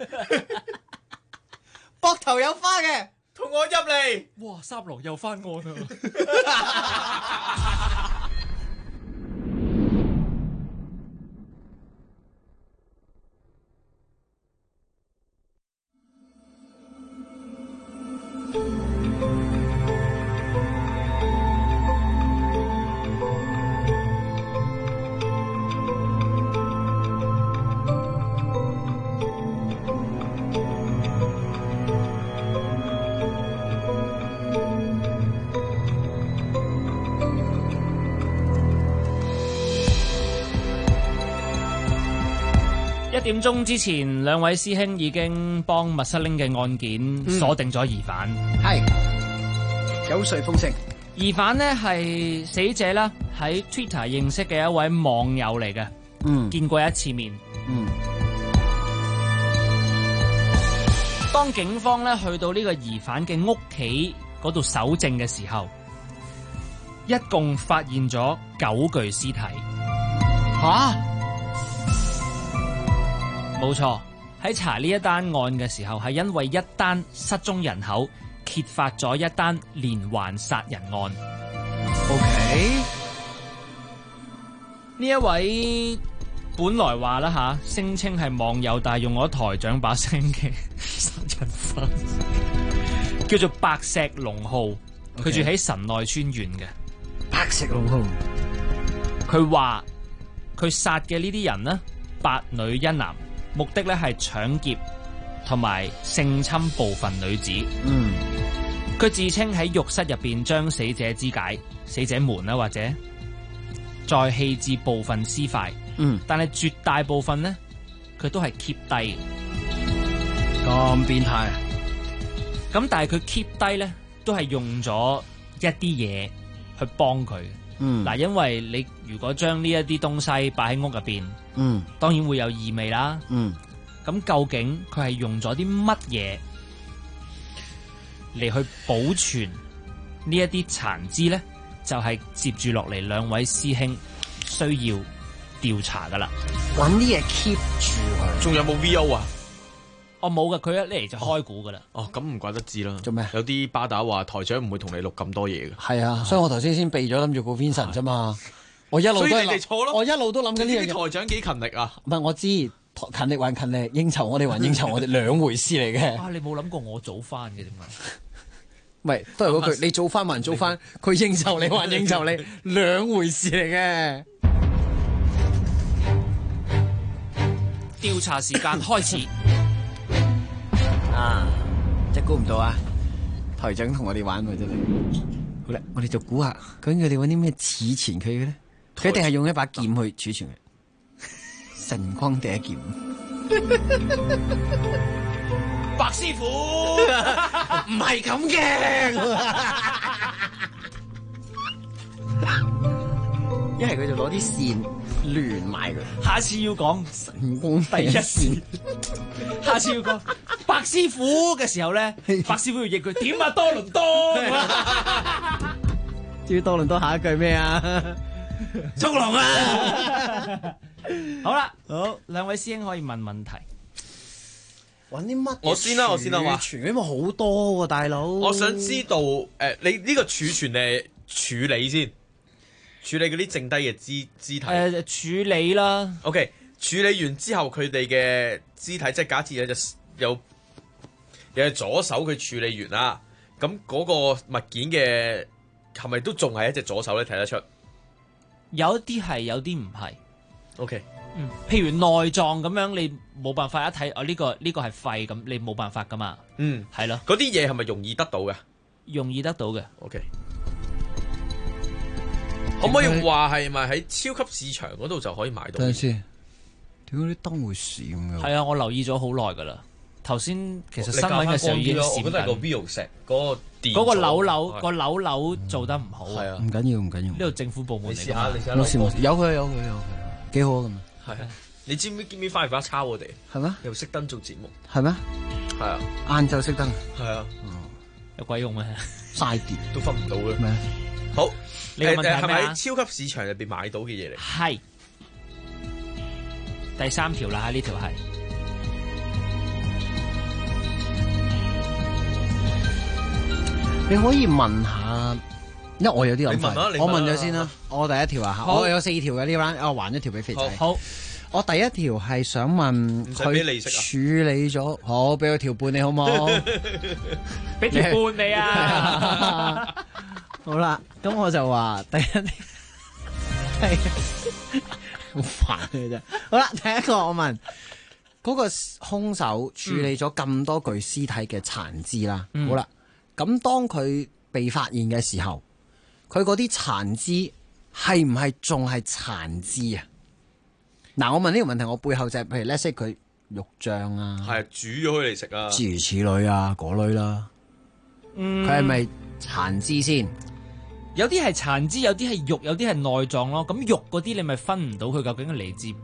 [SPEAKER 14] 膊頭有花嘅，
[SPEAKER 18] 同我入嚟。
[SPEAKER 6] 哇！三郎又翻案啦！1點鐘之前，兩位師兄已經幫密室拎嘅案件鎖定咗疑犯。
[SPEAKER 16] 係有誰奉承？
[SPEAKER 6] 疑犯呢係死者啦，喺 Twitter 認識嘅一位網友嚟嘅。
[SPEAKER 17] 見過一次面。當警方咧去到呢個疑犯嘅屋企嗰度搜證嘅時候，一共發現咗9具屍體。冇錯，喺查呢一單案嘅時候，係因為一單失蹤人口揭發咗一單連環殺人案。
[SPEAKER 16] OK，
[SPEAKER 17] 呢一位本來話啦吓，聲稱係網友，但係用我台長把聲嘅殺人犯，叫做白石龍浩，佢住喺神內村縣嘅。
[SPEAKER 16] 白石龍浩，
[SPEAKER 17] 佢話佢殺嘅呢啲人呢，8女1男。目的咧係搶劫同埋性侵部分女子。佢自稱喺浴室入邊將死者肢解、死者門啦，或者再棄置部分屍塊。但係絕大部分呢，佢都係 keep 低。
[SPEAKER 16] 咁變態啊！
[SPEAKER 17] 咁但係佢 keep 低咧，都係用咗一啲嘢去幫佢。嗱，因為你如果將呢一啲東西擺喺屋入邊，當然會有異味啦。咁究竟佢係用咗啲乜嘢嚟去保存呢一啲殘肢咧？就係接住落嚟兩位師兄需要調查噶啦。
[SPEAKER 16] 搵啲嘢 keep 住佢。
[SPEAKER 18] 仲有冇 VO 啊？
[SPEAKER 17] 我冇噶，佢一嚟就開估噶啦。
[SPEAKER 18] 咁唔怪得知啦。
[SPEAKER 16] 做咩？
[SPEAKER 18] 有啲巴打話台長唔會同你錄咁多嘢嘅。
[SPEAKER 16] 係啊，所以我頭先避咗諗住個 Vincent 啫嘛。我一路都
[SPEAKER 18] 所以你哋錯咯。
[SPEAKER 16] 我一路都諗緊呢樣嘢。
[SPEAKER 18] 台長幾勤力啊？
[SPEAKER 16] 唔係，我知勤力還勤力，應酬我哋還應酬我哋兩回事嚟嘅。
[SPEAKER 17] 你冇諗過我早翻嘅點啊？
[SPEAKER 16] 唔係，都係嗰句，你早翻還早翻，佢應酬你還應酬你，兩回事嚟嘅。
[SPEAKER 17] 調查時間開始。
[SPEAKER 16] 真估唔到啊！台長同我哋玩喎，真係。好啦，我哋就估下，究竟佢哋揾啲咩儲存佢嘅咧？佢一定係用一把劍去儲存嘅。神光第一劍。
[SPEAKER 18] 白師傅，
[SPEAKER 16] 唔係咁嘅。一係佢就攞啲線亂埋佢。
[SPEAKER 17] 下次要講
[SPEAKER 16] 神光第一線。
[SPEAKER 17] 下次要講白師傅嘅時候咧，白師傅要譯佢點啊多倫多。
[SPEAKER 16] 至於多倫多下一句咩啊？
[SPEAKER 17] 速龍啊！好啦，好，兩位師兄可以問問題。
[SPEAKER 16] 揾啲乜？
[SPEAKER 18] 我先啦，話
[SPEAKER 16] 儲存因為好多喎，大佬。
[SPEAKER 18] 我想知道你呢個儲存係處理先，處理嗰啲剩低嘅肢體。
[SPEAKER 17] 處理啦。
[SPEAKER 18] OK， 處理完之後，佢哋嘅肢體，即係假設有隻左手佢處理完啦，咁嗰個物件嘅係咪都仲係一隻左手咧？睇得出。
[SPEAKER 17] 有啲係，有啲唔係。
[SPEAKER 18] OK。
[SPEAKER 17] 譬如內臟咁樣，你冇辦法一睇，呢個係肺咁，你冇辦法噶嘛。係咯。
[SPEAKER 18] 嗰啲嘢係咪容易得到嘅？
[SPEAKER 17] 容易得到嘅。
[SPEAKER 18] OK。可唔可以話係咪喺超級市場嗰度就可以買到？
[SPEAKER 16] 等陣先，點解啲燈會閃嘅？
[SPEAKER 17] 係啊，我留意咗好耐噶啦。頭先其實新聞嘅時候已經閃緊。
[SPEAKER 18] 我覺得係個 Viu 石嗰個電
[SPEAKER 17] 嗰個扭做得唔好。係
[SPEAKER 16] 啊，唔緊要，唔緊要。
[SPEAKER 17] 呢度政府部門嚟。
[SPEAKER 18] 你試下，
[SPEAKER 16] 我試有佢，幾好啊咁。
[SPEAKER 18] 係啊，你知唔知見唔見翻嚟把抄我哋？
[SPEAKER 16] 係咩？
[SPEAKER 18] 又熄燈做節目。
[SPEAKER 16] 係咩？
[SPEAKER 18] 係啊。
[SPEAKER 16] 晏晝熄燈。
[SPEAKER 18] 係啊。
[SPEAKER 16] 有
[SPEAKER 17] 鬼用咩？
[SPEAKER 16] 嘥電
[SPEAKER 18] 都分唔到嘅。
[SPEAKER 16] 咩？
[SPEAKER 18] 好，
[SPEAKER 17] 你個問題係
[SPEAKER 18] 咪喺超級市場入邊買到嘅嘢嚟？
[SPEAKER 17] 係。第3條啦，呢條係。
[SPEAKER 16] 你可以問下，因為我有啲諗法。我問咗先啦。我第一條啊，我有4條嘅呢 round，我還一條俾肥仔。
[SPEAKER 17] 好，
[SPEAKER 16] 我第一條係想問佢處理咗，好俾我條半你好冇？
[SPEAKER 17] 俾條半你啊！
[SPEAKER 16] 好啦，咁我就話第一條係好煩嘅啫。好啦，第一個我問嗰個兇手處理咗咁多具屍體嘅殘肢啦。好啦。咁當佢被發現嘅時候，佢嗰啲殘肢係唔係仲係殘肢啊？嗱，我問呢個問題，我背後就係譬如 let's say 佢肉醬啊，
[SPEAKER 18] 係煮咗佢嚟食啊，
[SPEAKER 16] 諸如此類啊，嗰類啦。佢係咪殘肢先？
[SPEAKER 17] 有啲係殘肢，有啲係肉，有啲係內臟咯。咁肉嗰啲你咪分唔到佢究竟係嚟自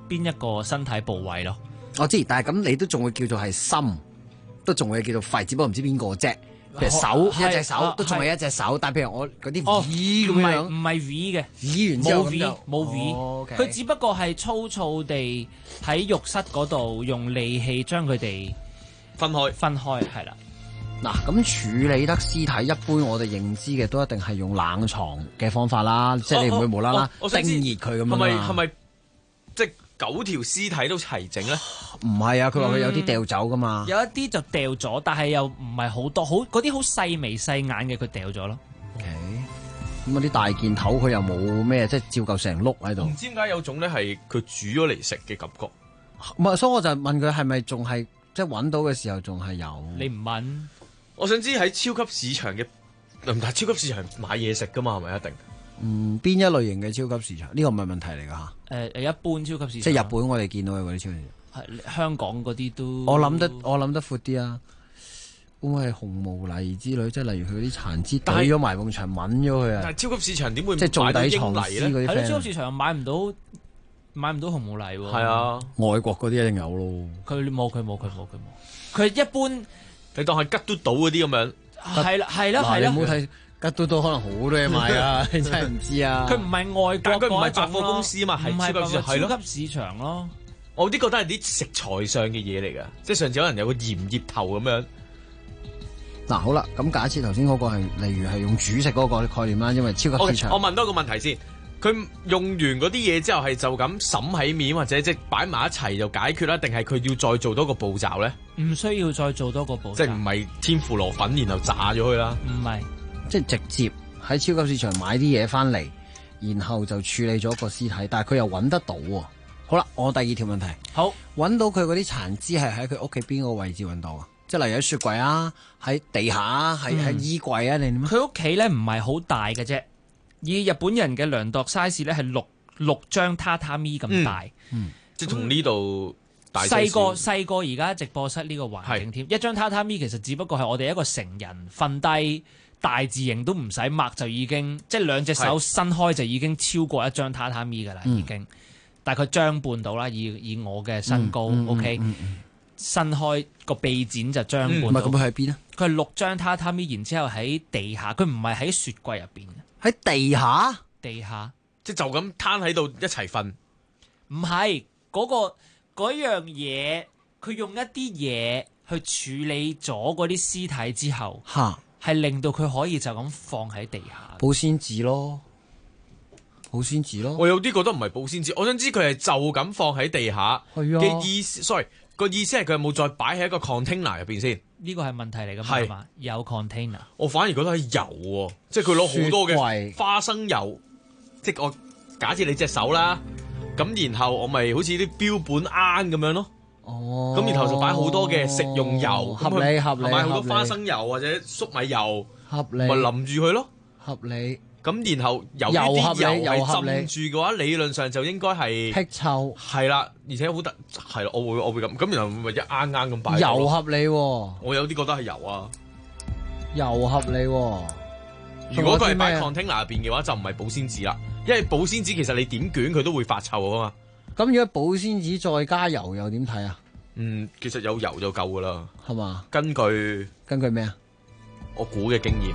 [SPEAKER 17] 邊一個身體部位咯。
[SPEAKER 16] 我知，但係咁你都仲會叫做係心，都仲會叫做肺，只不過唔知邊個啫。譬如手一隻手都仲係一隻手，但係譬如我嗰啲 V 咁樣，
[SPEAKER 17] 唔係 V 嘅
[SPEAKER 16] ，V 完之後
[SPEAKER 17] 冇 V，佢只不過係粗糙地喺浴室嗰度用利器將佢哋分開，係啦。
[SPEAKER 16] 嗱，咁處理得屍體，一般我哋認知嘅都一定係用冷藏嘅方法啦，即係你唔會無啦啦叮熱佢咁樣啊。
[SPEAKER 18] 係咪即係9條屍體都齊整咧？
[SPEAKER 16] 唔係啊，佢話佢有啲掉走噶嘛。
[SPEAKER 17] 有一啲就掉咗，但係又唔係好多，嗰啲好細眉細眼嘅佢掉咗咯。
[SPEAKER 16] 咁嗰啲大件頭佢又冇咩，即係照舊成碌喺度。
[SPEAKER 18] 唔知點解有種咧係佢煮咗嚟食嘅感覺。
[SPEAKER 16] 唔係，所以我就問佢係咪仲係即係揾到嘅時候仲係有？
[SPEAKER 17] 你唔問？
[SPEAKER 18] 我想知喺超級市場嘅，但係超級市場買嘢食噶嘛，係咪一定？
[SPEAKER 16] 邊一類型嘅超級市場？呢個唔係問題嚟㗎嚇。
[SPEAKER 17] 一般超級市場。
[SPEAKER 16] 即係日本我哋見到嘅嗰啲超級市
[SPEAKER 17] 場。係香港嗰啲都。
[SPEAKER 16] 我諗得闊啲啊！會唔會係紅毛泥之類？即係例如佢嗰啲殘肢懟咗埋埲牆抿咗佢啊！
[SPEAKER 18] 但係超級市場點會
[SPEAKER 16] 即係做底藏
[SPEAKER 18] 屍
[SPEAKER 16] 嗰啲？
[SPEAKER 17] 喺超級市場買唔到紅毛泥喎。
[SPEAKER 18] 係啊，
[SPEAKER 16] 外國嗰啲一定有咯。
[SPEAKER 17] 佢冇。佢一般
[SPEAKER 18] 你當係吉都島嗰啲咁樣。
[SPEAKER 17] 係啦。
[SPEAKER 16] 你唔好睇吉都島可能好多嘢買啊！你真係唔知啊。
[SPEAKER 17] 佢唔係外國，
[SPEAKER 18] 佢唔係百貨公司嘛，係超級市場。
[SPEAKER 17] 超級市場咯。
[SPEAKER 18] 我啲覺得係啲食材上嘅嘢嚟㗎，即係上次可能有個鹽葉頭咁樣。
[SPEAKER 16] 嗱，好啦，咁假設頭先嗰個係例如係用煮食嗰個概念啦，因為超級市場。
[SPEAKER 18] 我問多個問題先，佢用完嗰啲嘢之後係就咁揼喺面或者即係擺埋一齊就解決啦，定係佢要再做多個步驟咧？
[SPEAKER 17] 唔需要再做多個步驟，
[SPEAKER 18] 即係唔係天婦羅粉然後炸咗佢啦？
[SPEAKER 17] 唔係，
[SPEAKER 16] 即係直接喺超級市場買啲嘢翻嚟，然後就處理咗個屍體，但係佢又揾得到喎。好啦，我第二條問題，
[SPEAKER 17] 好
[SPEAKER 16] 揾到佢嗰啲殘肢係喺佢屋企邊個位置揾到啊？即係例如喺雪櫃啊，喺地下啊，喺衣櫃啊，定點？
[SPEAKER 17] 佢屋企咧唔係好大嘅啫，以日本人嘅量度 size 咧係六張榻榻米咁大，
[SPEAKER 18] 即係同呢度大
[SPEAKER 17] 細個而家直播室呢個環境添。一張榻榻米其實只不過係我哋一個成人瞓低大字型都唔使擘就已經，即係兩隻手伸開就已經超過一張榻榻米㗎啦，已經。大概張半到啦，以我嘅身高，OK，伸開個臂展就張半。
[SPEAKER 16] 唔係咁，佢喺邊啊？
[SPEAKER 17] 佢係6張榻榻米，然之後喺地下，佢唔係喺雪櫃入邊嘅。
[SPEAKER 16] 喺地下？
[SPEAKER 17] 地下，
[SPEAKER 18] 即係就咁攤喺度一齊瞓。
[SPEAKER 17] 唔係嗰樣嘢，佢用一啲嘢去處理咗嗰啲屍體之後，係令到佢可以就咁放喺地下。
[SPEAKER 16] 保鮮紙咯。保鮮紙咯，
[SPEAKER 18] 我有啲覺得唔係保鮮紙，我想知佢係就咁放喺地下嘅意思。sorry，個意思係佢有冇再擺喺一個 container 入邊先？
[SPEAKER 17] 呢個係問題嚟㗎嘛？係嘛？有 container。
[SPEAKER 18] 我反而覺得係油喎，即係佢攞好多嘅花生油。即係我假設你隻手啦，咁然後我咪好似啲標本罌咁樣咯。
[SPEAKER 16] 哦。
[SPEAKER 18] 咁然後就擺好多嘅食用油，
[SPEAKER 16] 合理，
[SPEAKER 18] 買好多花生油或者粟米油，
[SPEAKER 16] 合理，
[SPEAKER 18] 咪淋住佢咯。
[SPEAKER 16] 合理。
[SPEAKER 18] 咁然後由呢啲油係浸住嘅話，理論上就應該係
[SPEAKER 16] 剔臭，係
[SPEAKER 18] 啦，而且好得係啦，我會咁，然後咪一啱咁擺。
[SPEAKER 16] 油合理喎，
[SPEAKER 18] 我有啲覺得係油啊，
[SPEAKER 16] 油合理喎。
[SPEAKER 18] 如果佢係擺 container 入邊嘅話，就唔係保鮮紙啦，因為保鮮紙其實你點捲佢都會發臭啊嘛。
[SPEAKER 16] 咁如果保鮮紙再加油又點睇啊？
[SPEAKER 18] 其實有油就夠噶啦，
[SPEAKER 16] 係嘛？
[SPEAKER 18] 根據
[SPEAKER 16] 咩啊？
[SPEAKER 18] 我估嘅經驗，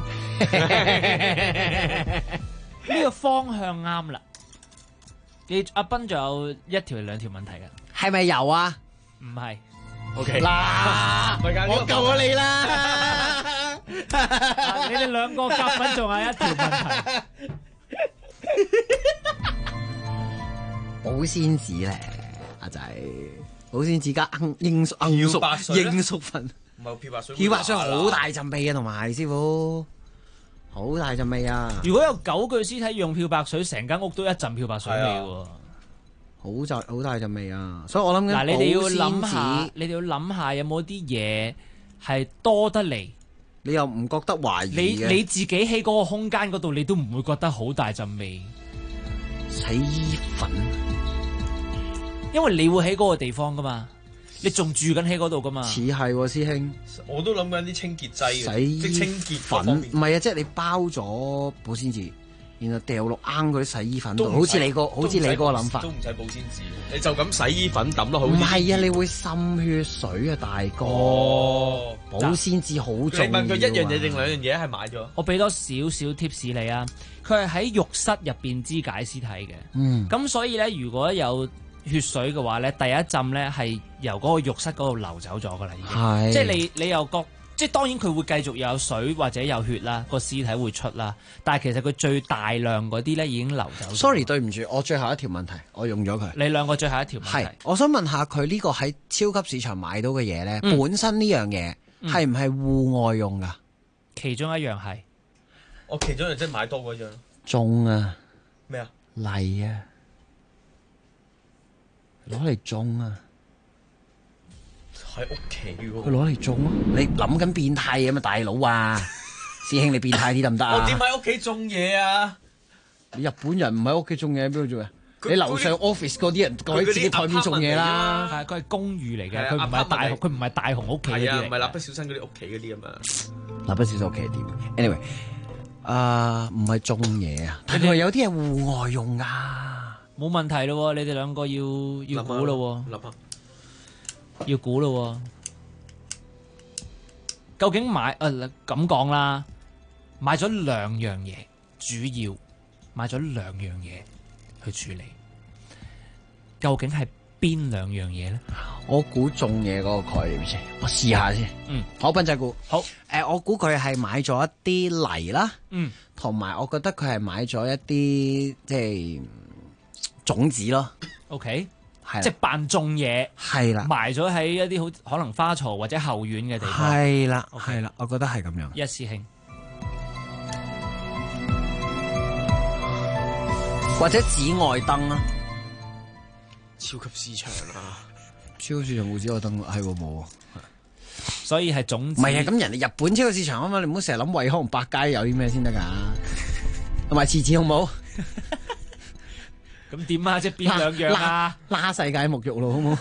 [SPEAKER 17] 呢個方向啱啦。阿斌仲有1條2條問題㗎，
[SPEAKER 16] 係咪油啊？
[SPEAKER 17] 唔係。
[SPEAKER 18] OK
[SPEAKER 16] 嗱，我救咗你啦！
[SPEAKER 17] 你哋兩個夾粉仲有1條問題。
[SPEAKER 16] 保鮮紙咧，阿仔，保鮮紙加罌粟粉。
[SPEAKER 18] 唔係漂白水，
[SPEAKER 16] 漂白水好大陣味啊，同埋師傅好大陣味啊！
[SPEAKER 17] 如果有9具屍體用漂白水，成間屋都一陣漂白水味喎，
[SPEAKER 16] 好大陣味啊！所以我諗緊，
[SPEAKER 17] 你哋要諗下有冇啲嘢係多得嚟，
[SPEAKER 16] 你又唔覺得懷疑嘅？
[SPEAKER 17] 你自己喺嗰個空間嗰度，你都唔會覺得好大陣味。
[SPEAKER 16] 洗衣粉，
[SPEAKER 18] 因為你會喺嗰個地方噶嘛。你仲住緊喺嗰度噶嘛？
[SPEAKER 16] 似係喎，師兄。
[SPEAKER 18] 我都諗緊啲清潔劑嘅，
[SPEAKER 16] 洗衣
[SPEAKER 18] 即清潔
[SPEAKER 16] 粉。唔係啊，即係你包咗保鮮紙， 然後掉落啱嗰啲洗衣粉度，好似你個諗法，
[SPEAKER 18] 都唔使保鮮紙，你就咁洗衣粉抌落去。
[SPEAKER 16] 唔係啊，你會滲血水啊，大哥。保鮮紙好重要。
[SPEAKER 18] 你問佢一樣嘢定兩樣嘢係買咗？
[SPEAKER 17] 我俾多少少 tips 你啊，佢係喺浴室入邊肢解屍體嘅。咁所以咧，如果有血水嘅話咧，第一浸咧係由嗰個浴室嗰度流走咗噶啦，已經。即係你又覺。即係當然佢會繼續有水或者有血啦，個屍體會出啦，但係其實佢最大量嗰啲咧已經流走。
[SPEAKER 16] Sorry， 對唔住，我最後一條問題，我用咗佢。
[SPEAKER 17] 你兩個最後一條問題。係，
[SPEAKER 16] 我想問下佢呢個喺超級市場買到嘅嘢咧，本身呢樣嘢係唔係戶外用㗎？
[SPEAKER 17] 其中一樣係。
[SPEAKER 18] 我其中一樣即係買多嗰樣。
[SPEAKER 16] 種啊！
[SPEAKER 18] 咩啊？
[SPEAKER 16] 泥啊！攞嚟種啊！
[SPEAKER 18] 喺屋企喎，
[SPEAKER 16] 佢攞嚟種咯。你諗緊變態嘢嘛，大佬啊！師兄你變態啲得唔得啊？
[SPEAKER 18] 我點喺屋企種嘢啊？
[SPEAKER 16] 你日本人唔喺屋企種嘢，邊度做啊？你樓上 office 嗰啲人喺自己台面種嘢啦。
[SPEAKER 17] 係佢係公寓嚟嘅，佢唔係大雄屋企嗰啲嚟。
[SPEAKER 18] 唔係蠟筆小新嗰啲屋企嗰啲啊嘛。
[SPEAKER 16] 蠟筆小新屋企係點 ？Anyway，唔係種嘢啊，但係有啲係戶外用㗎。
[SPEAKER 17] 冇問題咯，你哋兩個要估咯。要估咯，究竟買咁講啦，買咗兩樣嘢，主要買咗兩樣嘢去處理，究竟係邊兩樣嘢咧？
[SPEAKER 16] 我估種嘢嗰個概念先，我試下先。我斌仔估
[SPEAKER 17] 好。
[SPEAKER 16] 我估佢係買咗一啲泥啦，同埋我覺得佢係買咗一啲即係種子咯。
[SPEAKER 17] OK。即係扮種嘢，
[SPEAKER 16] 係啦，
[SPEAKER 17] 埋咗喺一啲好可能花槽或者後院嘅地方，
[SPEAKER 16] 係啦，係啦，我覺得係咁樣。
[SPEAKER 17] 一師兄，
[SPEAKER 16] 或者紫外燈啊，
[SPEAKER 18] 超級市場啊，
[SPEAKER 16] 超級市場冇紫外燈，係喎冇。
[SPEAKER 17] 所以係種子。
[SPEAKER 16] 唔係啊，咁人哋日本超級市場啊嘛，你唔好成日諗惠康百佳有啲咩先得㗎，同埋廁紙好唔好？
[SPEAKER 17] 咁點啊？即係邊兩樣啊？
[SPEAKER 16] 拉世界沐浴露好唔好？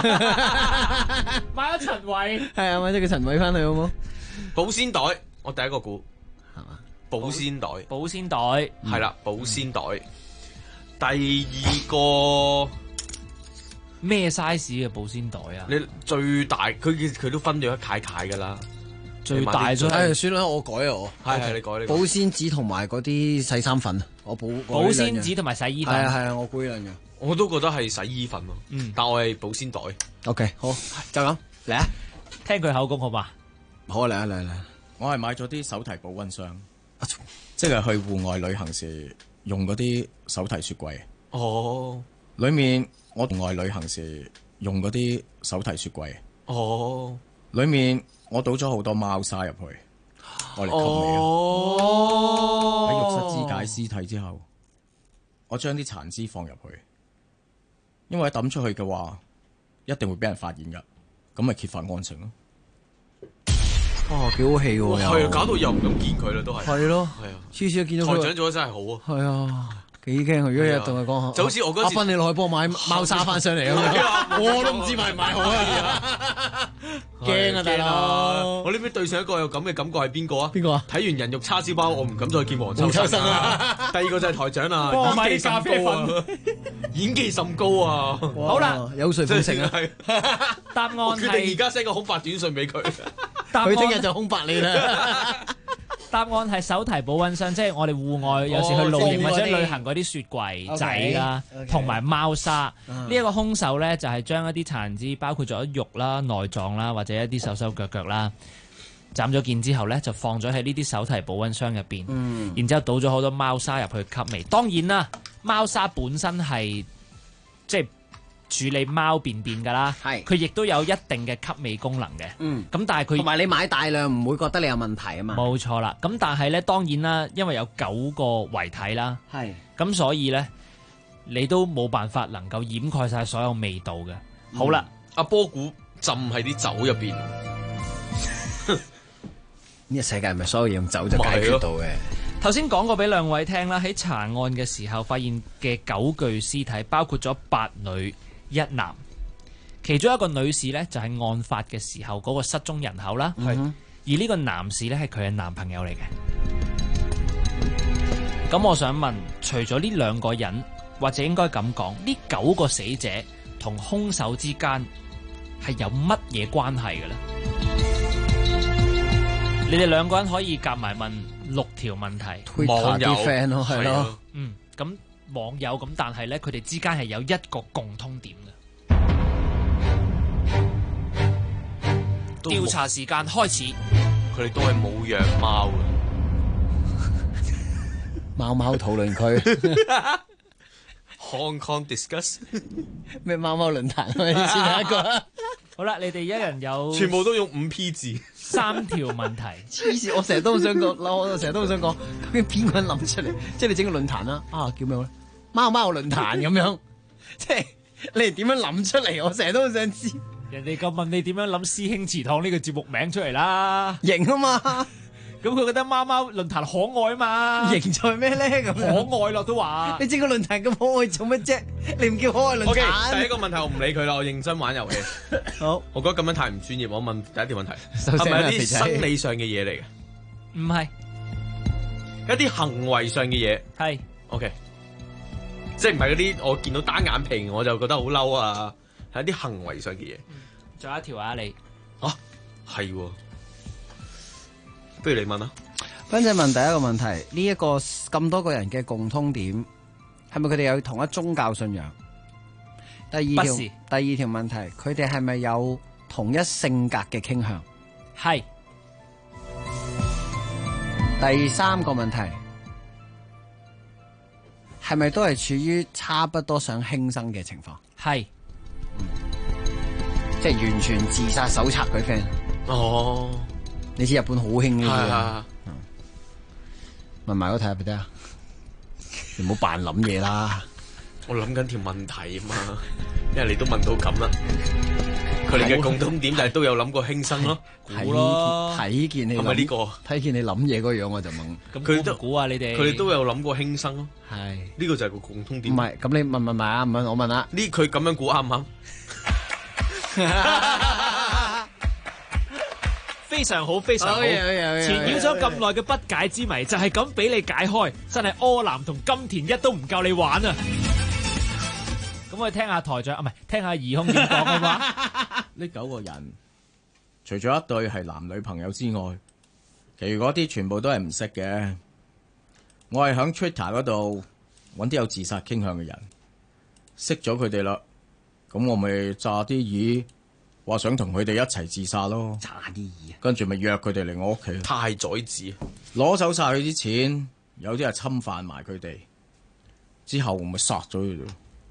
[SPEAKER 17] 買咗陳偉，
[SPEAKER 16] 係啊，買咗個陳偉翻去好唔好？
[SPEAKER 18] 保鮮袋，我第一個估係嘛？保鮮袋，
[SPEAKER 17] 保鮮袋
[SPEAKER 18] 係啦，保鮮袋。第二個
[SPEAKER 17] 咩 size 嘅保鮮袋啊？
[SPEAKER 18] 你最大，佢都分咗一塊塊㗎啦。
[SPEAKER 17] 最大咗，
[SPEAKER 16] 算啦，我改啊我。
[SPEAKER 18] 係你改你。
[SPEAKER 16] 保鮮紙同埋嗰啲洗衫粉，我保
[SPEAKER 17] 鮮紙同埋洗衣粉。
[SPEAKER 16] 係啊，我估呢兩樣。
[SPEAKER 18] 我都覺得係洗衣粉喎，但我係保鮮袋。
[SPEAKER 16] OK， 好，就咁嚟啊！
[SPEAKER 17] 聽佢口供好嘛？
[SPEAKER 16] 好啊，嚟啊嚟嚟！
[SPEAKER 8] 我係買咗啲手提保溫箱，即係去戶外旅行時用嗰啲手提雪櫃。
[SPEAKER 18] 哦，
[SPEAKER 8] 裡面我戶外旅行時用嗰啲手提雪櫃。
[SPEAKER 18] 哦，
[SPEAKER 8] 裡面我倒咗好多貓砂入去，我嚟吸味啊！喺浴室肢解屍體之後，我將啲殘肢放入去，因為一抌出去嘅話，一定會俾人發現㗎，咁咪揭發案情咯。
[SPEAKER 16] 哦，幾好戲喎！
[SPEAKER 18] 係啊，搞到又唔敢見佢啦，都係。
[SPEAKER 16] 係咯，
[SPEAKER 18] 係啊，
[SPEAKER 16] 次次見到佢
[SPEAKER 18] 台長做得真係好啊。
[SPEAKER 16] 係啊。幾驚佢，如果日同佢講，
[SPEAKER 18] 就好似我嗰時，
[SPEAKER 16] 阿芬你落去幫我買貓砂翻上嚟啊！我都唔知買唔買好啊！驚啊大佬！
[SPEAKER 18] 我呢邊對上一個有咁嘅感覺係邊個啊？
[SPEAKER 16] 邊個啊？
[SPEAKER 18] 睇完人肉叉燒包，我唔敢再見黃秋生啊！第二個就係台長啊，
[SPEAKER 17] 幫我買啲咖啡粉，
[SPEAKER 18] 演技甚高啊！
[SPEAKER 17] 好啦，
[SPEAKER 16] 有誰奉承啊？
[SPEAKER 17] 答案係
[SPEAKER 18] 決定而家 send 個空白短信俾佢，
[SPEAKER 16] 佢聽日就空白你啦。
[SPEAKER 17] 答案係手提保溫箱，即係我哋戶外有時去露營或者旅行嗰啲雪櫃仔啦，同埋貓砂。呢一個兇手咧就係將一啲殘肢，包括咗肉啦、內臟啦，或者一啲手手腳腳啦，斬咗件之後咧就放咗喺呢啲手提保溫箱入邊，然之後倒咗好多貓砂入去吸味。當然啦，貓砂本身係即係處理貓便便㗎啦，佢亦都有一定嘅吸味功能嘅。咁但係佢
[SPEAKER 16] 同埋你買大量唔會覺得你有問題啊嘛。
[SPEAKER 17] 冇錯啦。咁但係咧，當然啦，因為有9個遺體啦，咁所以咧你都冇辦法能夠掩蓋晒所有味道嘅。好啦，
[SPEAKER 18] 阿波估浸喺啲酒入邊，
[SPEAKER 16] 呢個世界唔係所有嘢用酒就解決到嘅。
[SPEAKER 17] 頭先講過俾兩位聽啦，喺查案嘅時候發現嘅9具屍體，包括咗8女1男，其中一個女士呢，就係案發嘅時候嗰個失蹤人口啦，而呢個男士呢，係佢嘅男朋友嚟嘅。 咁我想問，除咗呢2個人，或者應該咁講，呢9個死者同兇手之間係有乜嘢關係嘅咧？你哋2個人可以夾埋問6條問題。
[SPEAKER 16] 網友啲 friend 咯，係咯。
[SPEAKER 17] 咁網友咁，但係咧，佢哋之間係有一個共通點嘅。調查時間開始。
[SPEAKER 18] 佢哋都係冇養貓嘅。
[SPEAKER 16] 貓貓討論區。
[SPEAKER 18] Hong Kong discuss
[SPEAKER 16] 咩貓貓論壇啊？先一個。
[SPEAKER 17] 好啦，你哋一人有
[SPEAKER 18] 全部都用5P 字
[SPEAKER 17] ，3條問題。
[SPEAKER 16] 黐線，我成日都好想講，我成日都好想講，究竟邊個人諗出嚟？即係你整個論壇啦，叫咩咧？貓貓論壇咁樣，即係你哋點樣諗出嚟？我成日都好想知。
[SPEAKER 17] 人哋咁問你點樣諗師兄祠堂呢個節目名出嚟啦？
[SPEAKER 16] 型啊嘛！
[SPEAKER 17] 咁佢覺得貓貓論壇可愛啊嘛？
[SPEAKER 16] 型在咩咧？咁
[SPEAKER 17] 可愛咯都話。
[SPEAKER 16] 你整個論壇咁可愛做乜啫？你唔叫可愛論壇。
[SPEAKER 18] OK， 第一個問題我唔理佢啦，我認真玩遊戲。
[SPEAKER 16] 好，
[SPEAKER 18] 我覺得咁樣太唔專業。我問第一條問題，係咪有啲生理上嘅嘢嚟嘅？
[SPEAKER 17] 唔係，
[SPEAKER 18] 一啲行為上嘅嘢。
[SPEAKER 17] 係。
[SPEAKER 18] OK， 即係唔係嗰啲我見到單眼皮我就覺得好嬲啊？係一啲行為上嘅嘢。
[SPEAKER 17] 仲有一條啊，你。
[SPEAKER 18] 係喎。不如你問啦。
[SPEAKER 16] 斌仔問第一個問題，呢一個咁多個人嘅共通點，係咪佢哋有同一宗教信仰？第二條問題，佢哋係咪有同一性格嘅傾向？
[SPEAKER 17] 係。
[SPEAKER 16] 第3個問題，係咪都係處於差不多想輕生嘅情況？
[SPEAKER 17] 係。
[SPEAKER 16] 即係完全自殺手冊嗰 friend。
[SPEAKER 18] 哦。
[SPEAKER 16] 你知日本好興呢啲
[SPEAKER 18] 啊？
[SPEAKER 16] 問埋嗰題俾得啊！你唔好扮諗嘢啦。
[SPEAKER 18] 我諗緊條問題啊嘛，因為你都問到咁啦。佢哋嘅共通點就係都有諗過輕生咯，估咯。
[SPEAKER 16] 睇見你
[SPEAKER 18] 係咪呢個？
[SPEAKER 16] 睇見你諗嘢嗰樣我就問。
[SPEAKER 17] 咁佢都估啊！你哋
[SPEAKER 18] 佢哋都有諗過輕生咯。
[SPEAKER 16] 係
[SPEAKER 18] 呢個就係個共通點。
[SPEAKER 16] 唔係咁，你問埋啊？唔問我問啦。
[SPEAKER 18] 呢佢咁樣估啱唔啱？
[SPEAKER 17] 非常好，非常好。纏繞咗咁耐嘅不解之謎，就係咁俾你解開，真係柯南同金田一都唔夠你玩啊！咁我哋聽下台長，唔係聽下疑兇點講嘅話。
[SPEAKER 8] 呢9個人，除咗一對係男女朋友之外，其餘嗰啲全部都係唔識嘅。我係響 Twitter 嗰度揾啲有自殺傾向嘅人，識咗佢哋啦。咁我咪炸啲耳。話想同佢哋一齊自殺咯，
[SPEAKER 16] 差啲意，
[SPEAKER 8] 跟住咪約佢哋嚟我屋企。
[SPEAKER 18] 太宰治
[SPEAKER 8] 攞走晒佢啲錢，有啲係侵犯埋佢哋，之後咪殺咗佢哋。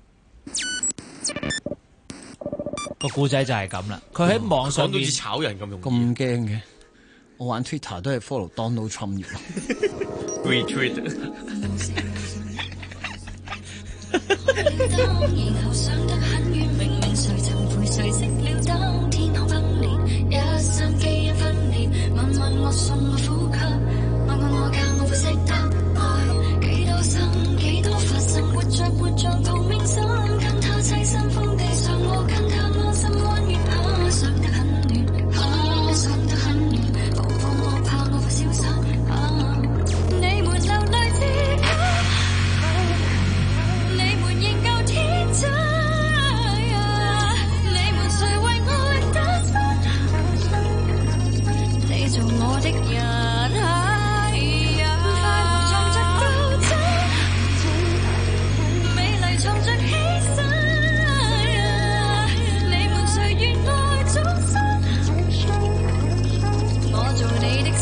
[SPEAKER 17] 個故仔就係咁啦。佢喺網上
[SPEAKER 18] 講到似炒人咁容易，
[SPEAKER 16] 咁驚嘅。我玩 Twitter 都係 follow Donald Trump 嘅。
[SPEAKER 18] retweet。
[SPEAKER 10] 誰識了當天空崩裂，一生基因分裂，問我送我呼吸，問我教我會識得愛，幾多生幾多發生，活着同命心，跟他棲身荒地上，我跟他安心安眠，想得很亂，想得很亂，抱抱我怕我會消失，你們流淚之間，你們仍舊天真。做我的人，快樂藏着鬥爭，美麗藏着犧牲。你們誰願愛終生？我做你的神。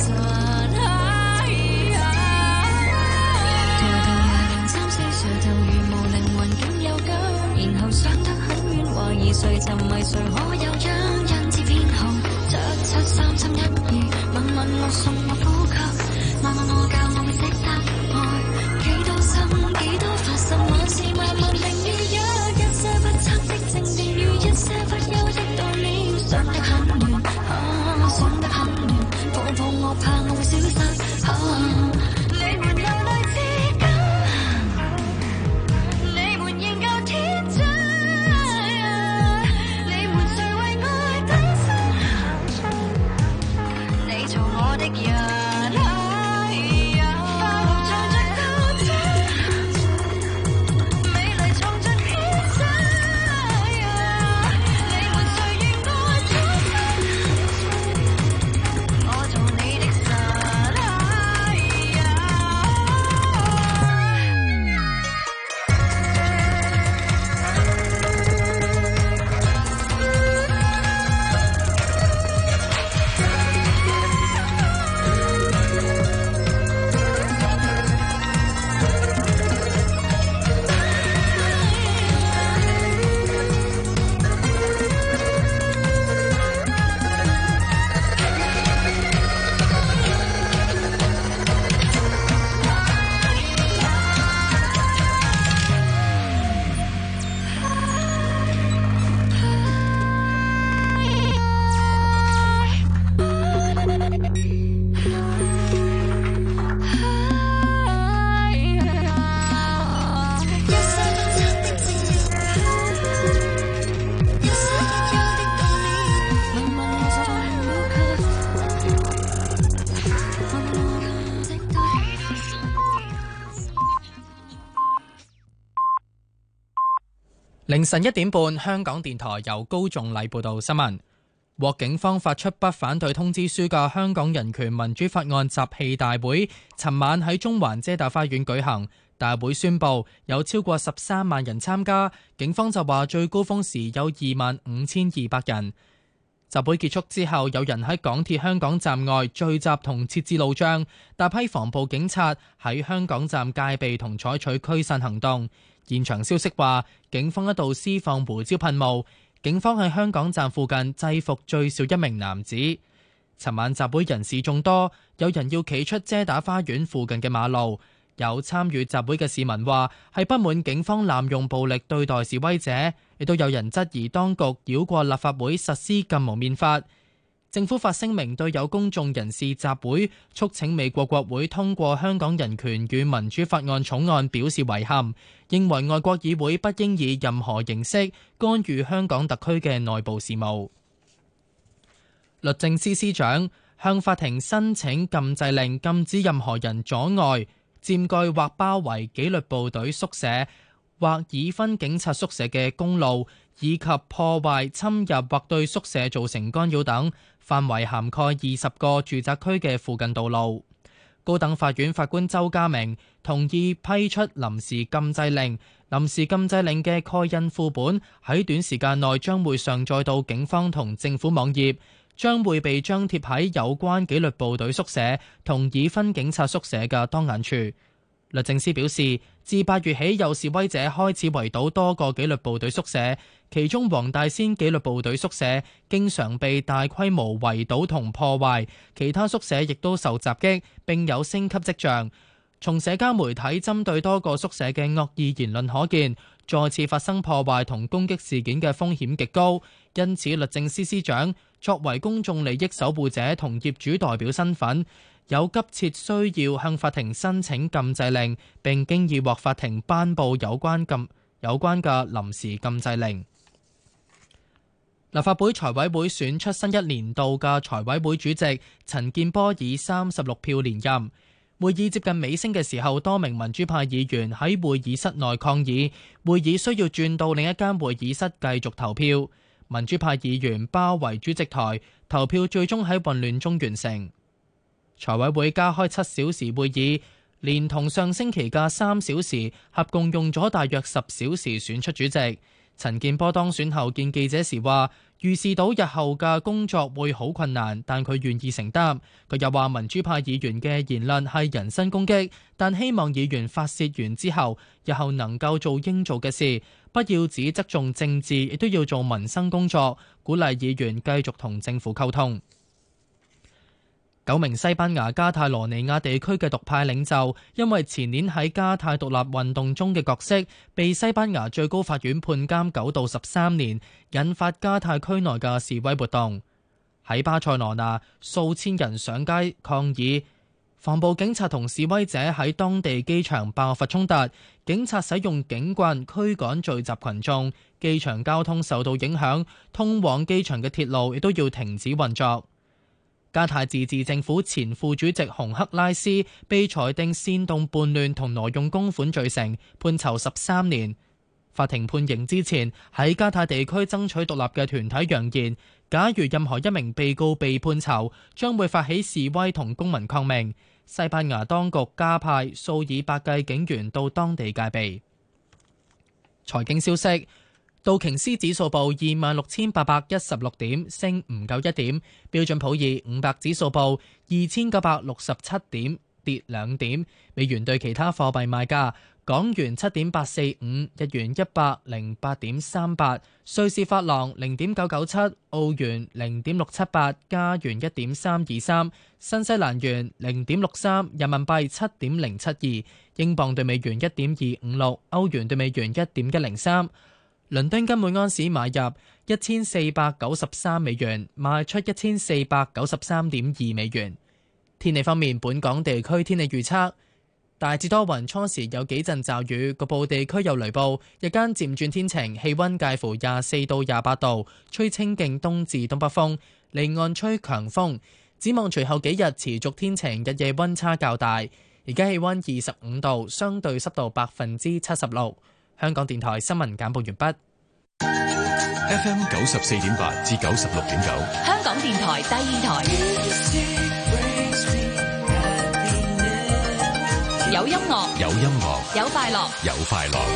[SPEAKER 10] 抬頭廿零三四歲，就如無靈魂咁有感，然後想得很遠，懷疑誰沉迷誰可有樣，因此偏好773心1。問我送我呼吸，問我教我會識得愛，幾多心幾多發生，還是慢慢定於一些不測的正定與一些不休的道理，想得很遠，想得很遠，抱抱我怕我會消失，你們流淚之間，你們仍舊天真，你們誰為愛犧牲？做我的人。
[SPEAKER 1] 凌晨1點半，香港電台由高仲禮報道新聞。獲警方發出不反對通知書嘅香港人權民主法案集氣大會，尋晚喺中環遮打花園舉行。大會宣布有超過13萬人參加，警方就話最高峰時有25,200人。集會結束之後，有人喺港鐵香港站外聚集同設置路障，大批防暴警察喺香港站戒備同採取驅散行動。現場消息話，警方一度施放胡椒噴霧，警方喺香港站附近制服最少1名男子。尋晚集會人士眾多，有人要企出遮打花園附近嘅馬路。有參與集會嘅市民話係不滿警方濫用暴力對待示威者，亦都有人質疑當局繞過立法會實施禁蒙面法。政府發聲明對有公眾人士集會促請美國國會通過香港人權與民主法案草案表示遺憾，認為外國議會不應以任何形式干預香港特區嘅內部事務。律政司司長向法庭申請禁制令，禁止任何人阻礙、佔據或包圍紀律部隊宿舍或已婚警察宿舍嘅公路，以及破壞、侵入或對宿舍造成干擾等，範圍涵蓋20個住宅區嘅附近道路。高等法院法官周家明同意批出臨時禁制令，臨時禁制令嘅蓋印副本喺短時間內將會上載到警方同政府網頁，將會被張貼喺有關紀律部隊宿舍同已婚警察宿舍嘅當眼處。律政司表示，自8月起有示威者開始圍堵多個紀律部隊宿舍，其中黃大仙紀律部隊宿舍經常被大規模圍堵同破壞，其他宿舍亦都受襲擊並有升級跡象。從社交媒體針對多個宿舍嘅惡意言論可見，再次發生破壞同攻擊事件嘅風險極高，因此律政司司長作為公眾利益守護者同業主代表身份，有急切需要向法庭申請禁制令，並經已獲法庭頒布有關嘅臨時禁制令。立法會財委會選出新一年度嘅財委會主席，陳健波以36票連任。會議接近尾聲嘅時候，多名民主派議員喺會議室內抗議，會議需要轉到另一間會議室繼續投票。民主派議員包圍主席台，投票最終喺混亂中完成。財委會加開7小時會議，連同上星期嘅3小時，合共用咗大約10小時選出主席。陳健波當選後見記者時話，預示到日後嘅工作會好困難，但佢願意承擔。佢又話民主派議員嘅言論係人身攻擊，但希望議員發泄完之後，日後能夠做應做嘅事，不要只側重政治，亦都要做民生工作，鼓勵議員繼續同政府溝通。9名西班牙加泰羅尼亞地區嘅獨派領袖，因為前年喺加泰獨立運動中嘅角色，被西班牙最高法院判監9到13年，引發加泰區內嘅示威活動。喺巴塞羅那，數千人上街抗議，防暴警察同示威者喺當地機場爆發衝突，警察使用警棍驅趕聚集群眾，機場交通受到影響，通往機場嘅鐵路亦都要停止運作。加泰自治政府前副主席洪克拉斯被裁定煽動叛亂同挪用公款罪成，判囚13年。法庭判刑之前，喺加泰地區爭取獨立嘅團體揚言，假如任何一名被告被判囚，將會發起示威同公民抗命。西班牙當局加派數以百計警員到當地戒備。財經消息。道瓊斯指數報26,816點，升唔夠1點；標準普爾500指數報2,967點，跌2點。美元對其他貨幣賣價：港元7.845，日元108.38，瑞士法郎0.997，澳元0.678，加元1.323，新西蘭元0.63，人民幣7.072，英鎊對美元1.256，歐元對美元1.103。倫敦金每安士買入1493美元，賣出1493.2美元。天氣方面，本港地區天氣預測大致多雲，初時有幾陣驟雨，局部地區有雷暴，日間漸轉天晴，氣溫介乎24到28度，吹清勁東至東北風，離岸吹強風。展望隨後幾日持續天晴，日夜溫差較大。而家氣溫25度，相對濕度76%。香港電台新聞簡報完畢。
[SPEAKER 22] FM 94.8至96.9，
[SPEAKER 21] 香港電台第二台，有音樂，
[SPEAKER 22] 有音樂，
[SPEAKER 21] 有快樂，
[SPEAKER 22] 有快樂。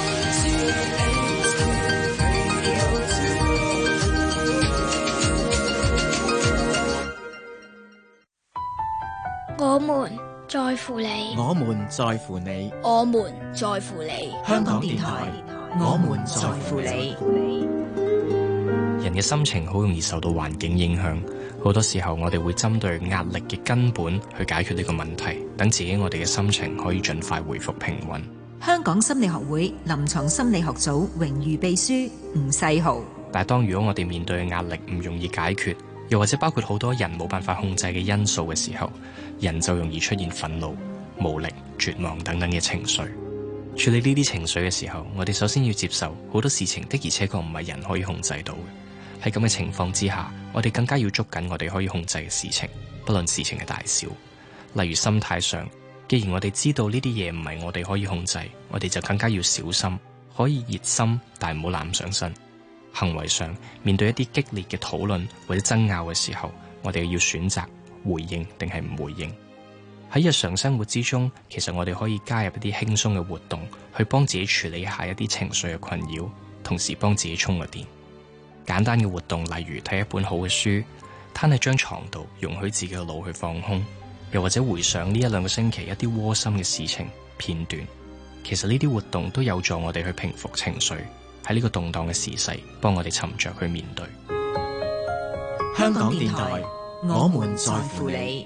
[SPEAKER 2] 我們在乎你，
[SPEAKER 8] 我們在乎你，
[SPEAKER 2] 我們在乎你。
[SPEAKER 21] 香港電台，我們在乎你。
[SPEAKER 7] 人嘅心情好容易受到環境影響，好多時候我哋會針對壓力嘅根本去解決呢個問題，等自己我哋嘅心情可以盡快回復平穩。
[SPEAKER 13] 香港心理學會臨床心理學組榮譽秘書吳世豪。
[SPEAKER 7] 但係當如果我哋面對嘅壓力唔容易解決，又或者包括好多人冇辦法控制嘅因素嘅時候，人就容易出現憤怒、無力、絕望等等嘅情緒。處理呢啲情緒嘅時候，我哋首先要接受好多事情的而且確唔係人可以控制到嘅。喺咁嘅情況之下，我哋更加要捉緊我哋可以控制嘅事情，不論事情嘅大小。例如心態上，既然我哋知道呢啲嘢唔係我哋可以控制，我哋就更加要小心，可以熱心，但唔好攬上身。行為上，面對一啲激烈嘅討論或者爭拗嘅時候，我哋要選擇回應定係唔回應。喺日常生活之中，其實我哋可以加入一啲輕鬆嘅活動，去幫自己處理一下一啲情緒嘅困擾，同時幫自己充個電。簡單嘅活動，例如睇一本好嘅書，攤喺張床度，容許自己嘅腦去放空，又或者回想呢一兩個星期一啲窩心嘅事情片段。其實呢啲活動都有助我哋去平復情緒，喺呢個動盪嘅時勢，幫我哋沉着去面對。
[SPEAKER 21] 香港電台，我們在乎你。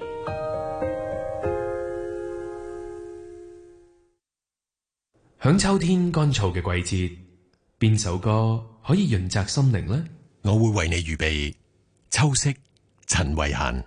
[SPEAKER 15] 響秋天乾燥嘅季節，邊首歌可以潤澤心靈呢？
[SPEAKER 19] 我會為你預備《秋色》，陳慧嫻。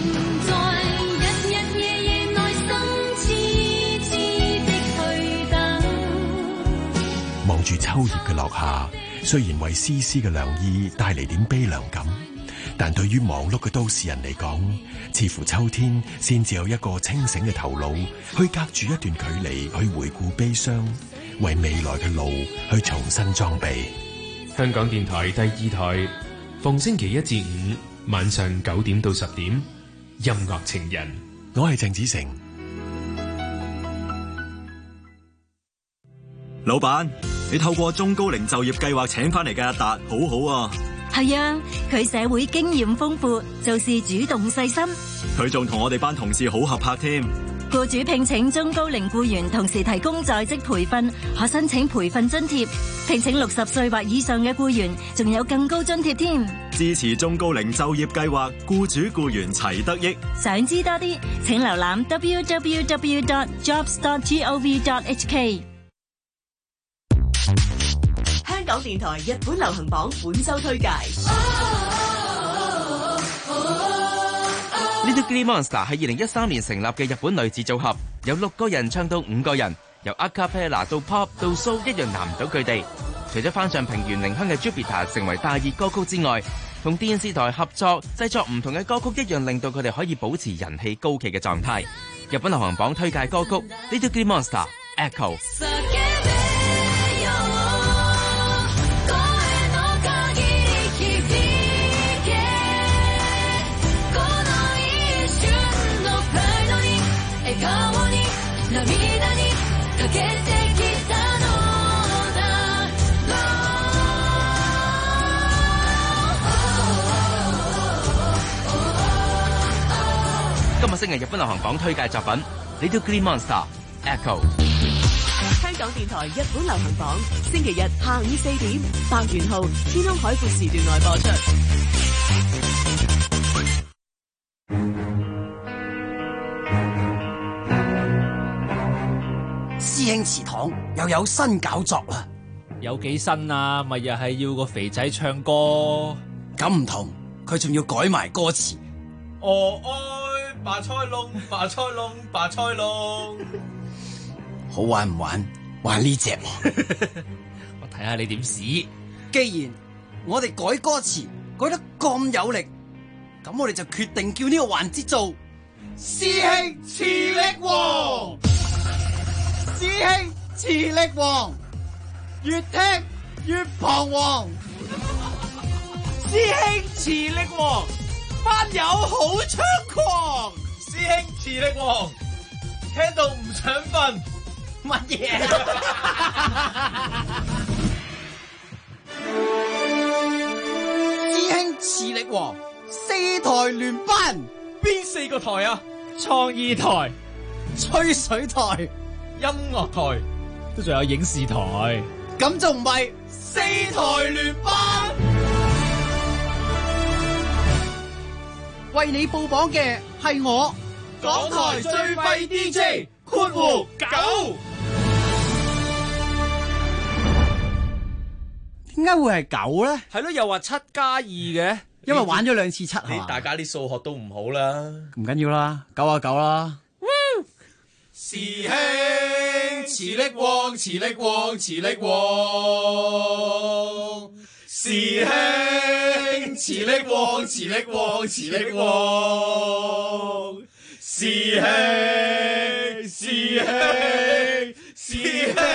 [SPEAKER 19] 望住秋葉嘅落下，雖然為絲絲嘅涼意帶嚟點悲涼感，但對於忙碌嘅都市人嚟講，似乎秋天先至有一個清醒嘅頭腦，去隔住一段距離去回顧悲傷，為未來嘅路去重新裝備。
[SPEAKER 15] 香港電台第二台，逢星期一至五晚上9點到10點，音樂情人，
[SPEAKER 19] 我係鄭子誠。
[SPEAKER 26] 老闆，你透過中高齡就業計劃請翻嚟嘅阿達，好好啊。
[SPEAKER 27] 係啊，佢社會經驗豐富，做事主動細心。
[SPEAKER 26] 佢仲同我哋班同事好合拍添。
[SPEAKER 27] 僱主聘請中高齡僱員，同時提供在職培訓，可申請培訓津貼。聘請60歲或以上嘅僱員，仲有更高津貼添。
[SPEAKER 26] 支持中高齡就業計劃，僱主僱員齊得益。
[SPEAKER 27] 想知多啲，請瀏覽 www.jobs.gov.hk。
[SPEAKER 3] 香港電台日本流行榜本周推介。
[SPEAKER 28] Little Green Monster 係2013年成立嘅日本女子組合，由6個人唱到5個人，由 Acapella 到 Pop 到 Soul 一樣難唔到佢哋。除咗翻唱平原翎香嘅 Jupiter 成為大熱歌曲之外，同電視台合作製作唔同嘅歌曲一樣，令到佢哋可以保持人氣高企嘅狀態。日本流行榜推介歌曲 Little Green Monster Echo。今日星期日本流行榜推介作品 Little Green Monster Echo。
[SPEAKER 3] 香港電台日本流行榜，星期日下午4點，白元浩天空海闊時段內播出。
[SPEAKER 14] 師兄祠堂又有新搞作啦！
[SPEAKER 17] 有幾新啊？咪又係要個肥仔唱歌？
[SPEAKER 14] 咁唔同，佢仲要改埋歌詞。
[SPEAKER 18] 哦愛白菜龍，白菜龍，白菜龍。
[SPEAKER 14] 好玩唔玩？玩呢隻。
[SPEAKER 17] 我睇下你點試。
[SPEAKER 14] 既然我哋改歌詞改得咁有力，咁我哋就決定叫呢個環節做師兄磁力王。師兄磁力王，越聽越彷徨。
[SPEAKER 6] 師兄磁力王，班友好猖狂。師兄磁力王，聽到唔想瞓。乜嘢？
[SPEAKER 14] 師兄磁力王，4台聯班，
[SPEAKER 6] 邊4個台啊？創意台、
[SPEAKER 14] 吹水台、
[SPEAKER 6] 音樂台，都仲有影視台。
[SPEAKER 14] 咁仲唔係4台聯班？為你報榜嘅係我，
[SPEAKER 6] 港台最廢 DJ 括弧9。
[SPEAKER 14] 點解會係9咧？
[SPEAKER 17] 係咯，又話7+2嘅，
[SPEAKER 14] 因為玩咗2次7
[SPEAKER 18] 你大家啲數學都唔好啦，
[SPEAKER 14] 唔緊要啦，9啊9啦。
[SPEAKER 6] 師兄磁力王，磁力王，磁力王。師兄磁力王，磁力王，磁力王。師兄，師兄，師兄，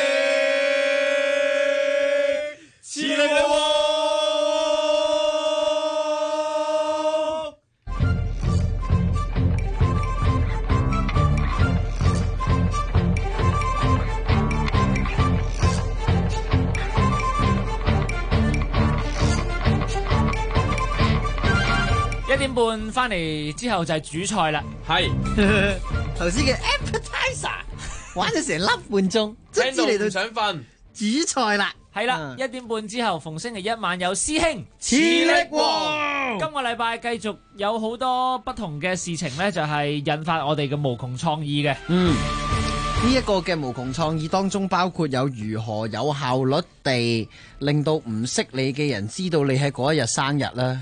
[SPEAKER 6] 磁力王。1點半翻嚟之後就係主菜啦，
[SPEAKER 18] 係
[SPEAKER 14] 頭先嘅 appetizer 玩咗成粒半鐘，
[SPEAKER 18] 聽到唔想瞓，
[SPEAKER 14] 主菜啦，
[SPEAKER 17] 係啦，1點半之後逢星期一晚有師兄
[SPEAKER 14] 磁力王。
[SPEAKER 17] 今個禮拜繼續有好多不同嘅事情咧，就係引發我哋嘅無窮創意嘅。
[SPEAKER 14] 呢一個嘅無窮創意當中，包括有如何有效率地令到唔識你嘅人知道你喺嗰一日生日啦。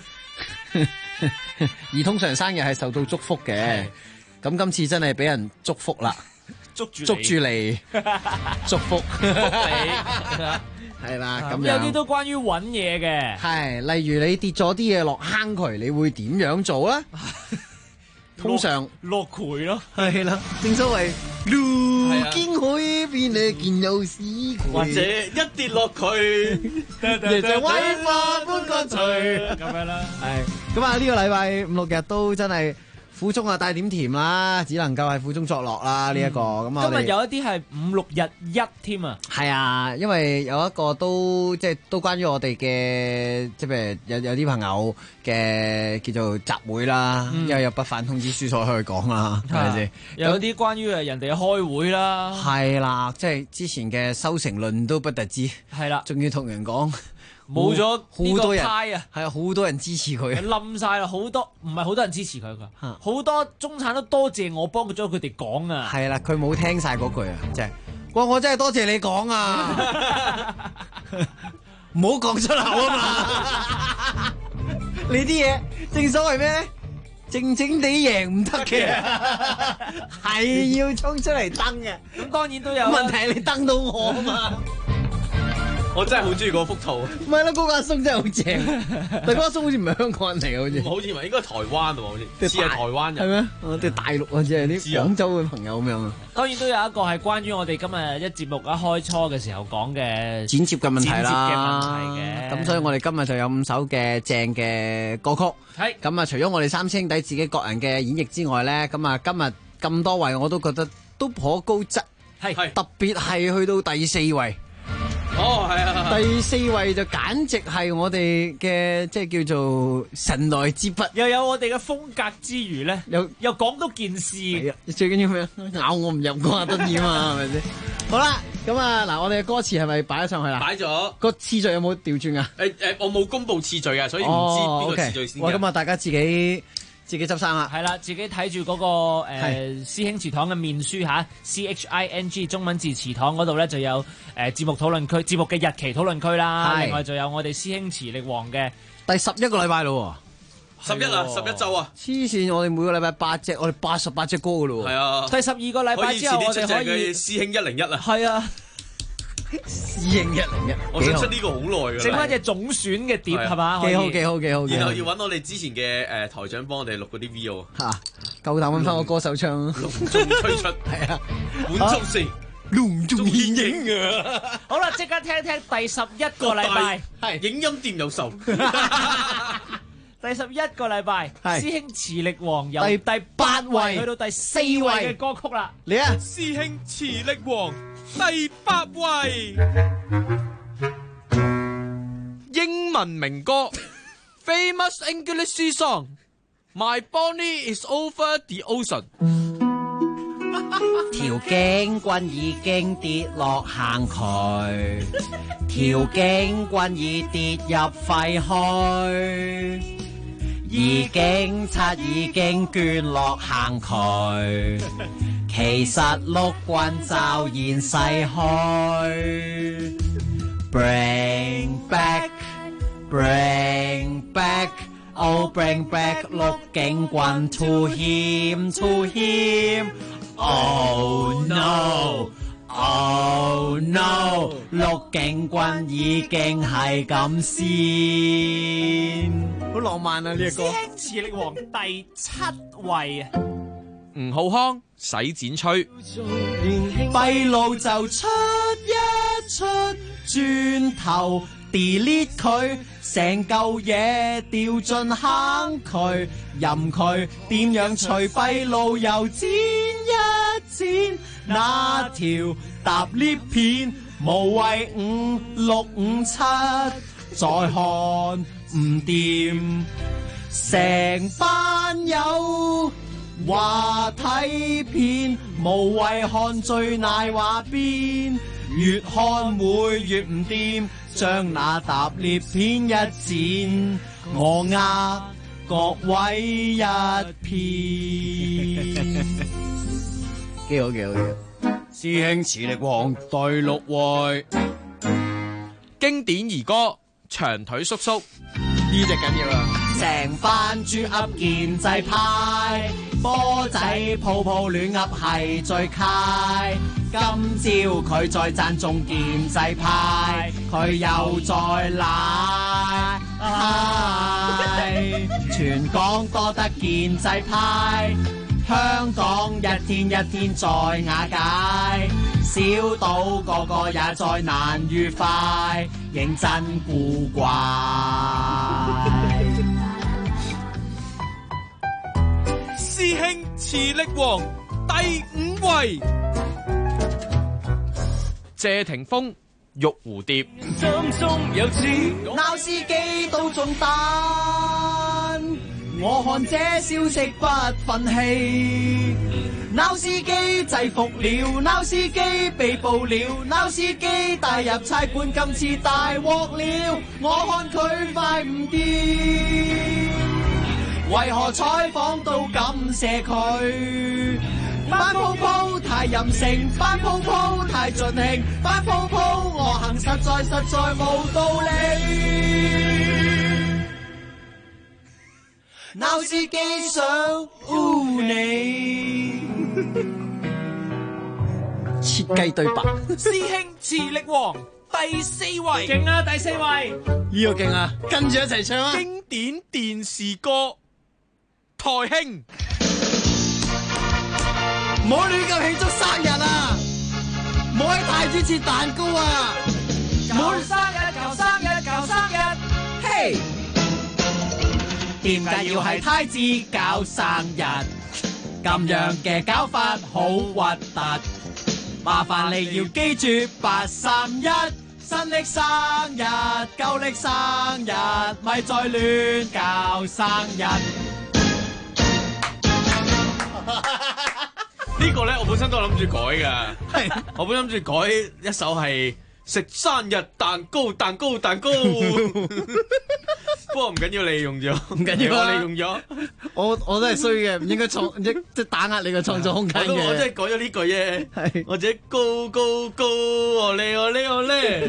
[SPEAKER 14] 而通常生日係受到祝福嘅，咁今次真係俾人祝福啦，捉住你祝福你係啦，咁
[SPEAKER 17] 有啲都關於揾嘢嘅，
[SPEAKER 14] 係例如你跌咗啲嘢落坑渠，你會點樣做咧？通常
[SPEAKER 17] 落渠咯，
[SPEAKER 14] 係啦，正所謂路經海邊你見有屎渠，
[SPEAKER 18] 或者一跌落去，
[SPEAKER 14] 就威化般乾脆
[SPEAKER 17] 咁樣啦。
[SPEAKER 14] 係咁啊！呢個禮拜5、6日都真係苦中啊帶點甜啦，只能夠係苦中作樂啦。呢一個咁啊，
[SPEAKER 17] 今日有一啲係5、6日1添啊。
[SPEAKER 14] 係啊，因為有一個都即係都關於我哋嘅，即係譬如有啲朋友嘅叫做集會啦，因為有不反通知書所可以講啦，係咪先？
[SPEAKER 17] 有啲關於人哋開會啦，
[SPEAKER 14] 係啦，即係之前嘅收成論都不特止，
[SPEAKER 17] 係啦，
[SPEAKER 14] 仲要同人講。
[SPEAKER 17] 冇咗
[SPEAKER 14] 好多人
[SPEAKER 17] 派啊，
[SPEAKER 14] 係啊，好多人支持佢，
[SPEAKER 17] 冧晒啦，好多唔係好多人支持佢噶，好多中產都多謝我幫咗佢哋講啊。
[SPEAKER 14] 係啦，佢冇聽晒嗰句啊，即係，哇！我真係多謝你講啊，唔好講出口啊嘛。你啲嘢正所謂咩？靜靜地贏唔得嘅，係要衝出嚟登嘅。
[SPEAKER 17] 咁當然都有
[SPEAKER 14] 問題，你登到我啊嘛。
[SPEAKER 18] 我真係好中意嗰幅圖，
[SPEAKER 14] 唔係啦，嗰個阿叔真係好正，但係嗰個阿叔好似唔係香港人嚟嘅，好似
[SPEAKER 18] 好似唔係，應該係台灣喎，好似似係台灣人，
[SPEAKER 14] 係咩？我哋大陸啊，即係啲廣州嘅朋友咁樣啊。
[SPEAKER 17] 當然都有一個係關於我哋今日一節目一開初嘅時候講嘅
[SPEAKER 14] 剪接嘅問題啦，
[SPEAKER 17] 剪接嘅問題嘅。
[SPEAKER 14] 咁所以我哋今日就有5首嘅正嘅歌曲。
[SPEAKER 17] 係
[SPEAKER 14] 咁啊，除咗我哋3兄弟自己個人嘅演繹之外咧，咁啊今日咁多位我都覺得都頗高質，
[SPEAKER 17] 係
[SPEAKER 14] 特別係去到第4位。
[SPEAKER 18] 哦，係啊！
[SPEAKER 14] 第4位就簡直係我哋嘅即係叫做神來之筆，
[SPEAKER 17] 又有我哋嘅風格之餘咧，又講到件事。
[SPEAKER 14] 最緊要咩？咬我唔入嗰下得意啊嘛，係咪先？好啦，咁啊嗱，我哋嘅歌詞係咪擺咗上去啦？
[SPEAKER 18] 擺咗。
[SPEAKER 14] 個次序有冇調轉啊？
[SPEAKER 18] 我冇公布次序啊，所以唔知邊個次序先。
[SPEAKER 14] 哇，咁啊，大家自己執生啦。
[SPEAKER 17] 係啦，自己睇住嗰個師兄祠堂嘅面書嚇，CHING 中文字祠堂嗰度咧就有節目討論區、節目嘅日期討論區啦。另外就有我哋師兄磁力王嘅
[SPEAKER 14] 第11個禮拜咯喎
[SPEAKER 18] ，11啊，11週啊！
[SPEAKER 14] 黐線，我哋每個禮拜8隻，我哋88隻歌噶咯喎。
[SPEAKER 18] 係啊，
[SPEAKER 17] 第12個禮拜之後我哋可以
[SPEAKER 18] 師兄101啊。
[SPEAKER 17] 係啊。
[SPEAKER 14] 師兄101，
[SPEAKER 18] 我想出呢個好耐㗎啦，
[SPEAKER 17] 整翻隻總選嘅碟係嘛？
[SPEAKER 14] 幾好幾好幾好。
[SPEAKER 18] 然後要揾我哋之前嘅台長幫我哋錄嗰啲 video
[SPEAKER 14] 嚇，夠膽揾翻個歌手唱，
[SPEAKER 18] 隆重推出，
[SPEAKER 14] 係啊，
[SPEAKER 18] 滿足先。
[SPEAKER 14] 隆重獻映啊！
[SPEAKER 17] 好啦，即刻聽聽第11個禮拜，
[SPEAKER 18] 係影音店有售。
[SPEAKER 17] 第11個禮拜，師兄磁力王由
[SPEAKER 14] 第
[SPEAKER 17] 8位去到第4位嘅歌曲啦。
[SPEAKER 14] 你啊，
[SPEAKER 18] 師兄磁力王第8位，英文名歌 Famous English Song，My Bonnie is over the ocean。
[SPEAKER 16] 條警棍已經跌落坑渠，條警棍已跌入廢墟，而警察已經捐落坑渠，其實碌棍驟然逝去。Bring back, bring back, oh bring back 碌警棍 to him, to him。Oh no! Oh no! 碌警棍已經係咁先，
[SPEAKER 14] 好浪漫啊！呢個歌。
[SPEAKER 17] 師兄磁力王第7位啊！
[SPEAKER 18] 吳浩康洗剪吹，
[SPEAKER 16] 閉路就出一出，轉頭 delete 佢，成嚿嘢掉進坑渠，任佢點樣除閉路又剪一剪，那條搭 lift 片無謂5657再看唔掂，成班友話睇片無謂看最奶話邊，越看會越唔掂，將那搭 lift 片一剪，我呃各位一片。幾好幾好幾好！師兄磁力王第6位，
[SPEAKER 18] 經典兒歌長腿叔叔，
[SPEAKER 14] 呢隻緊要啊！
[SPEAKER 16] 成班豬噏建制派，波仔泡泡亂噏係最揩。今朝佢再讚中建制派，佢又再賴，全港多得建制派，香港一天一天在瓦解，小島個個也再難愉快，認真古怪。
[SPEAKER 18] 師兄磁力王第5位，謝霆鋒玉蝴蝶，
[SPEAKER 16] 心中有刺，鬧司機都中彈，我看這消息不忿氣，鬧司機制服了，鬧司機被捕了，鬧司機帶入差館，今次大鑊了，我看佢快唔掂，為何採訪都咁射佢？班鋪鋪太任性，班鋪鋪太盡興，班鋪鋪我行實在冇道理。鬧司機想污你，設計對白。
[SPEAKER 17] 師兄磁力王第4位，勁啊！第4位，
[SPEAKER 14] 呢個勁啊！跟住一齊唱啊！
[SPEAKER 18] 經典電視歌台慶。
[SPEAKER 14] 唔好亂咁慶祝生日啊！唔好喺太子切蛋糕啊！
[SPEAKER 17] 舊生日，
[SPEAKER 16] 嘿！點解要係太子搞生日？咁樣嘅搞法好核突，麻煩你要記住831新曆生日，舊曆生日，咪再亂搞生日。
[SPEAKER 18] 呢個咧，我本身都諗住改㗎，我本身諗住改一首係食生日蛋糕，不過唔緊要，你用咗，
[SPEAKER 14] 唔緊要啊，
[SPEAKER 18] 你用咗，
[SPEAKER 14] 我都係衰嘅，唔應該即係打壓你嘅創作空間嘅。
[SPEAKER 18] 我真係改咗呢句啫，或者高，我咧。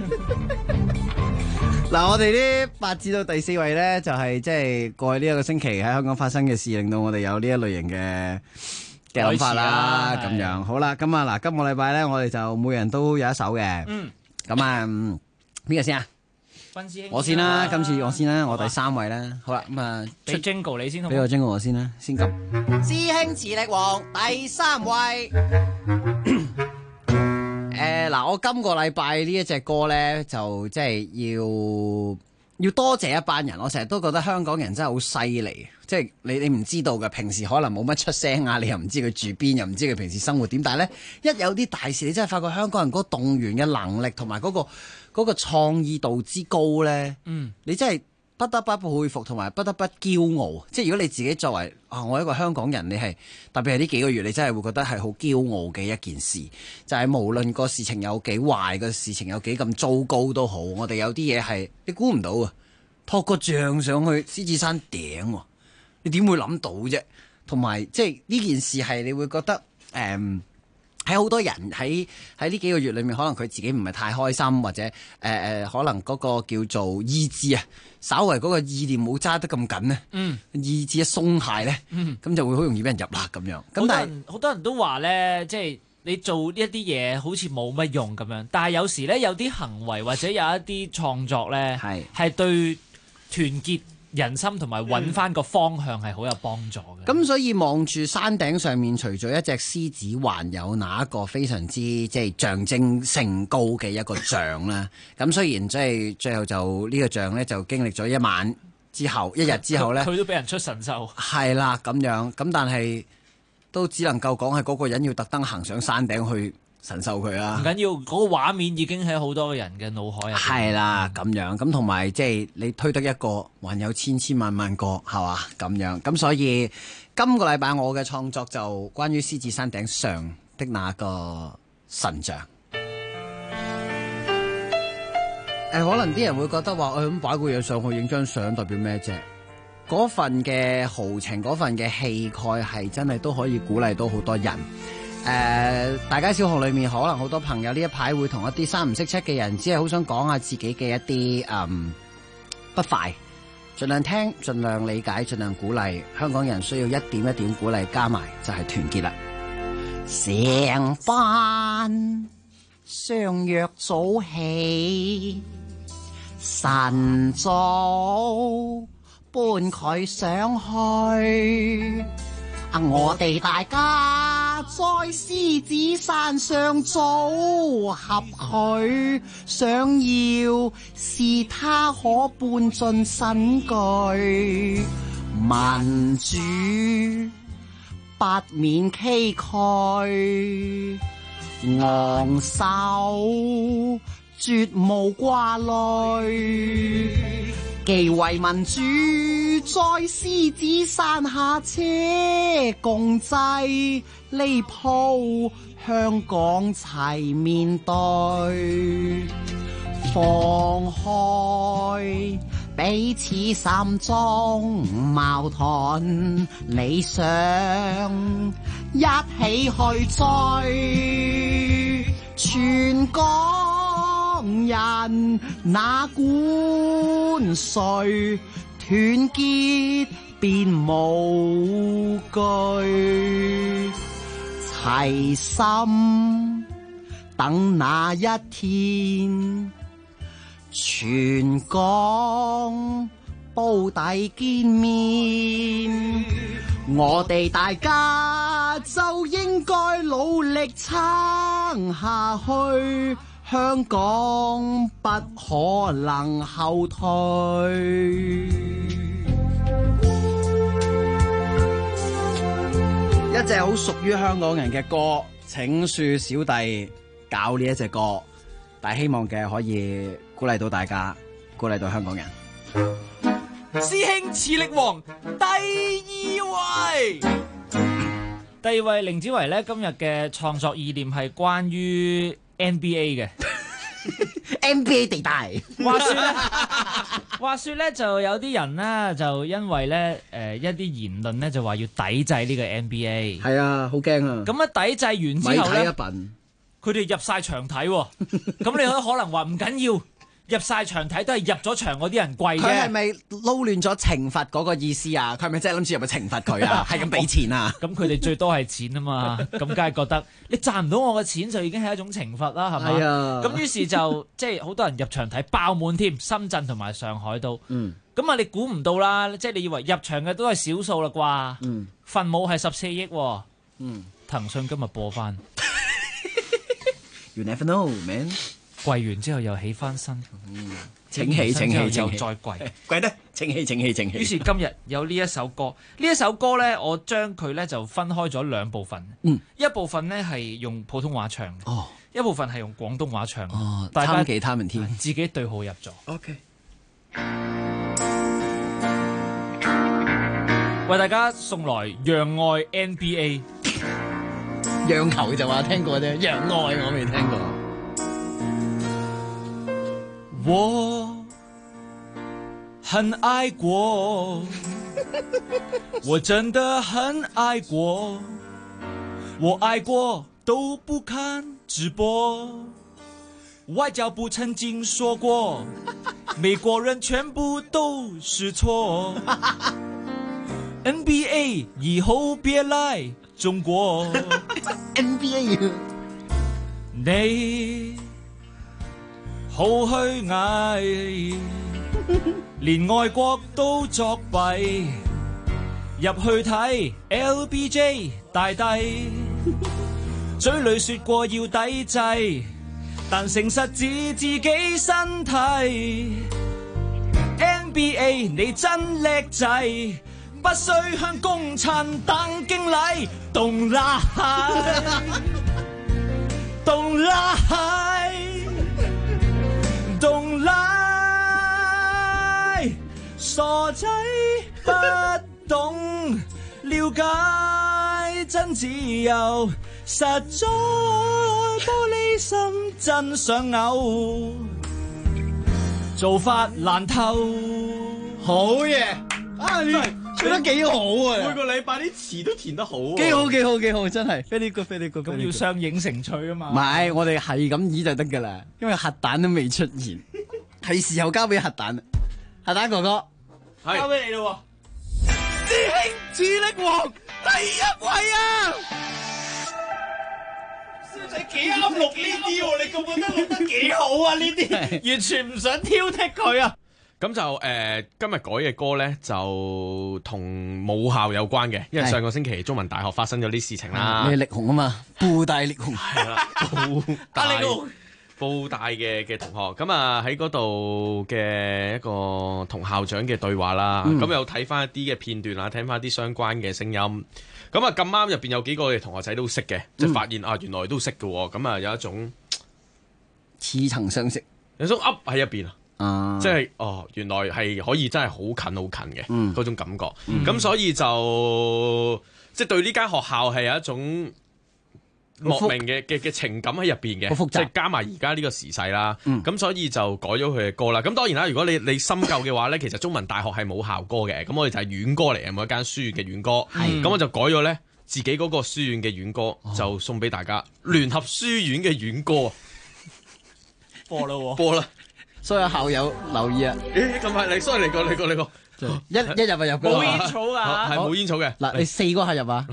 [SPEAKER 14] 嗱，我哋呢8至到第4位咧，就係即係過去呢一個星期喺香港發生嘅事，令到我哋有呢一類型嘅諗法啦，咁樣好啦。咁啊，嗱，今個禮拜咧，我哋就每人都有一首嘅。咁啊，邊個先啊？
[SPEAKER 17] 分師兄，
[SPEAKER 14] 我先啦，今次我先啦，我第3位啦。好啦，咁啊，
[SPEAKER 17] 俾 Jingle 你先，
[SPEAKER 14] 俾個 Jingle 我先啦，先撳。
[SPEAKER 16] 師兄磁力王第3位。 嗱，我今個禮拜呢一隻歌咧，就即係要多謝一班人。我成日都覺得香港人真係好犀利，即係你唔知道嘅，平時可能冇乜出聲啊，你又唔知佢住邊，又唔知佢平時生活點，但係咧一有啲大事，你真係發覺香港人嗰個動員嘅能力同埋嗰個創意度之高咧，你真係不得不佩服同埋不得不驕傲。即係如果你自己作為我一個香港人，你係特別係呢幾個月，你真係會覺得係好驕傲嘅一件事。就係無論個事情有幾壞，個事情有幾咁糟糕都好，我哋有啲嘢係你估唔到啊！托個像上去獅子山頂，你點會諗到啫？同埋即係呢件事係你會覺得喺好多人喺呢幾個月裏面，可能佢自己唔係太開心，或者可能嗰個叫做意志啊，稍為嗰個意念冇揸得咁緊咧，意志一鬆懈咧，咁就會好容易俾人入啦咁樣。咁但係
[SPEAKER 17] 好多人都話咧，即係你做呢一啲嘢好似冇乜用咁樣，但係有時咧有啲行為或者有一啲創作咧，係對團結人心同埋揾翻個方向係好有幫助嘅。
[SPEAKER 16] 咁所以望住山頂上面，除咗一隻獅子，還有那一個非常之即係象徵性高嘅一個像啦。咁雖然即係最後就呢個像咧，就經歷咗一晚之後，一日之後咧，
[SPEAKER 17] 佢都俾人出神獸。
[SPEAKER 16] 係啦，咁樣咁，但係都只能夠講係嗰個人要特登行上山頂去神獸佢啦。
[SPEAKER 17] 唔緊要，嗰個畫面已經喺好多人嘅腦海入邊。
[SPEAKER 16] 係啦，咁樣咁同埋即係你推得一個，還有千千萬萬個，係嘛咁樣。咁所以今個禮拜我嘅創作就關於獅子山頂上的那個神像。可能啲人會覺得話，咁擺個嘢上去影張相代表咩啫？嗰份嘅豪情，嗰份嘅氣概係真係都可以鼓勵到好多人。大街小巷裏面可能好多朋友呢一排會同一啲三唔識七嘅人，只係好想講下自己嘅一啲不快，盡量聽，盡量理解，盡量鼓勵。香港人需要一點一點鼓勵，加埋就係團結啦。成班相約早起，晨早搬佢上去。我哋大家在獅子山上組合佢，想要是他可搬進新句，民主不免崎嶇，昂首絕無掛慮，既為民主在獅子山下車共濟，呢鋪香港齊面對，放開彼此心中矛盾，理想一起去追，全港人哪管誰，團結便無懼，齊心等那一天，全港煲底見面，我哋大家就應該努力撐下去，香港不可能後退。一隻好屬於香港人嘅歌，請恕小弟搞呢一隻歌，但係希望嘅可以鼓勵到大家，鼓勵到香港人。
[SPEAKER 17] 師兄磁力王第二位凌子維咧，今日嘅創作意念係關於 NBA 嘅
[SPEAKER 16] NBA 地帶。
[SPEAKER 17] 話說咧，就有啲人咧就因為咧一啲言論咧就話要抵制呢個 NBA。
[SPEAKER 16] 係啊，好驚啊！
[SPEAKER 17] 咁啊抵制完之後咧，
[SPEAKER 16] 咪睇一笨，
[SPEAKER 17] 佢哋入晒場睇喎。咁你可能話唔緊要。入晒場睇都係入咗場嗰啲人貴嘅。
[SPEAKER 16] 佢係咪撈亂咗懲罰嗰個意思啊？佢係咪真係諗住入去懲罰佢啊？係咁俾錢啊？
[SPEAKER 17] 咁佢哋最多係錢啊嘛，咁梗係覺得你賺唔到我嘅錢就已經係一種懲罰啦，係嘛？
[SPEAKER 16] 係啊。
[SPEAKER 17] 咁於是就即係好多人入場睇爆滿添，深圳同埋上海都。咁啊，你估唔到啦，即係你以為入場嘅都係少數啦啩？份母係14億喎。騰訊今日播翻。
[SPEAKER 16] You never know, man。
[SPEAKER 17] 跪完之後又起翻身，
[SPEAKER 16] 請起
[SPEAKER 17] 又再跪，
[SPEAKER 16] 跪得請起。
[SPEAKER 17] 於是今日有呢一首歌，呢一首歌咧，我將佢咧就分開咗兩部分，一部分咧係用普通話唱，一部分係用廣東話唱，大家
[SPEAKER 16] 其他人添，
[SPEAKER 17] 自己對號入座。
[SPEAKER 16] OK。
[SPEAKER 17] 為大家送來讓愛 NBA，
[SPEAKER 16] 讓球就話聽過啫，讓愛我未聽過。
[SPEAKER 17] 我很愛國，我真的很愛國，我愛國都不看直播。外交部曾經說過，美國人全部都是錯。NBA 以後別來中國。
[SPEAKER 16] NBA
[SPEAKER 17] 你好虛偽，連外國都作弊，入去睇 LBJ 大帝，嘴裏說過要抵制，但誠實指自己身體。NBA 你真叻仔，不需向共產黨敬禮，動啦動啦動啦，傻仔不懂了解真自由，實在玻璃心真想嘔，做法爛透。
[SPEAKER 16] 好嘢！啊，你做得幾好啊！
[SPEAKER 18] 每個禮拜啲詞都填得好，
[SPEAKER 16] 幾好，真係 very good。
[SPEAKER 17] 咁要相映成趣啊嘛！
[SPEAKER 16] 唔係，我哋係咁意就得噶啦，因為核彈都未出現，係時候交俾核彈。核彈哥哥，
[SPEAKER 17] 交俾你咯！
[SPEAKER 16] 師兄智力王第一位啊！
[SPEAKER 17] 師仔幾啱錄呢啲喎，你覺得錄得幾好啊？呢啲完全唔想挑剔佢啊！
[SPEAKER 18] 咁就今日改嘅歌咧，就同母校有關嘅，因為上個星期中文大學發生咗啲事情啦。
[SPEAKER 16] 你係力雄啊嘛，布大力雄
[SPEAKER 18] 係啦，布大嘅同學，咁啊喺嗰度嘅一個同校長嘅對話啦，咁又睇翻一啲嘅片段啊，聽翻啲相關嘅聲音，咁啊咁啱入邊有幾個嘅同學仔都識嘅，即係發現啊原來都識嘅喎，咁啊有一種
[SPEAKER 16] 似曾相識，
[SPEAKER 18] 有種噏喺入邊啊。即係原來係可以真係好近嘅嗰種感覺，咁所以就即係對呢間學校係有一種莫名嘅情感喺入邊嘅，即係加埋而家呢個時勢啦，咁所以就改咗佢嘅歌啦。咁當然啦，如果你深究嘅話咧，其實中文大學係冇校歌嘅，咁我哋就係院歌嚟嘅，每一間書院嘅院歌，咁我就改咗咧自己嗰個書院嘅院歌，就送俾大家聯合書院嘅院歌，播啦。
[SPEAKER 16] 所有校友留意啊！
[SPEAKER 18] 咁快你，所以嚟個，
[SPEAKER 16] 一入就入嘅，
[SPEAKER 17] 冇煙草啊，
[SPEAKER 18] 係冇煙草嘅。
[SPEAKER 16] 嗱，你4個客入啊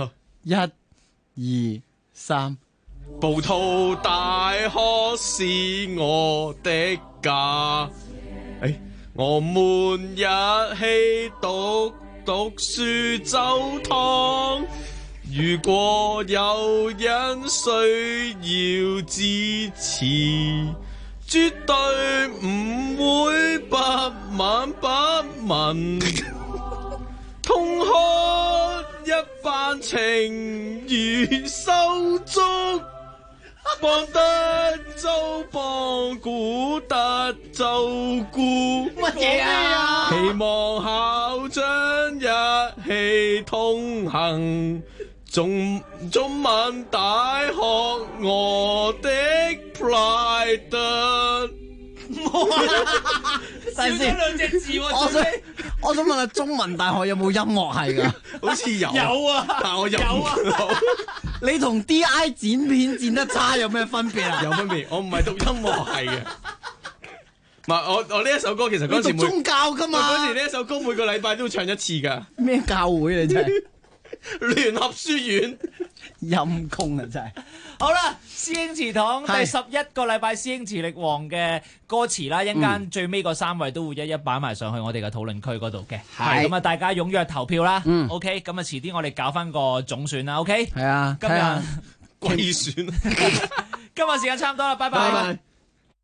[SPEAKER 16] ，1、2、3。
[SPEAKER 18] 葡萄大學是我的家，我們一起讀書走堂。如果有人需要支持，絕對唔會不聞不問，同學一班情願手足，幫得就幫，顧得就顧。
[SPEAKER 16] 乜嘢啊？
[SPEAKER 18] 希望校長一起同行。中文大學我的 pride。
[SPEAKER 16] 等先，
[SPEAKER 17] 兩隻字
[SPEAKER 16] 我想問下中文大學有冇音樂系㗎？
[SPEAKER 18] 好似有
[SPEAKER 17] 啊，
[SPEAKER 18] 但我有啊。
[SPEAKER 16] 你同 D.I 剪片剪得差有咩分別啊？
[SPEAKER 18] 有分別，我唔係讀音樂系嘅。唔係我呢一首歌其實嗰時
[SPEAKER 16] 讀宗教㗎嘛。
[SPEAKER 18] 嗰時呢一首歌每個禮拜都唱一次㗎。
[SPEAKER 16] 咩教會你真係？
[SPEAKER 18] 聯合書院
[SPEAKER 16] 陰公啊真係。
[SPEAKER 17] 好啦，師兄祠堂第11個禮拜師兄磁力王嘅歌詞啦，一陣間最尾嗰3位都會一一擺埋上去我哋嘅討論區嗰度嘅。係咁啊，大家踴躍投票啦。OK，咁啊遲啲我哋搞翻個總選啦。OK。
[SPEAKER 16] 係啊。
[SPEAKER 18] 今日歸選。
[SPEAKER 17] 今日時間差唔多啦，拜拜。